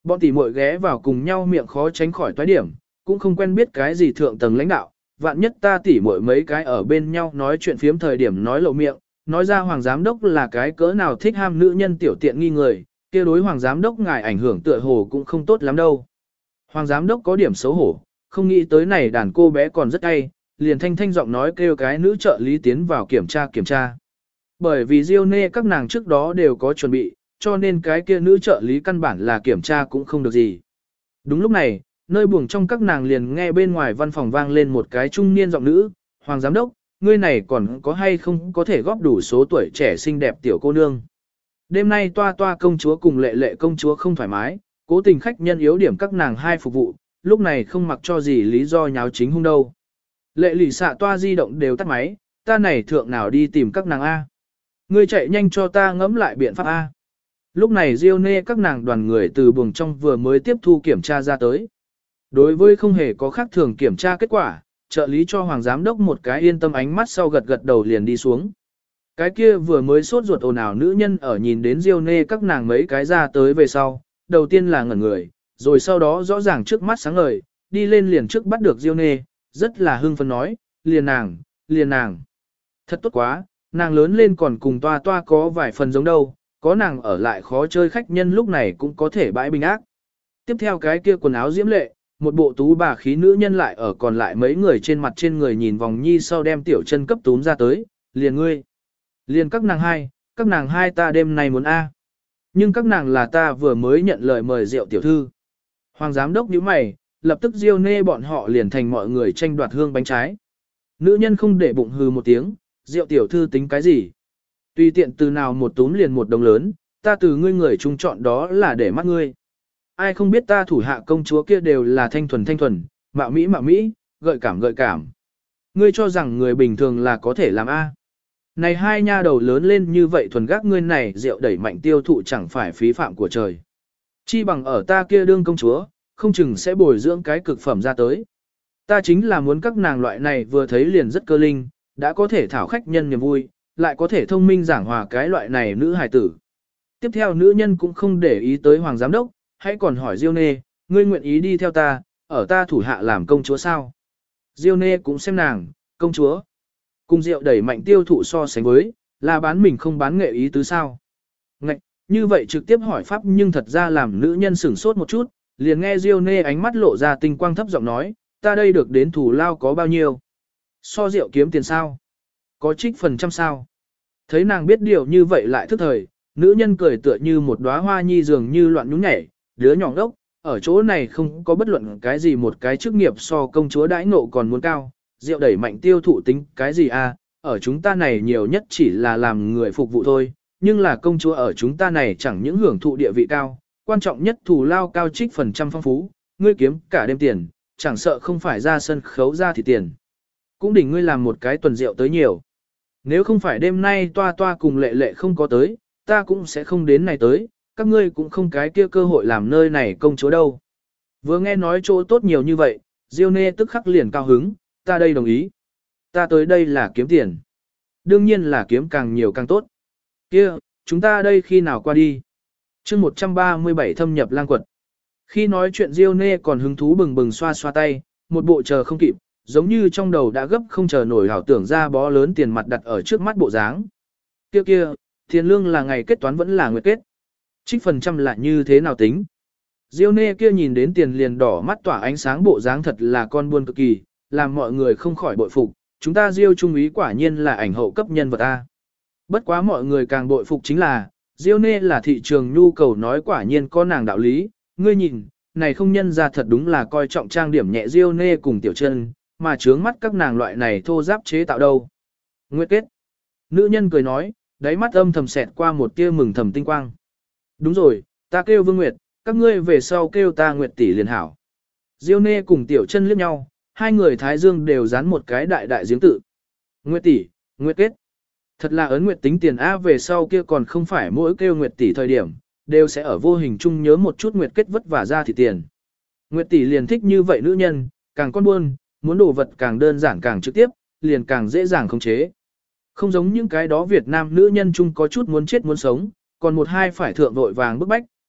Bọn tỷ muội ghé vào cùng nhau miệng khó tránh khỏi toái điểm, cũng không quen biết cái gì thượng tầng lãnh đạo, vạn nhất ta tỷ muội mấy cái ở bên nhau nói chuyện phiếm thời điểm nói lộ miệng, nói ra hoàng giám đốc là cái cỡ nào thích ham nữ nhân tiểu tiện nghi người, kia đối hoàng giám đốc ngài ảnh hưởng tựa hồ cũng không tốt lắm đâu. Hoàng giám đốc có điểm xấu hổ, không nghĩ tới này đàn cô bé còn rất hay, liền thanh thanh giọng nói kêu cái nữ trợ lý tiến vào kiểm tra. Bởi vì Diêu Nê các nàng trước đó đều có chuẩn bị, cho nên cái kia nữ trợ lý căn bản là kiểm tra cũng không được gì. Đúng lúc này, nơi buồng trong các nàng liền nghe bên ngoài văn phòng vang lên một cái trung niên giọng nữ, Hoàng giám đốc, ngươi này còn có hay không có thể góp đủ số tuổi trẻ xinh đẹp tiểu cô nương. Đêm nay toa toa công chúa cùng lệ lệ công chúa không thoải mái, cố tình khách nhân yếu điểm các nàng hai phục vụ, lúc này không mặc cho gì lý do nháo chính hung đâu. Lệ lì xạ toa di động đều tắt máy, ta này thượng nào đi tìm các nàng A. Ngươi chạy nhanh cho ta ngẫm lại biện pháp A. Lúc này Diêu Nê các nàng đoàn người từ buồng trong vừa mới tiếp thu kiểm tra ra tới. Đối với không hề có khác thường kiểm tra kết quả, trợ lý cho Hoàng giám đốc một cái yên tâm ánh mắt sau gật đầu liền đi xuống. Cái kia vừa mới sốt ruột ồn ào nữ nhân ở nhìn đến Diêu Nê các nàng mấy cái ra tới về sau, đầu tiên là ngẩn người, rồi sau đó rõ ràng trước mắt sáng ngời, đi lên liền trước bắt được Diêu Nê, rất là hưng phấn nói, liền nàng. Thật tốt quá, nàng lớn lên còn cùng toa toa có vài phần giống đâu, có nàng ở lại khó chơi khách nhân lúc này cũng có thể bãi bình ác. Tiếp theo cái kia quần áo diễm lệ, một bộ tú bà khí nữ nhân lại ở còn lại mấy người trên mặt trên người nhìn vòng nhi sau đem tiểu chân cấp túm ra tới, liền ngươi. Liền các nàng hai ta đêm nay muốn A. Nhưng các nàng là ta vừa mới nhận lời mời rượu tiểu thư. Hoàng giám đốc nhíu mày, lập tức Diêu Nê bọn họ liền thành mọi người tranh đoạt hương bánh trái. Nữ nhân không để bụng hừ một tiếng, rượu tiểu thư tính cái gì? Tùy tiện từ nào một túm liền một đồng lớn, ta từ ngươi người chung chọn đó là để mắt ngươi. Ai không biết ta thủ hạ công chúa kia đều là thanh thuần, mạo mỹ, gợi cảm. Ngươi cho rằng người bình thường là có thể làm A. Này hai nha đầu lớn lên như vậy thuần gác ngươi này rượu đẩy mạnh tiêu thụ chẳng phải phí phạm của trời. Chi bằng ở ta kia đương công chúa, không chừng sẽ bồi dưỡng cái cực phẩm ra tới. Ta chính là muốn các nàng loại này vừa thấy liền rất cơ linh, đã có thể thảo khách nhân niềm vui, lại có thể thông minh giảng hòa cái loại này nữ hài tử. Tiếp theo nữ nhân cũng không để ý tới hoàng giám đốc, hãy còn hỏi Diêu Nê, ngươi nguyện ý đi theo ta, ở ta thủ hạ làm công chúa sao? Diêu Nê cũng xem nàng, công chúa. Cùng rượu đẩy mạnh tiêu thụ so sánh với, là bán mình không bán nghệ ý tứ sao? Ngạch, như vậy trực tiếp hỏi pháp nhưng thật ra làm nữ nhân sửng sốt một chút, liền nghe Diêu Nê ánh mắt lộ ra tinh quang thấp giọng nói, ta đây được đến thủ lao có bao nhiêu? So rượu kiếm tiền sao? Có trích phần trăm sao? Thấy nàng biết điều như vậy lại thức thời, nữ nhân cười tựa như một đóa hoa nhi dường như loạn nhún nhảy, đứa nhỏ ngốc, ở chỗ này không có bất luận cái gì một cái chức nghiệp so công chúa đãi ngộ còn muốn cao, rượu đẩy mạnh tiêu thụ tính cái gì à, ở chúng ta này nhiều nhất chỉ là làm người phục vụ thôi, nhưng là công chúa ở chúng ta này chẳng những hưởng thụ địa vị cao, quan trọng nhất thù lao cao trích phần trăm phong phú, ngươi kiếm cả đêm tiền, chẳng sợ không phải ra sân khấu ra thì tiền. Cũng đỉnh ngươi làm một cái tuần rượu tới nhiều. Nếu không phải đêm nay toa toa cùng lệ lệ không có tới, ta cũng sẽ không đến này tới, các ngươi cũng không cái kia cơ hội làm nơi này công chúa đâu. Vừa nghe nói chỗ tốt nhiều như vậy, Diêu Nê tức khắc liền cao hứng, ta đây đồng ý. Ta tới đây là kiếm tiền. Đương nhiên là kiếm càng nhiều càng tốt. Kia, chúng ta đây khi nào qua đi? chương 137 thâm nhập lang quật. Khi nói chuyện Diêu Nê còn hứng thú bừng bừng xoa xoa tay, một bộ chờ không kịp, giống như trong đầu đã gấp không chờ nổi hảo tưởng ra bó lớn tiền mặt đặt ở trước mắt bộ dáng. Kia, tiền lương là ngày kết toán vẫn là nguyệt kết. Trích phần trăm là như thế nào tính? Diêu Nê kia nhìn đến tiền liền đỏ mắt tỏa ánh sáng bộ dáng thật là con buôn cực kỳ, làm mọi người không khỏi bội phục, chúng ta Diêu trung úy quả nhiên là ảnh hậu cấp nhân vật A. Bất quá mọi người càng bội phục chính là, Diêu Nê là thị trường nhu cầu nói quả nhiên có nàng đạo lý, ngươi nhìn, này không nhân ra thật đúng là coi trọng trang điểm nhẹ Diêu Nê cùng tiểu chân, mà trướng mắt các nàng loại này thô giáp chế tạo đâu. Nguyệt kết. Nữ nhân cười nói, đáy mắt âm thầm xẹt qua một tia mừng thầm tinh quang. Đúng rồi, ta kêu Vương Nguyệt, các ngươi về sau kêu ta Nguyệt tỷ liền hảo. Diêu Nê cùng tiểu chân liếc nhau, hai người thái dương đều dán một cái đại đại giếng tự. Nguyệt tỷ, Nguyệt kết. Thật là ấn Nguyệt tính tiền A về sau kia còn không phải mỗi kêu Nguyệt tỷ thời điểm, đều sẽ ở vô hình chung nhớ một chút Nguyệt kết vất vả ra thì tiền. Nguyệt tỷ liền thích như vậy nữ nhân, càng con buôn, muốn đồ vật càng đơn giản càng trực tiếp, liền càng dễ dàng khống chế. Không giống những cái đó Việt Nam nữ nhân chung có chút muốn chết muốn sống, còn một hai phải thượng vội vàng bức bách,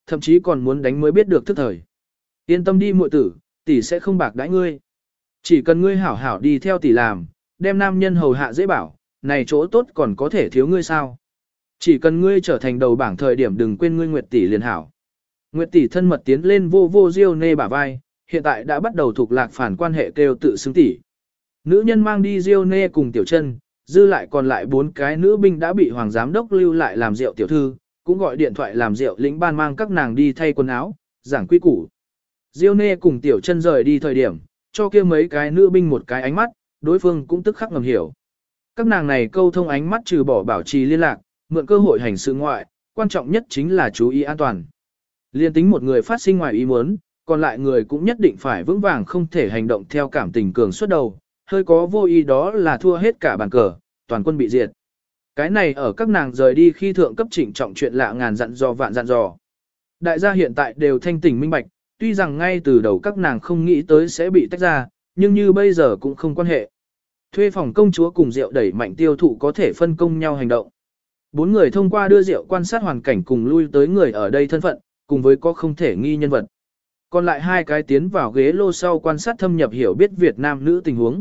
thậm chí còn muốn đánh mới biết được thức thời. Yên tâm đi muội tử, tỷ sẽ không bạc đãi ngươi. Chỉ cần ngươi hảo hảo đi theo tỷ làm, đem nam nhân hầu hạ dễ bảo, này chỗ tốt còn có thể thiếu ngươi sao. Chỉ cần ngươi trở thành đầu bảng thời điểm đừng quên ngươi Nguyệt tỷ liền hảo. Nguyệt tỷ thân mật tiến lên vô vô Diêu Nê bả vai, hiện tại đã bắt đầu thuộc lạc phản quan hệ kêu tự xưng tỷ. Nữ nhân mang đi Diêu Nê cùng Tiểu Chân, dư lại còn lại 4 cái nữ binh đã bị hoàng giám đốc lưu lại làm rượu tiểu thư, cũng gọi điện thoại làm rượu lĩnh ban mang các nàng đi thay quần áo, giảng quy củ. Diêu Nê cùng Tiểu Chân rời đi thời điểm, cho kia mấy cái nữ binh một cái ánh mắt, đối phương cũng tức khắc ngầm hiểu. Các nàng này câu thông ánh mắt trừ bỏ bảo trì liên lạc, mượn cơ hội hành sự ngoại, quan trọng nhất chính là chú ý an toàn. Liên tính một người phát sinh ngoài ý muốn, còn lại người cũng nhất định phải vững vàng không thể hành động theo cảm tình cường suốt đầu, hơi có vô ý đó là thua hết cả bàn cờ, toàn quân bị diệt. Cái này ở các nàng rời đi khi thượng cấp trịnh trọng chuyện lạ ngàn dặn dò vạn dặn dò. Đại gia hiện tại đều thanh tỉnh minh bạch, tuy rằng ngay từ đầu các nàng không nghĩ tới sẽ bị tách ra, nhưng như bây giờ cũng không quan hệ. Thuê phòng công chúa cùng rượu đẩy mạnh tiêu thụ có thể phân công nhau hành động. 4 người thông qua đưa rượu quan sát hoàn cảnh cùng lui tới người ở đây thân phận, cùng với có không thể nghi nhân vật. Còn lại 2 cái tiến vào ghế lô sau quan sát thâm nhập hiểu biết Việt Nam nữ tình huống.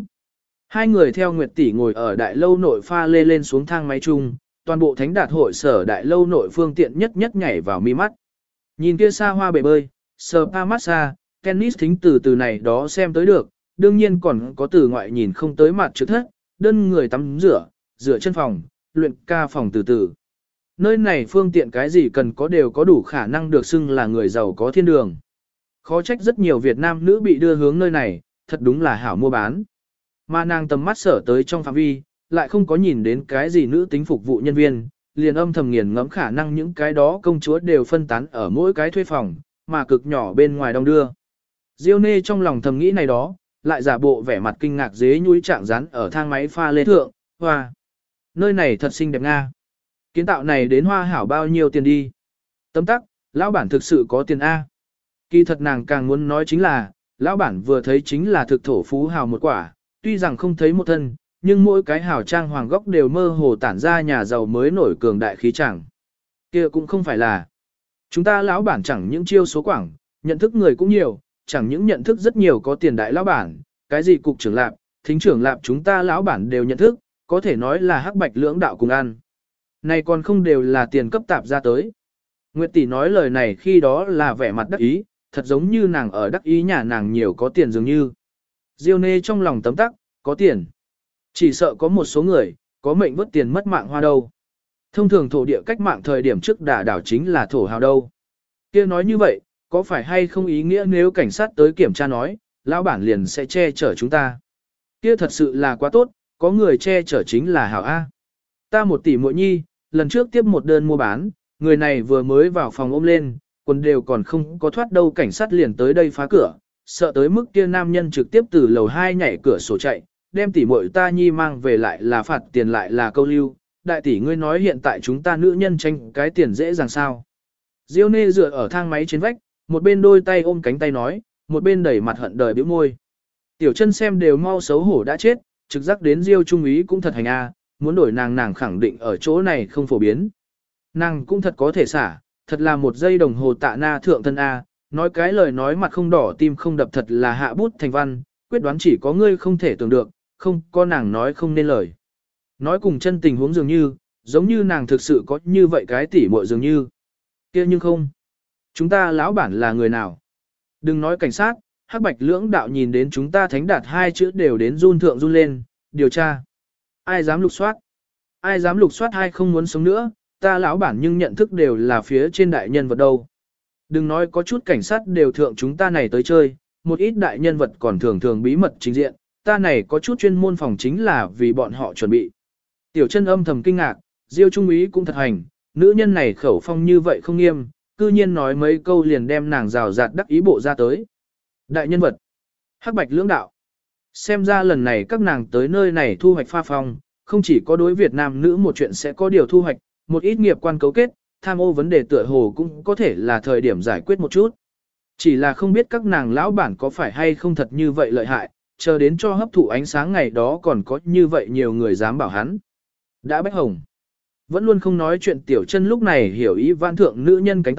2 người theo Nguyệt tỷ ngồi ở đại lâu nội pha lê lên xuống thang máy chung, toàn bộ thánh đạt hội sở đại lâu nội phương tiện nhất nhất nhảy vào mi mắt. Nhìn kia xa hoa bể bơi, spa massage, tennis thính từ này đó xem tới được, đương nhiên còn có từ ngoại nhìn không tới mặt trước thất, đơn người tắm rửa chân phòng, luyện ca phòng từ. Nơi này phương tiện cái gì cần có đều có đủ khả năng được xưng là người giàu có thiên đường. Khó trách rất nhiều Việt Nam nữ bị đưa hướng nơi này, thật đúng là hảo mua bán. Mà nàng tầm mắt sở tới trong phạm vi, lại không có nhìn đến cái gì nữ tính phục vụ nhân viên, liền âm thầm nghiền ngẫm khả năng những cái đó công chúa đều phân tán ở mỗi cái thuê phòng, mà cực nhỏ bên ngoài đông đưa. Diêu Nê trong lòng thầm nghĩ này đó, lại giả bộ vẻ mặt kinh ngạc dế nhúi trạng rán ở thang máy pha lê thượng, hoa. Nơi này thật xinh đẹp nga. Kiến tạo này đến hoa hảo bao nhiêu tiền đi. Tấm tắc, lão bản thực sự có tiền A. Kỳ thật nàng càng muốn nói chính là, lão bản vừa thấy chính là thực thổ phú hào một quả, tuy rằng không thấy một thân, nhưng mỗi cái hào trang hoàng góc đều mơ hồ tản ra nhà giàu mới nổi cường đại khí chẳng. Kia cũng không phải là. Chúng ta lão bản chẳng những chiêu số quảng, nhận thức người cũng nhiều, chẳng những nhận thức rất nhiều có tiền đại lão bản, cái gì cục trưởng lạp, thính trưởng lạp chúng ta lão bản đều nhận thức, có thể nói là hắc bạch lưỡng đạo cùng ăn. Này còn không đều là tiền cấp tạp ra tới. Nguyệt tỷ nói lời này khi đó là vẻ mặt đắc ý, thật giống như nàng ở đắc ý nhà nàng nhiều có tiền dường như. Diêu Nê trong lòng tấm tắc, có tiền. Chỉ sợ có một số người, có mệnh vớt tiền mất mạng hoa đâu. Thông thường thổ địa cách mạng thời điểm trước đả đảo chính là thổ hào đâu. Kia nói như vậy, có phải hay không ý nghĩa nếu cảnh sát tới kiểm tra nói, lão bản liền sẽ che chở chúng ta. Kia thật sự là quá tốt, có người che chở chính là hảo A. Ta 1 tỷ muội nhi, lần trước tiếp một đơn mua bán, người này vừa mới vào phòng ôm lên, quần đều còn không có thoát đâu cảnh sát liền tới đây phá cửa, sợ tới mức kia nam nhân trực tiếp từ lầu 2 nhảy cửa sổ chạy, đem tỷ muội ta nhi mang về lại là phạt tiền lại là câu lưu. Đại tỷ ngươi nói hiện tại chúng ta nữ nhân tranh cái tiền dễ dàng sao. Diêu Nê dựa ở thang máy trên vách, một bên đôi tay ôm cánh tay nói, một bên đẩy mặt hận đời bĩu môi. Tiểu Chân xem đều mau xấu hổ đã chết, trực giác đến Diêu Trung úy cũng thật hành a, muốn đổi nàng khẳng định ở chỗ này không phổ biến. Nàng cũng thật có thể xả, thật là 1 giây đồng hồ tạ na thượng thân a, nói cái lời nói mặt không đỏ tim không đập thật là hạ bút thành văn, quyết đoán chỉ có ngươi không thể tưởng được, không có nàng nói không nên lời. Nói cùng chân tình huống dường như, giống như nàng thực sự có như vậy cái tỉ muội dường như. Kia nhưng không. Chúng ta lão bản là người nào? Đừng nói cảnh sát, hắc bạch lưỡng đạo nhìn đến chúng ta thánh đạt 2 chữ đều đến run thượng run lên, điều tra. Ai dám lục soát? Ai dám lục soát hay không muốn sống nữa, ta lão bản nhưng nhận thức đều là phía trên đại nhân vật đâu. Đừng nói có chút cảnh sát đều thượng chúng ta này tới chơi, một ít đại nhân vật còn thường thường bí mật trình diện, ta này có chút chuyên môn phòng chính là vì bọn họ chuẩn bị. Tiểu Chân âm thầm kinh ngạc, Diêu Trung úy cũng thật hành, nữ nhân này khẩu phong như vậy không nghiêm, cư nhiên nói mấy câu liền đem nàng rào rạt đắc ý bộ ra tới. Đại nhân vật, hắc bạch lưỡng đạo. Xem ra lần này các nàng tới nơi này thu hoạch pha phong, không chỉ có đối Việt Nam nữ một chuyện sẽ có điều thu hoạch, một ít nghiệp quan cấu kết, tham ô vấn đề tựa hồ cũng có thể là thời điểm giải quyết một chút. Chỉ là không biết các nàng lão bản có phải hay không thật như vậy lợi hại, chờ đến cho hấp thụ ánh sáng ngày đó còn có như vậy nhiều người dám bảo hắn. Đã Bách Hồng vẫn luôn không nói chuyện Tiểu Chân lúc này hiểu ý vãn thượng nữ nhân cánh tay,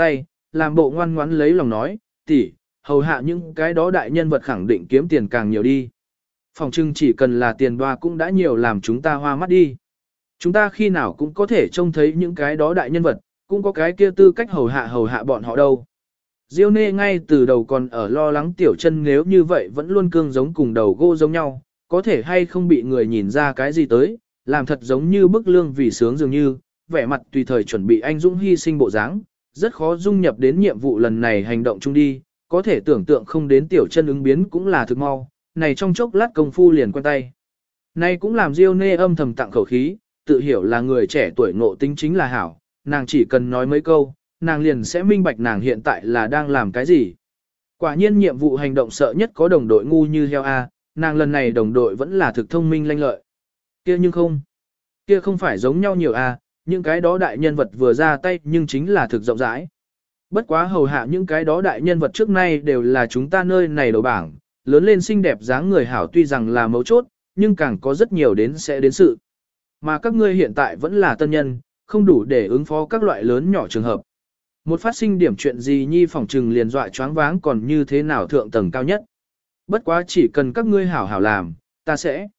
làm bộ ngoan ngoãn lấy lòng nói, tỷ, hầu hạ những cái đó đại nhân vật khẳng định kiếm tiền càng nhiều đi. Phòng trưng chỉ cần là tiền đoa cũng đã nhiều làm chúng ta hoa mắt đi. Chúng ta khi nào cũng có thể trông thấy những cái đó đại nhân vật, cũng có cái kia tư cách hầu hạ bọn họ đâu. Diêu Nê ngay từ đầu còn ở lo lắng Tiểu Chân nếu như vậy vẫn luôn cương giống cùng đầu gỗ giống nhau, có thể hay không bị người nhìn ra cái gì tới, làm thật giống như bức lương vì sướng dường như, vẻ mặt tùy thời chuẩn bị anh dũng hy sinh bộ dáng, rất khó dung nhập đến nhiệm vụ lần này hành động chung đi, có thể tưởng tượng không đến Tiểu Chân ứng biến cũng là thực mau, này trong chốc lát công phu liền quen tay. Này cũng làm Diêu Nê âm thầm tặng khẩu khí, tự hiểu là người trẻ tuổi ngộ tính chính là hảo, nàng chỉ cần nói mấy câu, nàng liền sẽ minh bạch nàng hiện tại là đang làm cái gì. Quả nhiên nhiệm vụ hành động sợ nhất có đồng đội ngu như heo A, nàng lần này đồng đội vẫn là thực thông minh lanh lợi. Kia nhưng không, kia không phải giống nhau nhiều A, những cái đó đại nhân vật vừa ra tay nhưng chính là thực rộng rãi. Bất quá hầu hạ những cái đó đại nhân vật trước nay đều là chúng ta nơi này đầu bảng, lớn lên xinh đẹp dáng người hảo tuy rằng là mấu chốt, nhưng càng có rất nhiều đến sẽ đến sự. Mà các ngươi hiện tại vẫn là tân nhân, không đủ để ứng phó các loại lớn nhỏ trường hợp. Một phát sinh điểm chuyện gì nhi phỏng trừng liền dọa choáng váng còn như thế nào thượng tầng cao nhất. Bất quá chỉ cần các ngươi hảo hảo làm, ta sẽ.